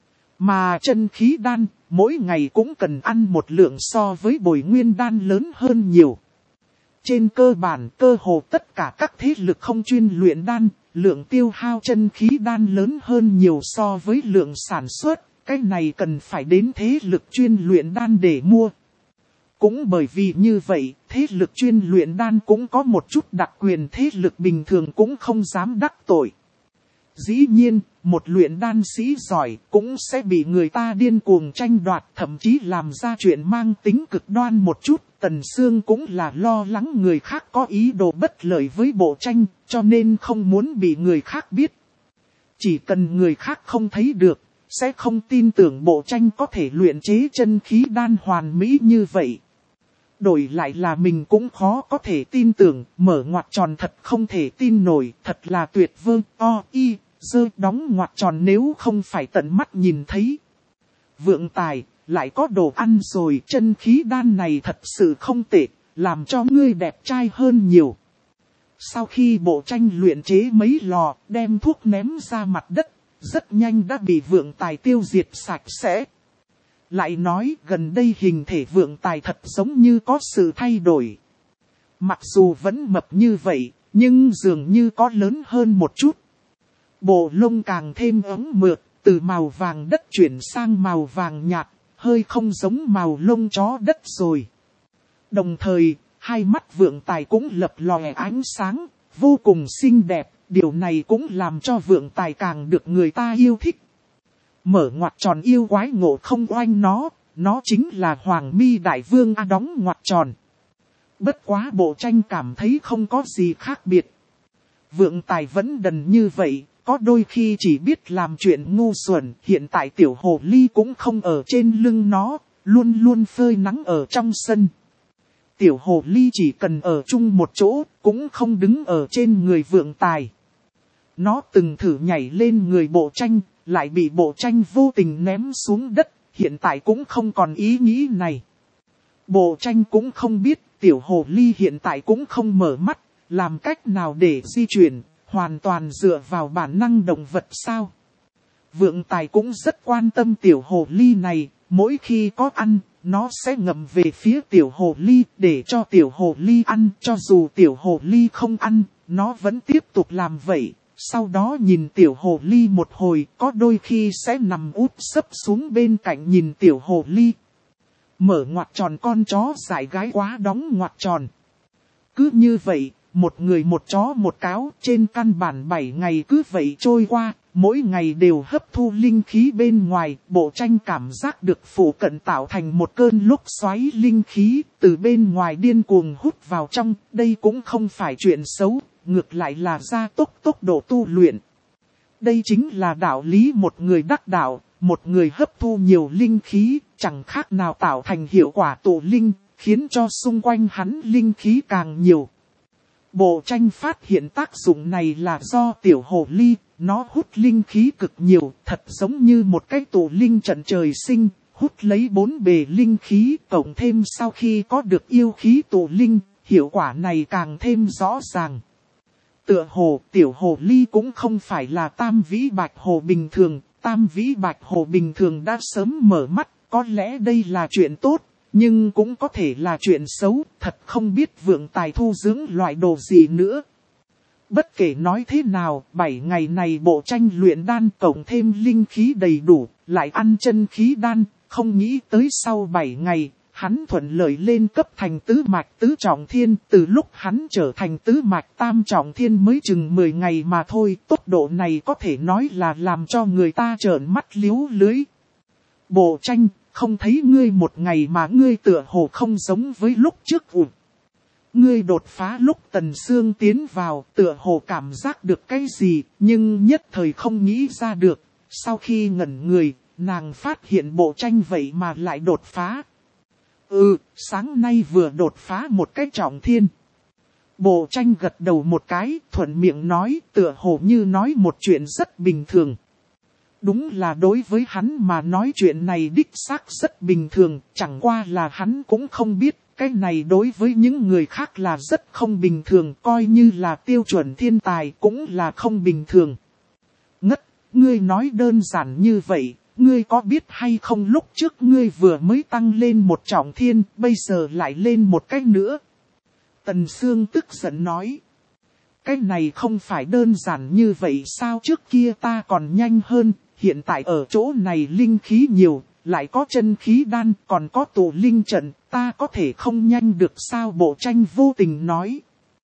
Mà chân khí đan, mỗi ngày cũng cần ăn một lượng so với bồi nguyên đan lớn hơn nhiều. Trên cơ bản, cơ hồ tất cả các thế lực không chuyên luyện đan, lượng tiêu hao chân khí đan lớn hơn nhiều so với lượng sản xuất, cái này cần phải đến thế lực chuyên luyện đan để mua. Cũng bởi vì như vậy, thế lực chuyên luyện đan cũng có một chút đặc quyền thế lực bình thường cũng không dám đắc tội. Dĩ nhiên, một luyện đan sĩ giỏi cũng sẽ bị người ta điên cuồng tranh đoạt, thậm chí làm ra chuyện mang tính cực đoan một chút. Tần Sương cũng là lo lắng người khác có ý đồ bất lợi với Bộ Tranh, cho nên không muốn bị người khác biết. Chỉ cần người khác không thấy được, sẽ không tin tưởng Bộ Tranh có thể luyện chế chân khí đan hoàn mỹ như vậy. Đổi lại là mình cũng khó có thể tin tưởng, mở ngoặc tròn thật không thể tin nổi, thật là tuyệt vời, o, y, dơ đóng ngoặc tròn nếu không phải tận mắt nhìn thấy. Vượng tài, lại có đồ ăn rồi, chân khí đan này thật sự không tệ, làm cho ngươi đẹp trai hơn nhiều. Sau khi Bộ Tranh luyện chế mấy lò, đem thuốc ném ra mặt đất, rất nhanh đã bị Vượng Tài tiêu diệt sạch sẽ. Lại nói gần đây hình thể Vượng Tài thật giống như có sự thay đổi. Mặc dù vẫn mập như vậy, nhưng dường như có lớn hơn một chút. Bộ lông càng thêm ấm mượt, từ màu vàng đất chuyển sang màu vàng nhạt, hơi không giống màu lông chó đất rồi. Đồng thời, hai mắt Vượng Tài cũng lập lòe ánh sáng, vô cùng xinh đẹp, điều này cũng làm cho Vượng Tài càng được người ta yêu thích. Mở ngoặc tròn yêu quái ngộ không oanh nó, nó chính là Hoàng Mi Đại Vương A đóng ngoặc tròn. Bất quá bộ tranh cảm thấy không có gì khác biệt. Vượng Tài vẫn đần như vậy, có đôi khi chỉ biết làm chuyện ngu xuẩn. Hiện tại tiểu hồ ly cũng không ở trên lưng nó, luôn luôn phơi nắng ở trong sân. Tiểu hồ ly chỉ cần ở chung một chỗ, cũng không đứng ở trên người Vượng Tài. Nó từng thử nhảy lên người bộ tranh, lại bị bộ tranh vô tình ném xuống đất, hiện tại cũng không còn ý nghĩ này. Bộ tranh cũng không biết tiểu hồ ly hiện tại cũng không mở mắt, làm cách nào để di chuyển, hoàn toàn dựa vào bản năng động vật sao. Vượng Tài cũng rất quan tâm tiểu hồ ly này, mỗi khi có ăn, nó sẽ ngậm về phía tiểu hồ ly để cho tiểu hồ ly ăn, cho dù tiểu hồ ly không ăn, nó vẫn tiếp tục làm vậy. Sau đó nhìn tiểu hồ ly một hồi, có đôi khi sẽ nằm úp sấp xuống bên cạnh nhìn tiểu hồ ly. Mở ngoặc tròn con chó dại gái quá đóng ngoặc tròn. Cứ như vậy, một người một chó một cáo, trên căn bản bảy ngày cứ vậy trôi qua, mỗi ngày đều hấp thu linh khí bên ngoài, bộ tranh cảm giác được phủ cận tạo thành một cơn lốc xoáy linh khí, từ bên ngoài điên cuồng hút vào trong, đây cũng không phải chuyện xấu, ngược lại là gia tốc tốc độ tu luyện. Đây chính là đạo lý một người đắc đạo, một người hấp thu nhiều linh khí, chẳng khác nào tạo thành hiệu quả tụ linh, khiến cho xung quanh hắn linh khí càng nhiều. Bộ tranh phát hiện tác dụng này là do tiểu hồ ly, nó hút linh khí cực nhiều, thật giống như một cái tụ linh trận trời sinh, hút lấy bốn bề linh khí, cộng thêm sau khi có được yêu khí tụ linh, hiệu quả này càng thêm rõ ràng. Tựa hồ, tiểu hồ ly cũng không phải là tam vĩ bạch hồ bình thường, tam vĩ bạch hồ bình thường đã sớm mở mắt, có lẽ đây là chuyện tốt, nhưng cũng có thể là chuyện xấu, thật không biết Vượng Tài thu dưỡng loại đồ gì nữa. Bất kể nói thế nào, bảy ngày này bộ tranh luyện đan cộng thêm linh khí đầy đủ, lại ăn chân khí đan, không nghĩ tới sau bảy ngày. Hắn thuận lợi lên cấp thành tứ mạch tứ trọng thiên, từ lúc hắn trở thành tứ mạch tam trọng thiên mới chừng mười ngày mà thôi, tốc độ này có thể nói là làm cho người ta trợn mắt liếu lưới. Bộ tranh, không thấy ngươi một ngày mà ngươi tựa hồ không giống với lúc trước ủ. Ngươi đột phá lúc Tần Sương tiến vào, tựa hồ cảm giác được cái gì, nhưng nhất thời không nghĩ ra được. Sau khi ngẩn người, nàng phát hiện bộ tranh vậy mà lại đột phá. Ừ, sáng nay vừa đột phá một cái trọng thiên. Bộ tranh gật đầu một cái, thuận miệng nói, tựa hồ như nói một chuyện rất bình thường. Đúng là đối với hắn mà nói chuyện này đích xác rất bình thường, chẳng qua là hắn cũng không biết, cái này đối với những người khác là rất không bình thường, coi như là tiêu chuẩn thiên tài cũng là không bình thường. Ngất, ngươi nói đơn giản như vậy. Ngươi có biết hay không lúc trước ngươi vừa mới tăng lên một trọng thiên, bây giờ lại lên một cái nữa. Tần Sương tức giận nói. Cái này không phải đơn giản như vậy sao, trước kia ta còn nhanh hơn, hiện tại ở chỗ này linh khí nhiều, lại có chân khí đan, còn có tụ linh trận, ta có thể không nhanh được sao, bộ tranh vô tình nói.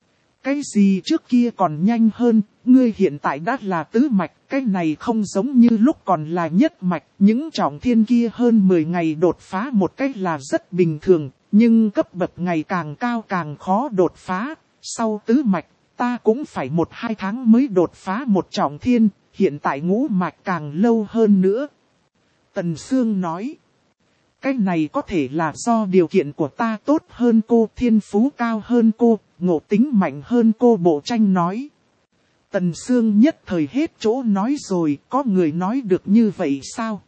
Cái gì trước kia còn nhanh hơn, ngươi hiện tại đã là tứ mạch, cái này không giống như lúc còn là nhất mạch, những trọng thiên kia hơn mười ngày đột phá một cách là rất bình thường, nhưng cấp bậc ngày càng cao càng khó đột phá, sau tứ mạch, ta cũng phải một hai tháng mới đột phá một trọng thiên, hiện tại ngũ mạch càng lâu hơn nữa. Tần Sương nói, cái này có thể là do điều kiện của ta tốt hơn cô, thiên phú cao hơn cô, ngộ tính mạnh hơn cô, bộ tranh nói. Tần Sương nhất thời hết chỗ nói rồi, có người nói được như vậy sao?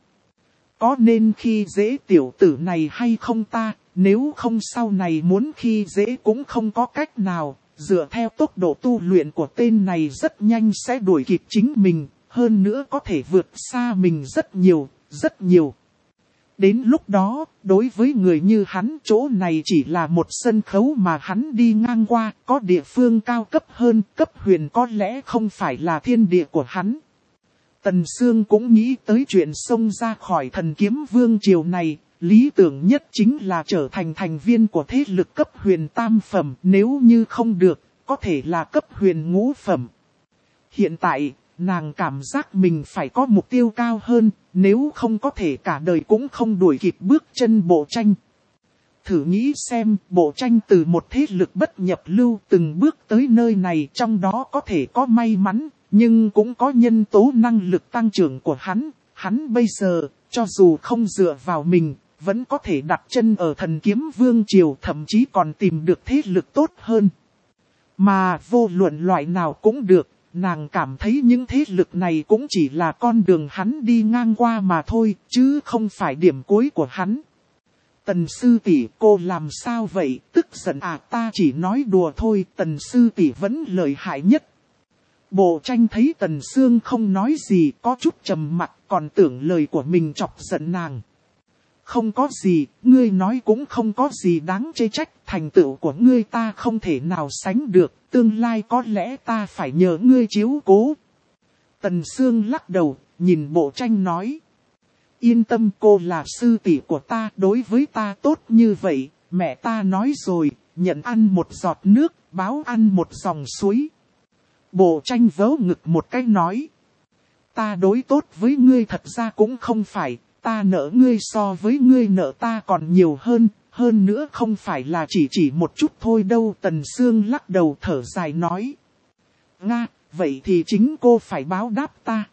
Có nên khi dễ tiểu tử này hay không ta, nếu không sau này muốn khi dễ cũng không có cách nào, dựa theo tốc độ tu luyện của tên này rất nhanh sẽ đuổi kịp chính mình, hơn nữa có thể vượt xa mình rất nhiều, rất nhiều. Đến lúc đó, đối với người như hắn, chỗ này chỉ là một sân khấu mà hắn đi ngang qua, có địa phương cao cấp hơn, cấp huyền có lẽ không phải là thiên địa của hắn. Tần Sương cũng nghĩ tới chuyện xông ra khỏi Thần Kiếm Vương triều này, lý tưởng nhất chính là trở thành thành viên của thế lực cấp huyền tam phẩm, nếu như không được, có thể là cấp huyền ngũ phẩm. Hiện tại, nàng cảm giác mình phải có mục tiêu cao hơn, nếu không có thể cả đời cũng không đuổi kịp bước chân Bộ Tranh. Thử nghĩ xem, Bộ Tranh từ một thế lực bất nhập lưu từng bước tới nơi này, trong đó có thể có may mắn, nhưng cũng có nhân tố năng lực tăng trưởng của hắn. Hắn bây giờ, cho dù không dựa vào mình, vẫn có thể đặt chân ở Thần Kiếm Vương Triều, thậm chí còn tìm được thế lực tốt hơn. Mà vô luận loại nào cũng được, nàng cảm thấy những thế lực này cũng chỉ là con đường hắn đi ngang qua mà thôi, chứ không phải điểm cuối của hắn. Tần sư tỷ, cô làm sao vậy? Tức giận à? Ta chỉ nói đùa thôi. Tần sư tỷ vẫn lợi hại nhất. Bộ Tranh thấy Tần Sương không nói gì, có chút trầm mặc, còn tưởng lời của mình chọc giận nàng. Không có gì, ngươi nói cũng không có gì đáng chê trách, thành tựu của ngươi ta không thể nào sánh được, tương lai có lẽ ta phải nhờ ngươi chiếu cố. Tần Sương lắc đầu, nhìn Bộ Tranh nói. Yên tâm, cô là sư tỷ của ta, đối với ta tốt như vậy, mẹ ta nói rồi, nhận ăn một giọt nước, báo ăn một dòng suối. Bộ Tranh vớ ngực một cái nói. Ta đối tốt với ngươi thật ra cũng không phải, ta nợ ngươi so với ngươi nợ ta còn nhiều hơn, hơn nữa không phải là chỉ chỉ một chút thôi đâu. Tần Sương lắc đầu thở dài nói. Nga, vậy thì chính cô phải báo đáp ta.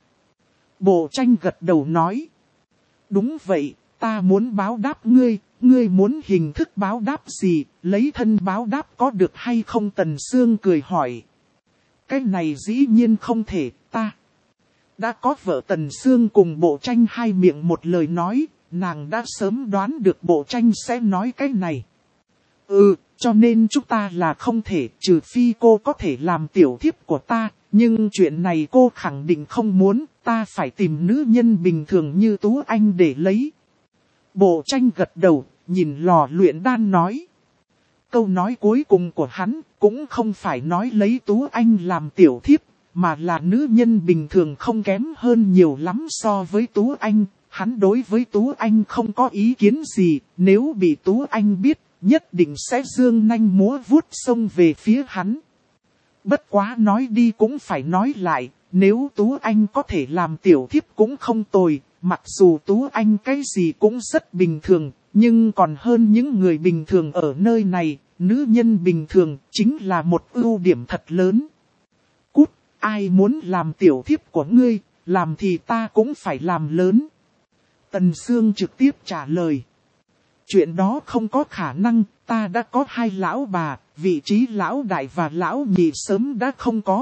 Bộ Tranh gật đầu nói. Đúng vậy, ta muốn báo đáp ngươi, ngươi muốn hình thức báo đáp gì, lấy thân báo đáp có được hay không? Tần Sương cười hỏi. Cái này dĩ nhiên không thể, ta đã có vợ. Tần Sương cùng Bộ Tranh hai miệng một lời nói, nàng đã sớm đoán được Bộ Tranh sẽ nói cái này. Ừ, cho nên chúng ta là không thể, trừ phi cô có thể làm tiểu thiếp của ta, nhưng chuyện này cô khẳng định không muốn, ta phải tìm nữ nhân bình thường như Tú Anh để lấy. Bộ Tranh gật đầu, nhìn lò luyện đan nói. Câu nói cuối cùng của hắn cũng không phải nói lấy Tú Anh làm tiểu thiếp, mà là nữ nhân bình thường không kém hơn nhiều lắm so với Tú Anh. Hắn đối với Tú Anh không có ý kiến gì, nếu bị Tú Anh biết, nhất định sẽ giương nanh múa vuốt xông về phía hắn. Bất quá nói đi cũng phải nói lại, nếu Tú Anh có thể làm tiểu thiếp cũng không tồi, mặc dù Tú Anh cái gì cũng rất bình thường, nhưng còn hơn những người bình thường ở nơi này, nữ nhân bình thường chính là một ưu điểm thật lớn. Cút, ai muốn làm tiểu thiếp của ngươi, làm thì ta cũng phải làm lớn. Tần Sương trực tiếp trả lời. Chuyện đó không có khả năng, ta đã có hai lão bà, vị trí lão đại và lão nhị sớm đã không có.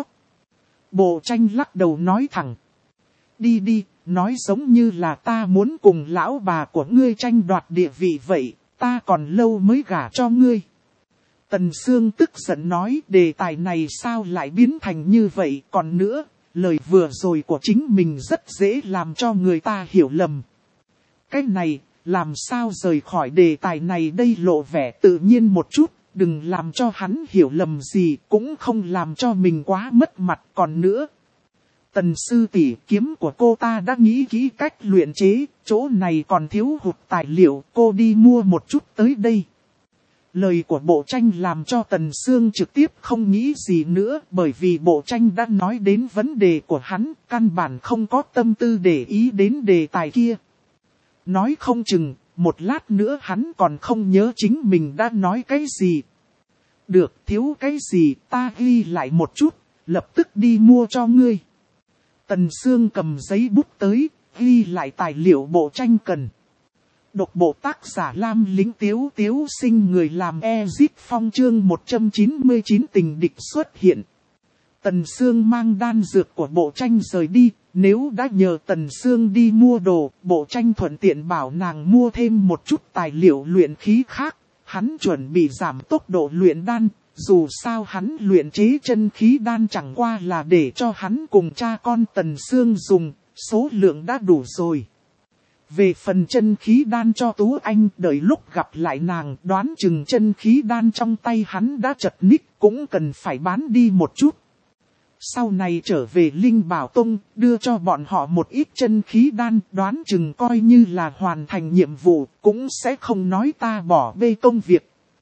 Bộ Tranh lắc đầu nói thẳng. Đi đi, nói giống như là ta muốn cùng lão bà của ngươi tranh đoạt địa vị vậy, ta còn lâu mới gả cho ngươi. Tần Sương tức giận nói, đề tài này sao lại biến thành như vậy? Còn nữa, lời vừa rồi của chính mình rất dễ làm cho người ta hiểu lầm. Cái này, làm sao rời khỏi đề tài này đây? Lộ vẻ tự nhiên một chút, đừng làm cho hắn hiểu lầm gì, cũng không làm cho mình quá mất mặt. Còn nữa, Tần sư tỷ, kiếm của cô ta đã nghĩ kỹ cách luyện chế, chỗ này còn thiếu hụt tài liệu, cô đi mua một chút tới đây. Lời của Bộ Tranh làm cho Tần Sương trực tiếp không nghĩ gì nữa, bởi vì Bộ Tranh đã nói đến vấn đề của hắn, căn bản không có tâm tư để ý đến đề tài kia. Nói không chừng, một lát nữa hắn còn không nhớ chính mình đã nói cái gì. Được, thiếu cái gì, ta ghi lại một chút, lập tức đi mua cho ngươi. Tần Sương cầm giấy bút tới, ghi lại tài liệu Bộ Tranh cần. Độc bộ tác giả Lam Lĩnh Tiếu Tiếu Sinh, người làm Ezip Phong, chương một trăm chín mươi chín tình địch xuất hiện. Tần Sương mang đan dược của Bộ Tranh rời đi, nếu đã nhờ Tần Sương đi mua đồ, Bộ Tranh thuận tiện bảo nàng mua thêm một chút tài liệu luyện khí khác, hắn chuẩn bị giảm tốc độ luyện đan, dù sao hắn luyện chế chân khí đan chẳng qua là để cho hắn cùng cha con Tần Sương dùng, số lượng đã đủ rồi. Về phần chân khí đan cho Tú Anh, đợi lúc gặp lại nàng, đoán chừng chân khí đan trong tay hắn đã chật ních, cũng cần phải bán đi một chút. Sau này trở về Linh Bảo Tông, đưa cho bọn họ một ít chân khí đan, đoán chừng coi như là hoàn thành nhiệm vụ, cũng sẽ không nói ta bỏ bê công việc.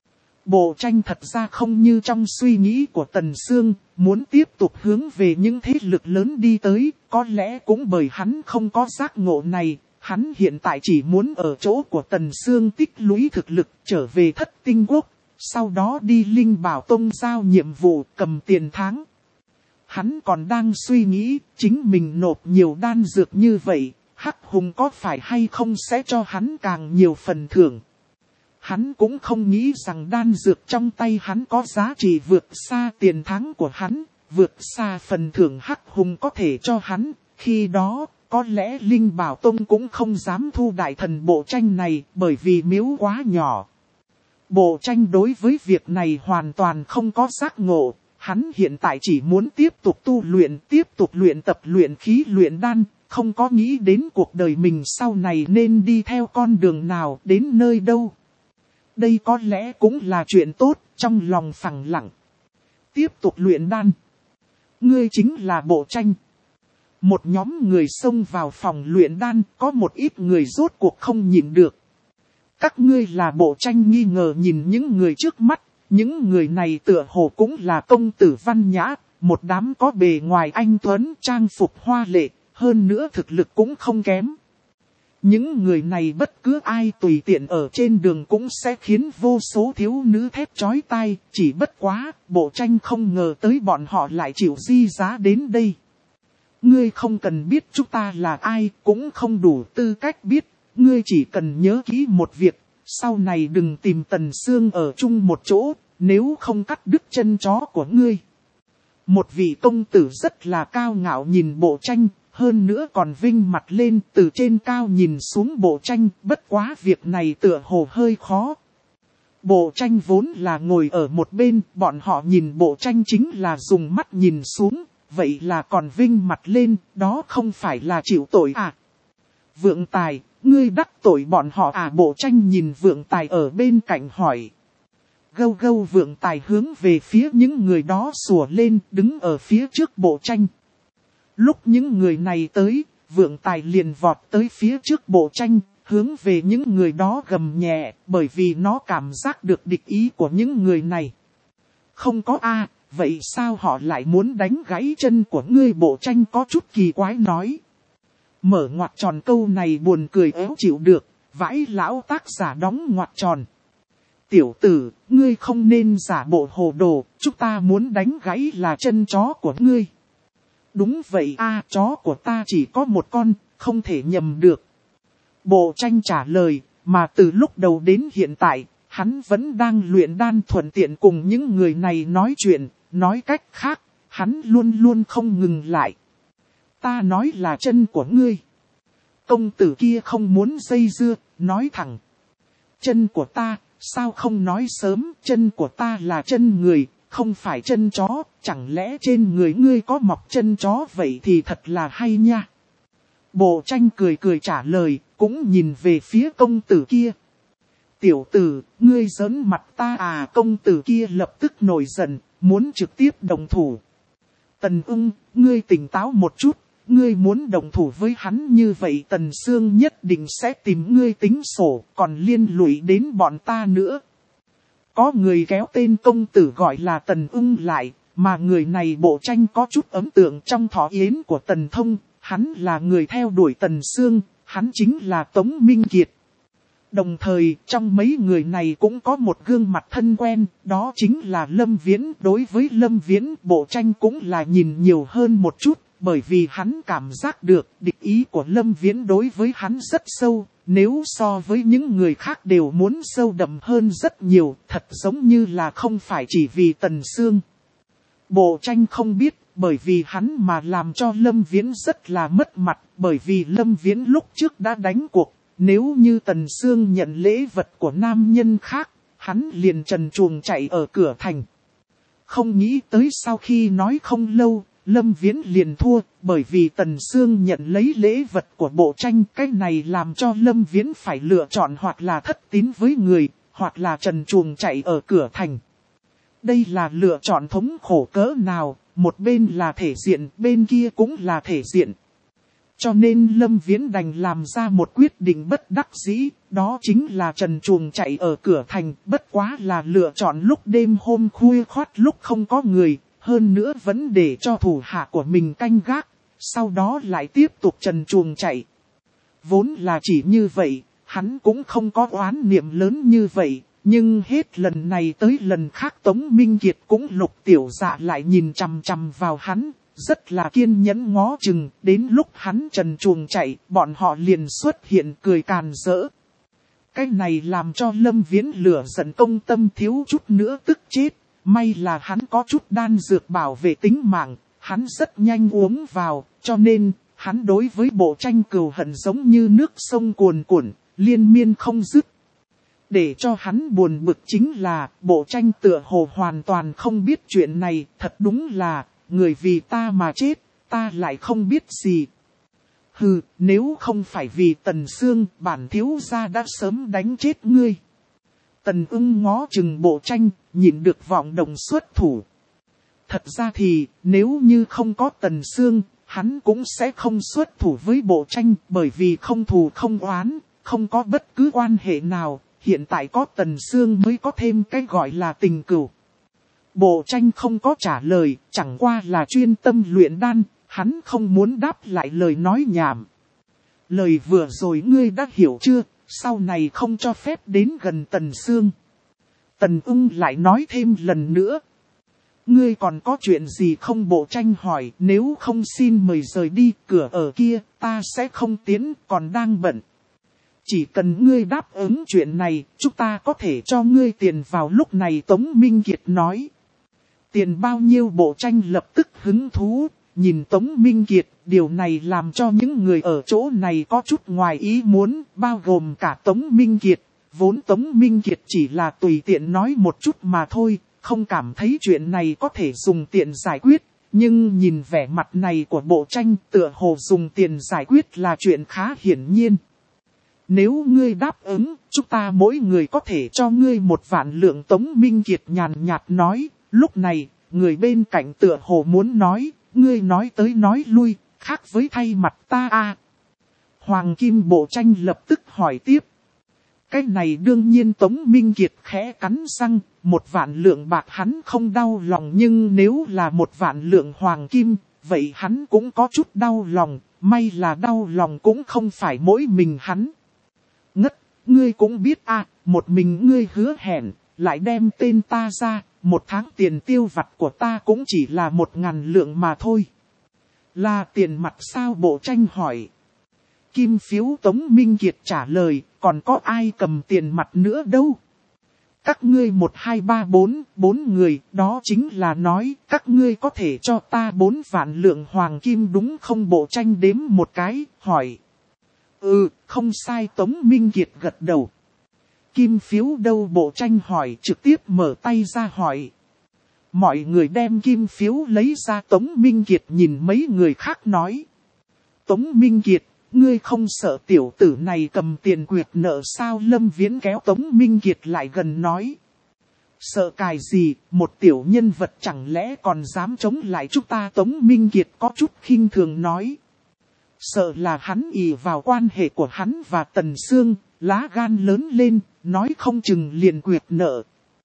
Bộ tranh thật ra không như trong suy nghĩ của Tần Sương, muốn tiếp tục hướng về những thế lực lớn đi tới, có lẽ cũng bởi hắn không có giác ngộ này, hắn hiện tại chỉ muốn ở chỗ của Tần Sương tích lũy thực lực trở về Thất Tinh Quốc, sau đó đi Linh Bảo Tông giao nhiệm vụ cầm tiền tháng. Hắn còn đang suy nghĩ, chính mình nộp nhiều đan dược như vậy, Hắc Hùng có phải hay không sẽ cho hắn càng nhiều phần thưởng. Hắn cũng không nghĩ rằng đan dược trong tay hắn có giá trị vượt xa tiền tháng của hắn, vượt xa phần thưởng Hắc Hùng có thể cho hắn. Khi đó, có lẽ Linh Bảo Tông cũng không dám thu đại thần bộ tranh này bởi vì miếu quá nhỏ. Bộ tranh đối với việc này hoàn toàn không có giác ngộ. Hắn hiện tại chỉ muốn tiếp tục tu luyện, tiếp tục luyện tập luyện khí luyện đan, không có nghĩ đến cuộc đời mình sau này nên đi theo con đường nào đến nơi đâu. Đây có lẽ cũng là chuyện tốt, trong lòng phẳng lặng. Tiếp tục luyện đan. Ngươi chính là bộ tranh. Một nhóm người xông vào phòng luyện đan, có một ít người rốt cuộc không nhịn được. Các ngươi là bộ tranh nghi ngờ nhìn những người trước mắt, những người này tựa hồ cũng là công tử văn nhã, một đám có bề ngoài anh tuấn trang phục hoa lệ, hơn nữa thực lực cũng không kém. Những người này bất cứ ai tùy tiện ở trên đường cũng sẽ khiến vô số thiếu nữ thét chói tai, chỉ bất quá, bộ tranh không ngờ tới bọn họ lại chịu di giá đến đây. Ngươi không cần biết chúng ta là ai, cũng không đủ tư cách biết, ngươi chỉ cần nhớ kỹ một việc, sau này đừng tìm Tần Sương ở chung một chỗ, nếu không cắt đứt chân chó của ngươi. Một vị công tử rất là cao ngạo nhìn bộ tranh, hơn nữa còn vinh mặt lên từ trên cao nhìn xuống bộ tranh, bất quá việc này tựa hồ hơi khó. Bộ tranh vốn là ngồi ở một bên, bọn họ nhìn bộ tranh chính là dùng mắt nhìn xuống, vậy là còn vinh mặt lên, đó không phải là chịu tội à? Vượng Tài, ngươi đắc tội bọn họ à? Bộ tranh nhìn Vượng Tài ở bên cạnh hỏi. Gâu gâu Vượng Tài hướng về phía những người đó sủa lên, đứng ở phía trước bộ tranh. Lúc những người này tới, Vượng Tài liền vọt tới phía trước bộ tranh, hướng về những người đó gầm nhẹ, bởi vì nó cảm giác được địch ý của những người này. Không có a, vậy sao họ lại muốn đánh gãy chân của ngươi? Bộ tranh có chút kỳ quái nói. Mở ngoặc tròn câu này buồn cười éo chịu được, vãi lão tác giả đóng ngoặc tròn. Tiểu tử, ngươi không nên giả bộ hồ đồ, chúng ta muốn đánh gãy là chân chó của ngươi. Đúng vậy a, chó của ta chỉ có một con, không thể nhầm được. Bộ tranh trả lời, mà từ lúc đầu đến hiện tại, hắn vẫn đang luyện đan thuận tiện cùng những người này nói chuyện, nói cách khác, hắn luôn luôn không ngừng lại. Ta nói là chân của ngươi. Công tử kia không muốn dây dưa, nói thẳng. Chân của ta, sao không nói sớm, chân của ta là chân người, không phải chân chó, chẳng lẽ trên người ngươi có mọc chân chó vậy thì thật là hay nha. Bộ tranh cười cười trả lời, cũng nhìn về phía công tử kia. Tiểu tử, ngươi giỡn mặt ta à? Công tử kia lập tức nổi giận, muốn trực tiếp đồng thủ. Tần Ung, ngươi tỉnh táo một chút, ngươi muốn đồng thủ với hắn như vậy Tần Sương nhất định sẽ tìm ngươi tính sổ, còn liên lụy đến bọn ta nữa. Có người kéo tên công tử gọi là Tần Ung lại, mà người này bộ tranh có chút ấn tượng trong thọ yến của Tần Thông, hắn là người theo đuổi Tần Sương, hắn chính là Tống Minh Kiệt. Đồng thời, trong mấy người này cũng có một gương mặt thân quen, đó chính là Lâm Viễn. Đối với Lâm Viễn, bộ tranh cũng là nhìn nhiều hơn một chút, bởi vì hắn cảm giác được địch ý của Lâm Viễn đối với hắn rất sâu, nếu so với những người khác đều muốn sâu đậm hơn rất nhiều, thật giống như là không phải chỉ vì Tần Sương. Bộ tranh không biết, bởi vì hắn mà làm cho Lâm Viễn rất là mất mặt, bởi vì Lâm Viễn lúc trước đã đánh cuộc. Nếu như Tần Sương nhận lễ vật của nam nhân khác, hắn liền trần truồng chạy ở cửa thành. Không nghĩ tới sau khi nói không lâu, Lâm Viễn liền thua, bởi vì Tần Sương nhận lấy lễ vật của bộ tranh. Cái này làm cho Lâm Viễn phải lựa chọn hoặc là thất tín với người, hoặc là trần truồng chạy ở cửa thành. Đây là lựa chọn thống khổ cỡ nào, một bên là thể diện, bên kia cũng là thể diện. Cho nên Lâm Viễn đành làm ra một quyết định bất đắc dĩ, đó chính là trần truồng chạy ở cửa thành, bất quá là lựa chọn lúc đêm hôm khuya khoắt lúc không có người, hơn nữa vẫn để cho thủ hạ của mình canh gác, sau đó lại tiếp tục trần truồng chạy. Vốn là chỉ như vậy, hắn cũng không có oán niệm lớn như vậy, nhưng hết lần này tới lần khác Tống Minh Kiệt cũng Lục Tiểu Dạ lại nhìn chằm chằm vào hắn. Rất là kiên nhẫn ngó chừng, đến lúc hắn trần truồng chạy, bọn họ liền xuất hiện cười càn rỡ. Cái này làm cho Lâm Viễn lửa giận công tâm thiếu chút nữa tức chết, may là hắn có chút đan dược bảo vệ tính mạng, hắn rất nhanh uống vào, cho nên, hắn đối với bộ tranh cừu hận giống như nước sông cuồn cuộn, liên miên không dứt. Để cho hắn buồn bực chính là, bộ tranh tựa hồ hoàn toàn không biết chuyện này, thật đúng là... Người vì ta mà chết, ta lại không biết gì. Hừ, nếu không phải vì Tần Sương, bản thiếu gia đã sớm đánh chết ngươi. Tần Ưng ngó chừng bộ tranh, nhìn được vọng động xuất thủ. Thật ra thì, nếu như không có Tần Sương, hắn cũng sẽ không xuất thủ với bộ tranh, bởi vì không thù không oán, không có bất cứ quan hệ nào, hiện tại có Tần Sương mới có thêm cái gọi là tình cừu. Bộ tranh không có trả lời, chẳng qua là chuyên tâm luyện đan, hắn không muốn đáp lại lời nói nhảm. Lời vừa rồi ngươi đã hiểu chưa, sau này không cho phép đến gần Tần Sương. Tần Ưng lại nói thêm lần nữa. Ngươi còn có chuyện gì không, bộ tranh hỏi, nếu không xin mời rời đi, cửa ở kia, ta sẽ không tiến, còn đang bận. Chỉ cần ngươi đáp ứng chuyện này, chúng ta có thể cho ngươi tiền vào lúc này, Tống Minh Kiệt nói. Tiền bao nhiêu, bộ tranh lập tức hứng thú, nhìn Tống Minh Kiệt, điều này làm cho những người ở chỗ này có chút ngoài ý muốn, bao gồm cả Tống Minh Kiệt. Vốn Tống Minh Kiệt chỉ là tùy tiện nói một chút mà thôi, không cảm thấy chuyện này có thể dùng tiền giải quyết, nhưng nhìn vẻ mặt này của bộ tranh tựa hồ dùng tiền giải quyết là chuyện khá hiển nhiên. Nếu ngươi đáp ứng, chúng ta mỗi người có thể cho ngươi một vạn lượng, Tống Minh Kiệt nhàn nhạt nói. Lúc này, người bên cạnh tựa hồ muốn nói, ngươi nói tới nói lui, khác với thay mặt ta a. Hoàng Kim bộ tranh lập tức hỏi tiếp. Cái này đương nhiên, Tống Minh Kiệt khẽ cắn răng, một vạn lượng bạc hắn không đau lòng, nhưng nếu là một vạn lượng hoàng kim, vậy hắn cũng có chút đau lòng, may là đau lòng cũng không phải mỗi mình hắn. Ngất, ngươi cũng biết a, một mình ngươi hứa hẹn, lại đem tên ta ra. Một tháng tiền tiêu vặt của ta cũng chỉ là một ngàn lượng mà thôi. Là tiền mặt sao, bộ tranh hỏi. Kim phiếu, Tống Minh Kiệt trả lời, còn có ai cầm tiền mặt nữa đâu. Các ngươi một hai ba bốn, bốn người, đó chính là nói, các ngươi có thể cho ta bốn vạn lượng hoàng kim đúng không, bộ tranh đếm một cái, hỏi. Ừ, không sai, Tống Minh Kiệt gật đầu. Kim phiếu đâu, bộ tranh hỏi, trực tiếp mở tay ra hỏi. Mọi người đem kim phiếu lấy ra, Tống Minh Kiệt nhìn mấy người khác nói. Tống Minh Kiệt, ngươi không sợ tiểu tử này cầm tiền quyệt nợ sao, Lâm Viễn kéo Tống Minh Kiệt lại gần nói. Sợ cài gì, một tiểu nhân vật chẳng lẽ còn dám chống lại chúng ta, Tống Minh Kiệt có chút khinh thường nói. Sợ là hắn ỷ vào quan hệ của hắn và Tần Sương, lá gan lớn lên, nói không chừng liền quyệt nợ.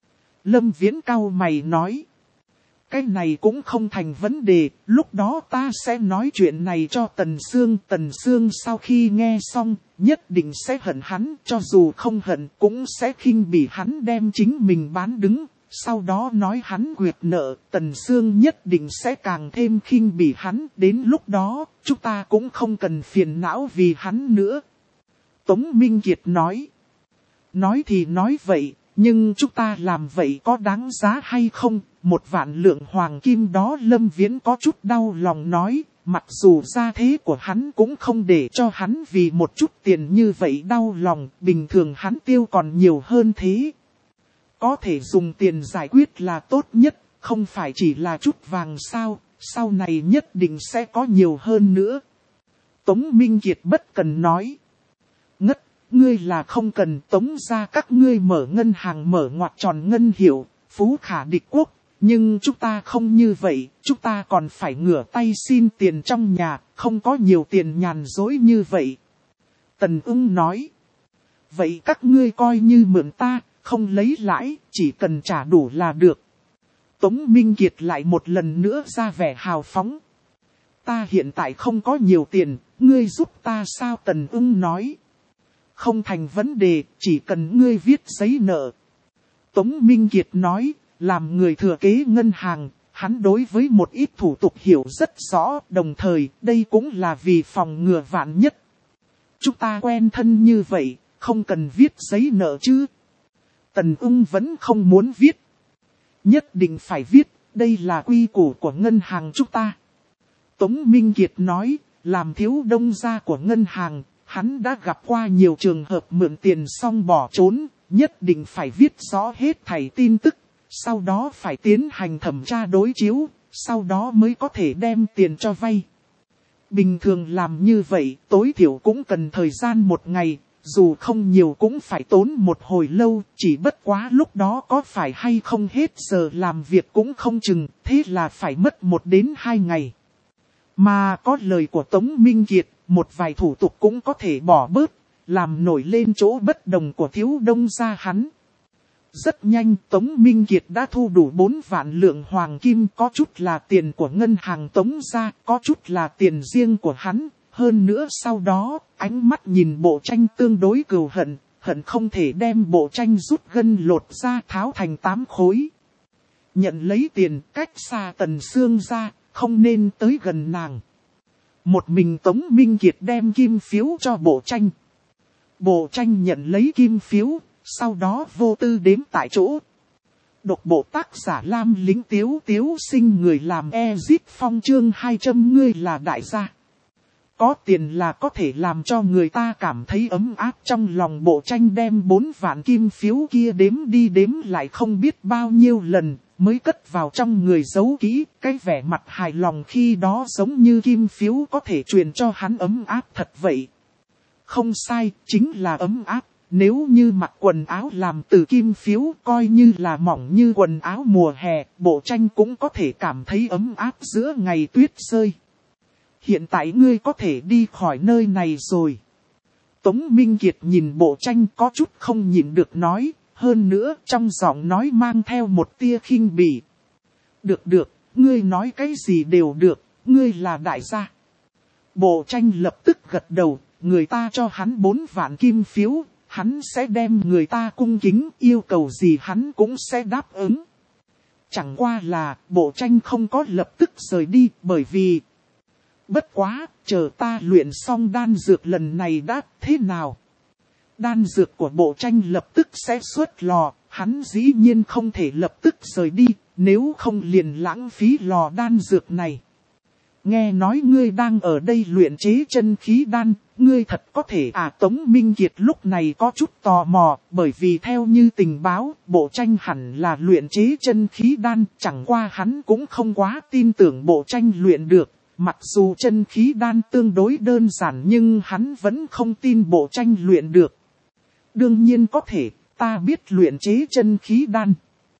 Lâm Viễn cau mày nói. Cái này cũng không thành vấn đề, lúc đó ta sẽ nói chuyện này cho Tần Sương. Tần Sương sau khi nghe xong, nhất định sẽ hận hắn, cho dù không hận cũng sẽ khinh bỉ hắn đem chính mình bán đứng. Sau đó nói hắn quyệt nợ, Tần Sương nhất định sẽ càng thêm khinh bỉ hắn. Đến lúc đó, chúng ta cũng không cần phiền não vì hắn nữa. Tống Minh Kiệt nói. Nói thì nói vậy, nhưng chúng ta làm vậy có đáng giá hay không? Một vạn lượng hoàng kim đó, Lâm Viễn có chút đau lòng nói, mặc dù gia thế của hắn cũng không để cho hắn vì một chút tiền như vậy đau lòng, bình thường hắn tiêu còn nhiều hơn thế. Có thể dùng tiền giải quyết là tốt nhất, không phải chỉ là chút vàng sao, sau này nhất định sẽ có nhiều hơn nữa. Tống Minh Kiệt bất cần nói. Ngất, ngươi là không cần, Tống ra các ngươi mở ngân hàng mở ngoặc tròn ngân hiệu, phú khả địch quốc. Nhưng chúng ta không như vậy, chúng ta còn phải ngửa tay xin tiền trong nhà, không có nhiều tiền nhàn dối như vậy. Tần Ưng nói. Vậy các ngươi coi như mượn ta, không lấy lãi, chỉ cần trả đủ là được. Tống Minh Kiệt lại một lần nữa ra vẻ hào phóng. Ta hiện tại không có nhiều tiền, ngươi giúp ta sao? Tần Ưng nói. Không thành vấn đề, chỉ cần ngươi viết giấy nợ. Tống Minh Kiệt nói, làm người thừa kế ngân hàng, hắn đối với một ít thủ tục hiểu rất rõ, đồng thời đây cũng là vì phòng ngừa vạn nhất. Chúng ta quen thân như vậy, không cần viết giấy nợ chứ. Tần Ưng vẫn không muốn viết. Nhất định phải viết, đây là quy củ của ngân hàng chúng ta. Tống Minh Kiệt nói, làm thiếu đông gia của ngân hàng, hắn đã gặp qua nhiều trường hợp mượn tiền xong bỏ trốn, nhất định phải viết rõ hết thảy tin tức, sau đó phải tiến hành thẩm tra đối chiếu, sau đó mới có thể đem tiền cho vay. Bình thường làm như vậy, tối thiểu cũng cần thời gian một ngày, dù không nhiều cũng phải tốn một hồi lâu, chỉ bất quá lúc đó có phải hay không hết giờ làm việc cũng không chừng, thế là phải mất một đến hai ngày. Mà có lời của Tống Minh Kiệt, một vài thủ tục cũng có thể bỏ bớt, làm nổi lên chỗ bất đồng của thiếu đông gia hắn. Rất nhanh Tống Minh Kiệt đã thu đủ bốn vạn lượng hoàng kim, có chút là tiền của ngân hàng Tống gia, có chút là tiền riêng của hắn. Hơn nữa sau đó, ánh mắt nhìn bộ tranh tương đối cừu hận, hận không thể đem bộ tranh rút gân lột ra tháo thành tám khối. Nhận lấy tiền cách xa Tần Sương ra, không nên tới gần nàng. Một mình Tống Minh Kiệt đem kim phiếu cho bộ tranh. Bộ tranh nhận lấy kim phiếu, sau đó vô tư đếm tại chỗ. Độc bộ tác giả Lam Lính Tiếu Tiếu sinh người làm Ezip Phong chương hai trăm ngươi là đại gia. Có tiền là có thể làm cho người ta cảm thấy ấm áp trong lòng. Bộ tranh đem bốn vạn kim phiếu kia đếm đi đếm lại không biết bao nhiêu lần, mới cất vào trong người giấu kỹ. Cái vẻ mặt hài lòng khi đó giống như kim phiếu có thể truyền cho hắn ấm áp thật vậy. Không sai, chính là ấm áp. Nếu như mặc quần áo làm từ kim phiếu coi như là mỏng như quần áo mùa hè, bộ tranh cũng có thể cảm thấy ấm áp giữa ngày tuyết rơi. Hiện tại ngươi có thể đi khỏi nơi này rồi. Tống Minh Kiệt nhìn bộ tranh có chút không nhịn được nói, hơn nữa trong giọng nói mang theo một tia khinh bỉ. Được được, ngươi nói cái gì đều được, ngươi là đại gia. Bộ tranh lập tức gật đầu, người ta cho hắn bốn vạn kim phiếu, hắn sẽ đem người ta cung kính, yêu cầu gì hắn cũng sẽ đáp ứng. Chẳng qua là bộ tranh không có lập tức rời đi bởi vì... Bất quá, chờ ta luyện xong đan dược lần này đã thế nào? Đan dược của bộ tranh lập tức sẽ xuất lò, hắn dĩ nhiên không thể lập tức rời đi, nếu không liền lãng phí lò đan dược này. Nghe nói ngươi đang ở đây luyện chế chân khí đan, ngươi thật có thể à? Tống Minh Kiệt lúc này có chút tò mò, bởi vì theo như tình báo, bộ tranh hẳn là luyện chế chân khí đan, chẳng qua hắn cũng không quá tin tưởng bộ tranh luyện được. Mặc dù chân khí đan tương đối đơn giản nhưng hắn vẫn không tin bộ tranh luyện được. Đương nhiên có thể, ta biết luyện chế chân khí đan.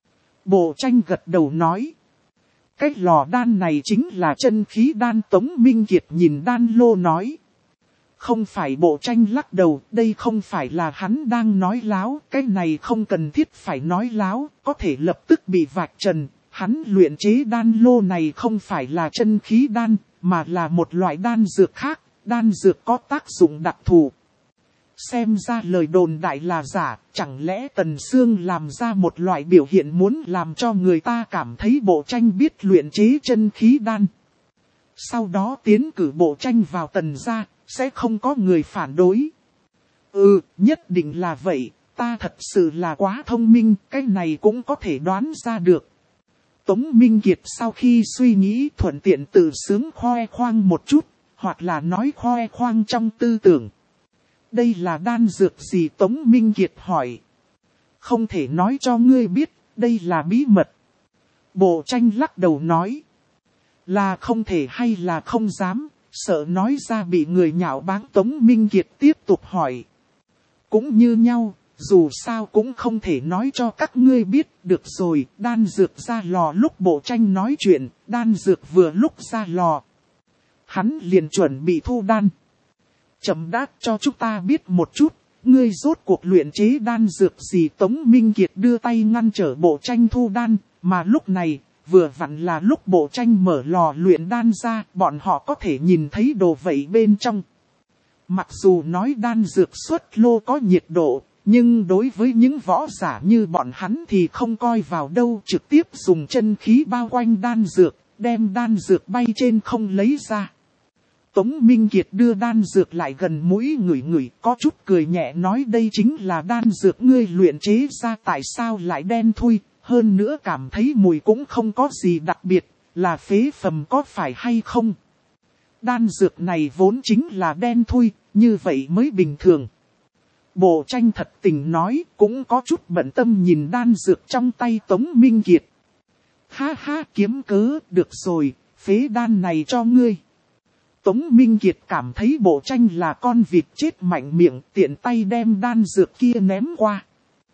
Bộ tranh gật đầu nói. Cái lò đan này chính là chân khí đan. Tống Minh Kiệt nhìn đan lô nói. Không phải, bộ tranh lắc đầu, đây không phải là hắn đang nói láo, cái này không cần thiết phải nói láo, có thể lập tức bị vạch trần. Hắn luyện chế đan lô này không phải là chân khí đan, mà là một loại đan dược khác, đan dược có tác dụng đặc thù. Xem ra lời đồn đại là giả, chẳng lẽ Tần Sương làm ra một loại biểu hiện muốn làm cho người ta cảm thấy bộ tranh biết luyện chế chân khí đan. Sau đó tiến cử bộ tranh vào Tần gia, sẽ không có người phản đối. Ừ, nhất định là vậy, ta thật sự là quá thông minh, cái này cũng có thể đoán ra được. Tống Minh Kiệt sau khi suy nghĩ thuận tiện tự sướng khoe khoang một chút, hoặc là nói khoe khoang trong tư tưởng. Đây là đan dược gì? Tống Minh Kiệt hỏi. Không thể nói cho ngươi biết, đây là bí mật. Bộ tranh lắc đầu nói. Là không thể hay là không dám, sợ nói ra bị người nhạo báng. Tống Minh Kiệt tiếp tục hỏi. Cũng như nhau, dù sao cũng không thể nói cho các ngươi biết. Được rồi, đan dược ra lò. Lúc Bộ Tranh nói chuyện, đan dược vừa lúc ra lò. Hắn liền chuẩn bị thu đan. Chậm đã, cho chúng ta biết một chút, ngươi rốt cuộc luyện chế đan dược gì? Tống Minh Kiệt đưa tay ngăn trở Bộ Tranh thu đan, mà lúc này, vừa vặn là lúc Bộ Tranh mở lò luyện đan ra, bọn họ có thể nhìn thấy đồ vậy bên trong. Mặc dù nói đan dược xuất lô có nhiệt độ, nhưng đối với những võ giả như bọn hắn thì không coi vào đâu, trực tiếp dùng chân khí bao quanh đan dược, đem đan dược bay trên không lấy ra. Tống Minh Kiệt đưa đan dược lại gần mũi ngửi ngửi, có chút cười nhẹ nói đây chính là đan dược ngươi luyện chế ra, tại sao lại đen thui, hơn nữa cảm thấy mùi cũng không có gì đặc biệt, là phế phẩm có phải hay không? Đan dược này vốn chính là đen thui, như vậy mới bình thường. Bộ Tranh thật tình nói, cũng có chút bận tâm nhìn đan dược trong tay Tống Minh Kiệt. Ha ha, kiếm cớ, được rồi, phế đan này cho ngươi. Tống Minh Kiệt cảm thấy Bộ Tranh là con vịt chết mạnh miệng, tiện tay đem đan dược kia ném qua.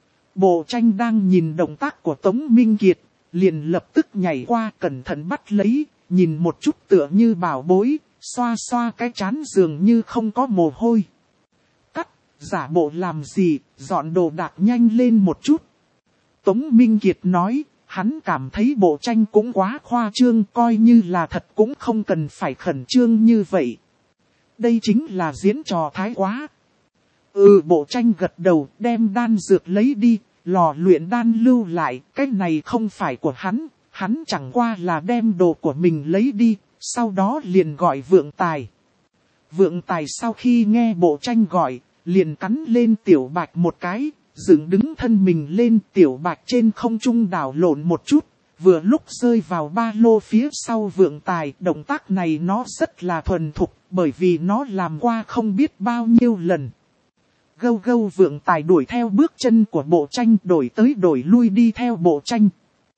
Bộ Tranh đang nhìn động tác của Tống Minh Kiệt, liền lập tức nhảy qua cẩn thận bắt lấy, nhìn một chút tựa như bảo bối, xoa xoa cái trán dường như không có mồ hôi. Cắt, giả bộ làm gì, dọn đồ đạc nhanh lên một chút. Tống Minh Kiệt nói, hắn cảm thấy Bộ Tranh cũng quá khoa trương, coi như là thật cũng không cần phải khẩn trương như vậy. Đây chính là diễn trò thái quá. Ừ, Bộ Tranh gật đầu, đem đan dược lấy đi, lò luyện đan lưu lại, cái này không phải của hắn, hắn chẳng qua là đem đồ của mình lấy đi, sau đó liền gọi Vượng Tài. Vượng Tài sau khi nghe Bộ Tranh gọi, liền cắn lên Tiểu Bạch một cái, dựng đứng thân mình lên. Tiểu Bạch trên không trung đảo lộn một chút, vừa lúc rơi vào ba lô phía sau Vượng Tài. Động tác này nó rất là thuần thục, bởi vì nó làm qua không biết bao nhiêu lần. Gâu gâu Vượng Tài đuổi theo bước chân của Bộ Tranh, đổi tới đổi lui đi theo Bộ Tranh.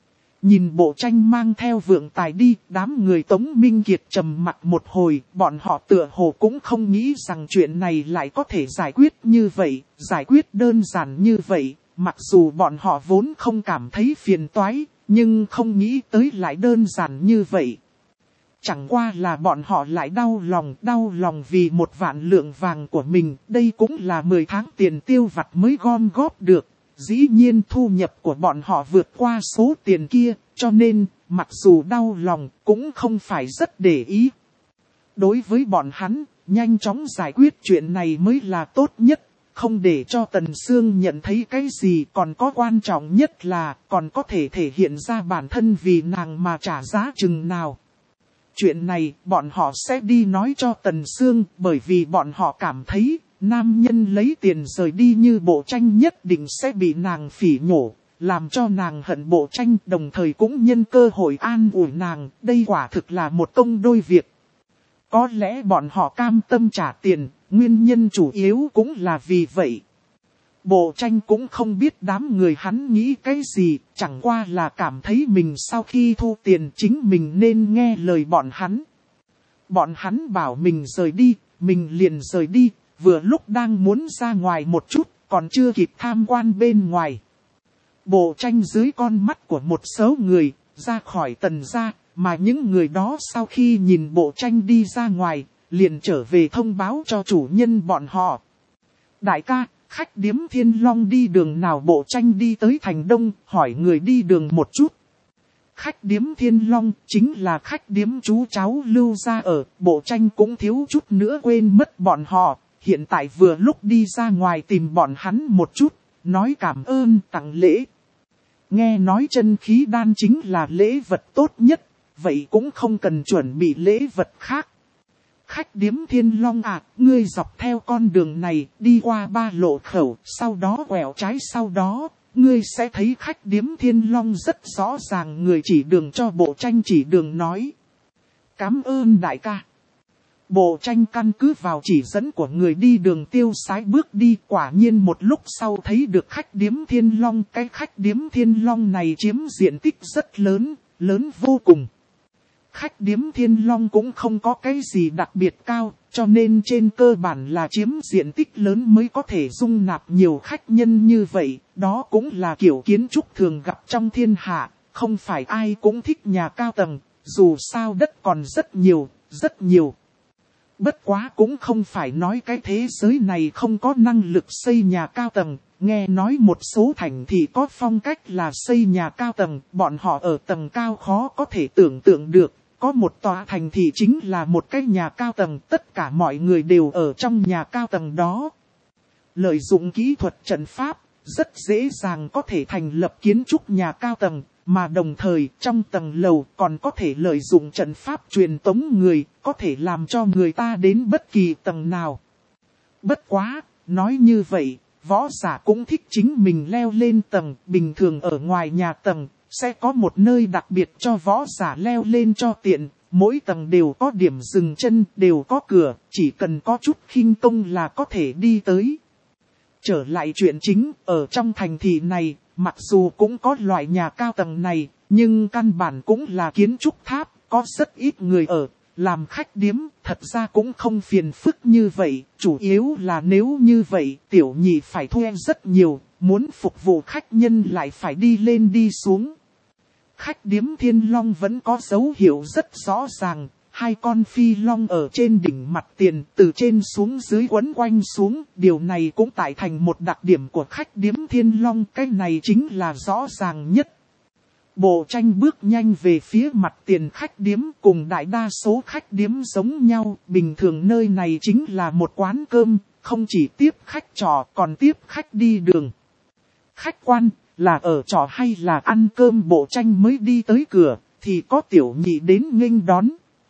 Nhìn Bộ Tranh mang theo Vượng Tài đi, đám người Tống Minh Kiệt trầm mặc một hồi, bọn họ tựa hồ cũng không nghĩ rằng chuyện này lại có thể giải quyết như vậy, giải quyết đơn giản như vậy, mặc dù bọn họ vốn không cảm thấy phiền toái, nhưng không nghĩ tới lại đơn giản như vậy. Chẳng qua là bọn họ lại đau lòng, đau lòng vì một vạn lượng vàng của mình, đây cũng là mười tháng tiền tiêu vặt mới gom góp được. Dĩ nhiên thu nhập của bọn họ vượt qua số tiền kia, cho nên, mặc dù đau lòng, cũng không phải rất để ý. Đối với bọn hắn, nhanh chóng giải quyết chuyện này mới là tốt nhất, không để cho Tần Sương nhận thấy cái gì, còn có quan trọng nhất là, còn có thể thể hiện ra bản thân vì nàng mà trả giá chừng nào. Chuyện này, bọn họ sẽ đi nói cho Tần Sương, bởi vì bọn họ cảm thấy, nam nhân lấy tiền rời đi như Bộ Tranh nhất định sẽ bị nàng phỉ nhổ, làm cho nàng hận Bộ Tranh, đồng thời cũng nhân cơ hội an ủi nàng, đây quả thực là một công đôi việc. Có lẽ bọn họ cam tâm trả tiền, nguyên nhân chủ yếu cũng là vì vậy. Bộ Tranh cũng không biết đám người hắn nghĩ cái gì, chẳng qua là cảm thấy mình sau khi thu tiền chính mình nên nghe lời bọn hắn. Bọn hắn bảo mình rời đi, mình liền rời đi. Vừa lúc đang muốn ra ngoài một chút, còn chưa kịp tham quan bên ngoài. Bộ Tranh dưới con mắt của một số người, ra khỏi Tần gia, mà những người đó sau khi nhìn Bộ Tranh đi ra ngoài, liền trở về thông báo cho chủ nhân bọn họ. Đại ca, khách điếm Thiên Long đi đường nào? Bộ Tranh đi tới thành Đông, hỏi người đi đường một chút. Khách điếm Thiên Long chính là khách điếm chú cháu Lưu gia ở, Bộ Tranh cũng thiếu chút nữa quên mất bọn họ. Hiện tại vừa lúc đi ra ngoài tìm bọn hắn một chút, nói cảm ơn tặng lễ. Nghe nói chân khí đan chính là lễ vật tốt nhất, vậy cũng không cần chuẩn bị lễ vật khác. Khách điếm Thiên Long à, ngươi dọc theo con đường này, đi qua ba lộ khẩu, sau đó quẹo trái sau đó, ngươi sẽ thấy khách điếm Thiên Long rất rõ ràng. Người chỉ đường cho Bộ Tranh chỉ đường nói. Cảm ơn đại ca. Bộ Tranh căn cứ vào chỉ dẫn của người đi đường tiêu sái bước đi, quả nhiên một lúc sau thấy được khách điếm Thiên Long. Cái khách điếm Thiên Long này chiếm diện tích rất lớn, lớn vô cùng. khách điếm Thiên Long cũng không có cái gì đặc biệt cao, cho nên trên cơ bản là chiếm diện tích lớn mới có thể dung nạp nhiều khách nhân như vậy. Đó cũng là kiểu kiến trúc thường gặp trong thiên hạ, không phải ai cũng thích nhà cao tầng, dù sao đất còn rất nhiều, rất nhiều. Bất quá cũng không phải nói cái thế giới này không có năng lực xây nhà cao tầng. Nghe nói một số thành thị có phong cách là xây nhà cao tầng, bọn họ ở tầng cao khó có thể tưởng tượng được. Có một tòa thành thị chính là một cái nhà cao tầng, tất cả mọi người đều ở trong nhà cao tầng đó. Lợi dụng kỹ thuật trận pháp, rất dễ dàng có thể thành lập kiến trúc nhà cao tầng, mà đồng thời trong tầng lầu còn có thể lợi dụng trận pháp truyền tống người, có thể làm cho người ta đến bất kỳ tầng nào. Bất quá, nói như vậy, võ giả cũng thích chính mình leo lên tầng, bình thường ở ngoài nhà tầng, sẽ có một nơi đặc biệt cho võ giả leo lên cho tiện, mỗi tầng đều có điểm dừng chân, đều có cửa, chỉ cần có chút khinh công là có thể đi tới. Trở lại chuyện chính, ở trong thành thị này, mặc dù cũng có loại nhà cao tầng này, nhưng căn bản cũng là kiến trúc tháp, có rất ít người ở. Làm khách điếm, thật ra cũng không phiền phức như vậy, chủ yếu là nếu như vậy, tiểu nhị phải thuê rất nhiều, muốn phục vụ khách nhân lại phải đi lên đi xuống. Khách điếm Thiên Long vẫn có dấu hiệu rất rõ ràng, hai con phi long ở trên đỉnh mặt tiền, từ trên xuống dưới quấn quanh xuống, điều này cũng tạo thành một đặc điểm của khách điếm Thiên Long, cái này chính là rõ ràng nhất. Bộ tranh bước nhanh về phía mặt tiền khách điếm, cùng đại đa số khách điếm giống nhau, bình thường nơi này chính là một quán cơm, không chỉ tiếp khách trọ còn tiếp khách đi đường. Khách quan, là ở trọ hay là ăn cơm, bộ tranh mới đi tới cửa, thì có tiểu nhị đến nghênh đón.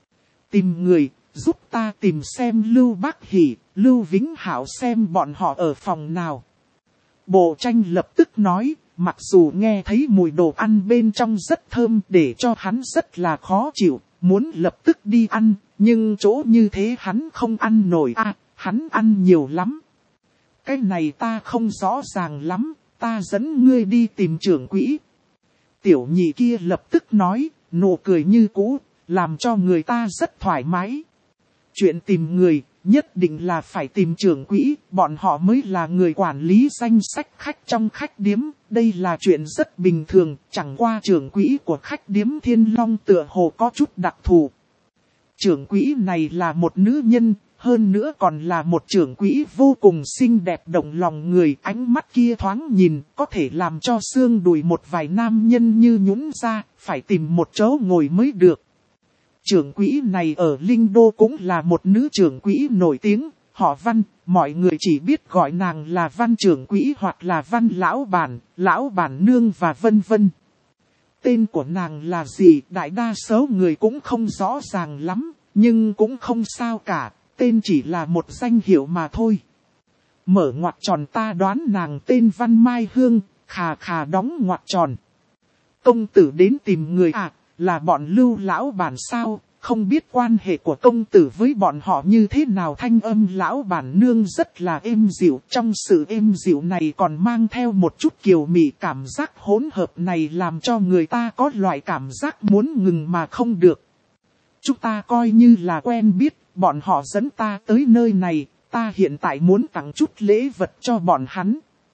Tìm người, giúp ta tìm xem Lưu Bác Hỷ, Lưu Vĩnh Hảo xem bọn họ ở phòng nào. Bộ tranh lập tức nói. Mặc dù nghe thấy mùi đồ ăn bên trong rất thơm để cho hắn rất là khó chịu, muốn lập tức đi ăn, nhưng chỗ như thế hắn không ăn nổi à, hắn ăn nhiều lắm. Cái này ta không rõ ràng lắm, ta dẫn ngươi đi tìm trưởng quỹ. Tiểu nhị kia lập tức nói, nụ cười như cũ, làm cho người ta rất thoải mái. Chuyện tìm người, nhất định là phải tìm trưởng quỹ, bọn họ mới là người quản lý danh sách khách trong khách điếm. Đây là chuyện rất bình thường, chẳng qua trưởng quỹ của khách điếm Thiên Long tựa hồ có chút đặc thù. Trưởng quỹ này là một nữ nhân, hơn nữa còn là một trưởng quỹ vô cùng xinh đẹp động lòng người. Ánh mắt kia thoáng nhìn, có thể làm cho xương đùi một vài nam nhân như nhũn ra, phải tìm một chỗ ngồi mới được. Trưởng quỹ này ở Linh Đô cũng là một nữ trưởng quỹ nổi tiếng, họ Văn, mọi người chỉ biết gọi nàng là Văn trưởng quỹ hoặc là Văn lão bản, lão bản nương và vân vân. Tên của nàng là gì, đại đa số người cũng không rõ ràng lắm, nhưng cũng không sao cả, tên chỉ là một danh hiệu mà thôi. Mở ngoặc tròn, ta đoán nàng tên Văn Mai Hương, khà khà đóng ngoặc tròn. Công tử đến tìm người à? Là bọn Lưu lão bản sao, không biết quan hệ của công tử với bọn họ như thế nào. Thanh âm lão bản nương rất là êm dịu, trong sự êm dịu này còn mang theo một chút kiều mị, cảm giác hỗn hợp này làm cho người ta có loại cảm giác muốn ngừng mà không được. Chúng ta coi như là quen biết, bọn họ dẫn ta tới nơi này, ta hiện tại muốn tặng chút lễ vật cho bọn hắn.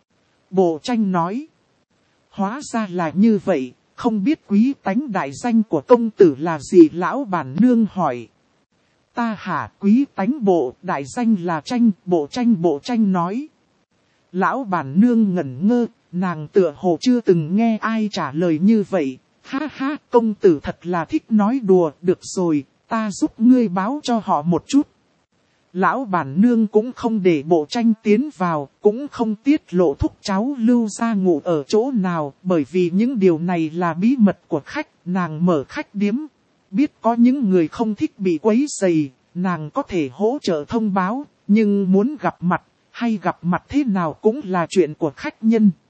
Bộ tranh nói, hóa ra là như vậy. Không biết quý tánh đại danh của công tử là gì, lão bản nương hỏi. Ta hả, quý tánh bộ, đại danh là Tranh, bộ tranh bộ tranh nói. Lão bản nương ngẩn ngơ, nàng tựa hồ chưa từng nghe ai trả lời như vậy. Ha ha, công tử thật là thích nói đùa, được rồi, ta giúp ngươi báo cho họ một chút. Lão bản nương cũng không để bộ tranh tiến vào, cũng không tiết lộ thúc cháu Lưu gia ngủ ở chỗ nào, bởi vì những điều này là bí mật của khách, nàng mở khách điếm. Biết có những người không thích bị quấy rầy, nàng có thể hỗ trợ thông báo, nhưng muốn gặp mặt, hay gặp mặt thế nào cũng là chuyện của khách nhân.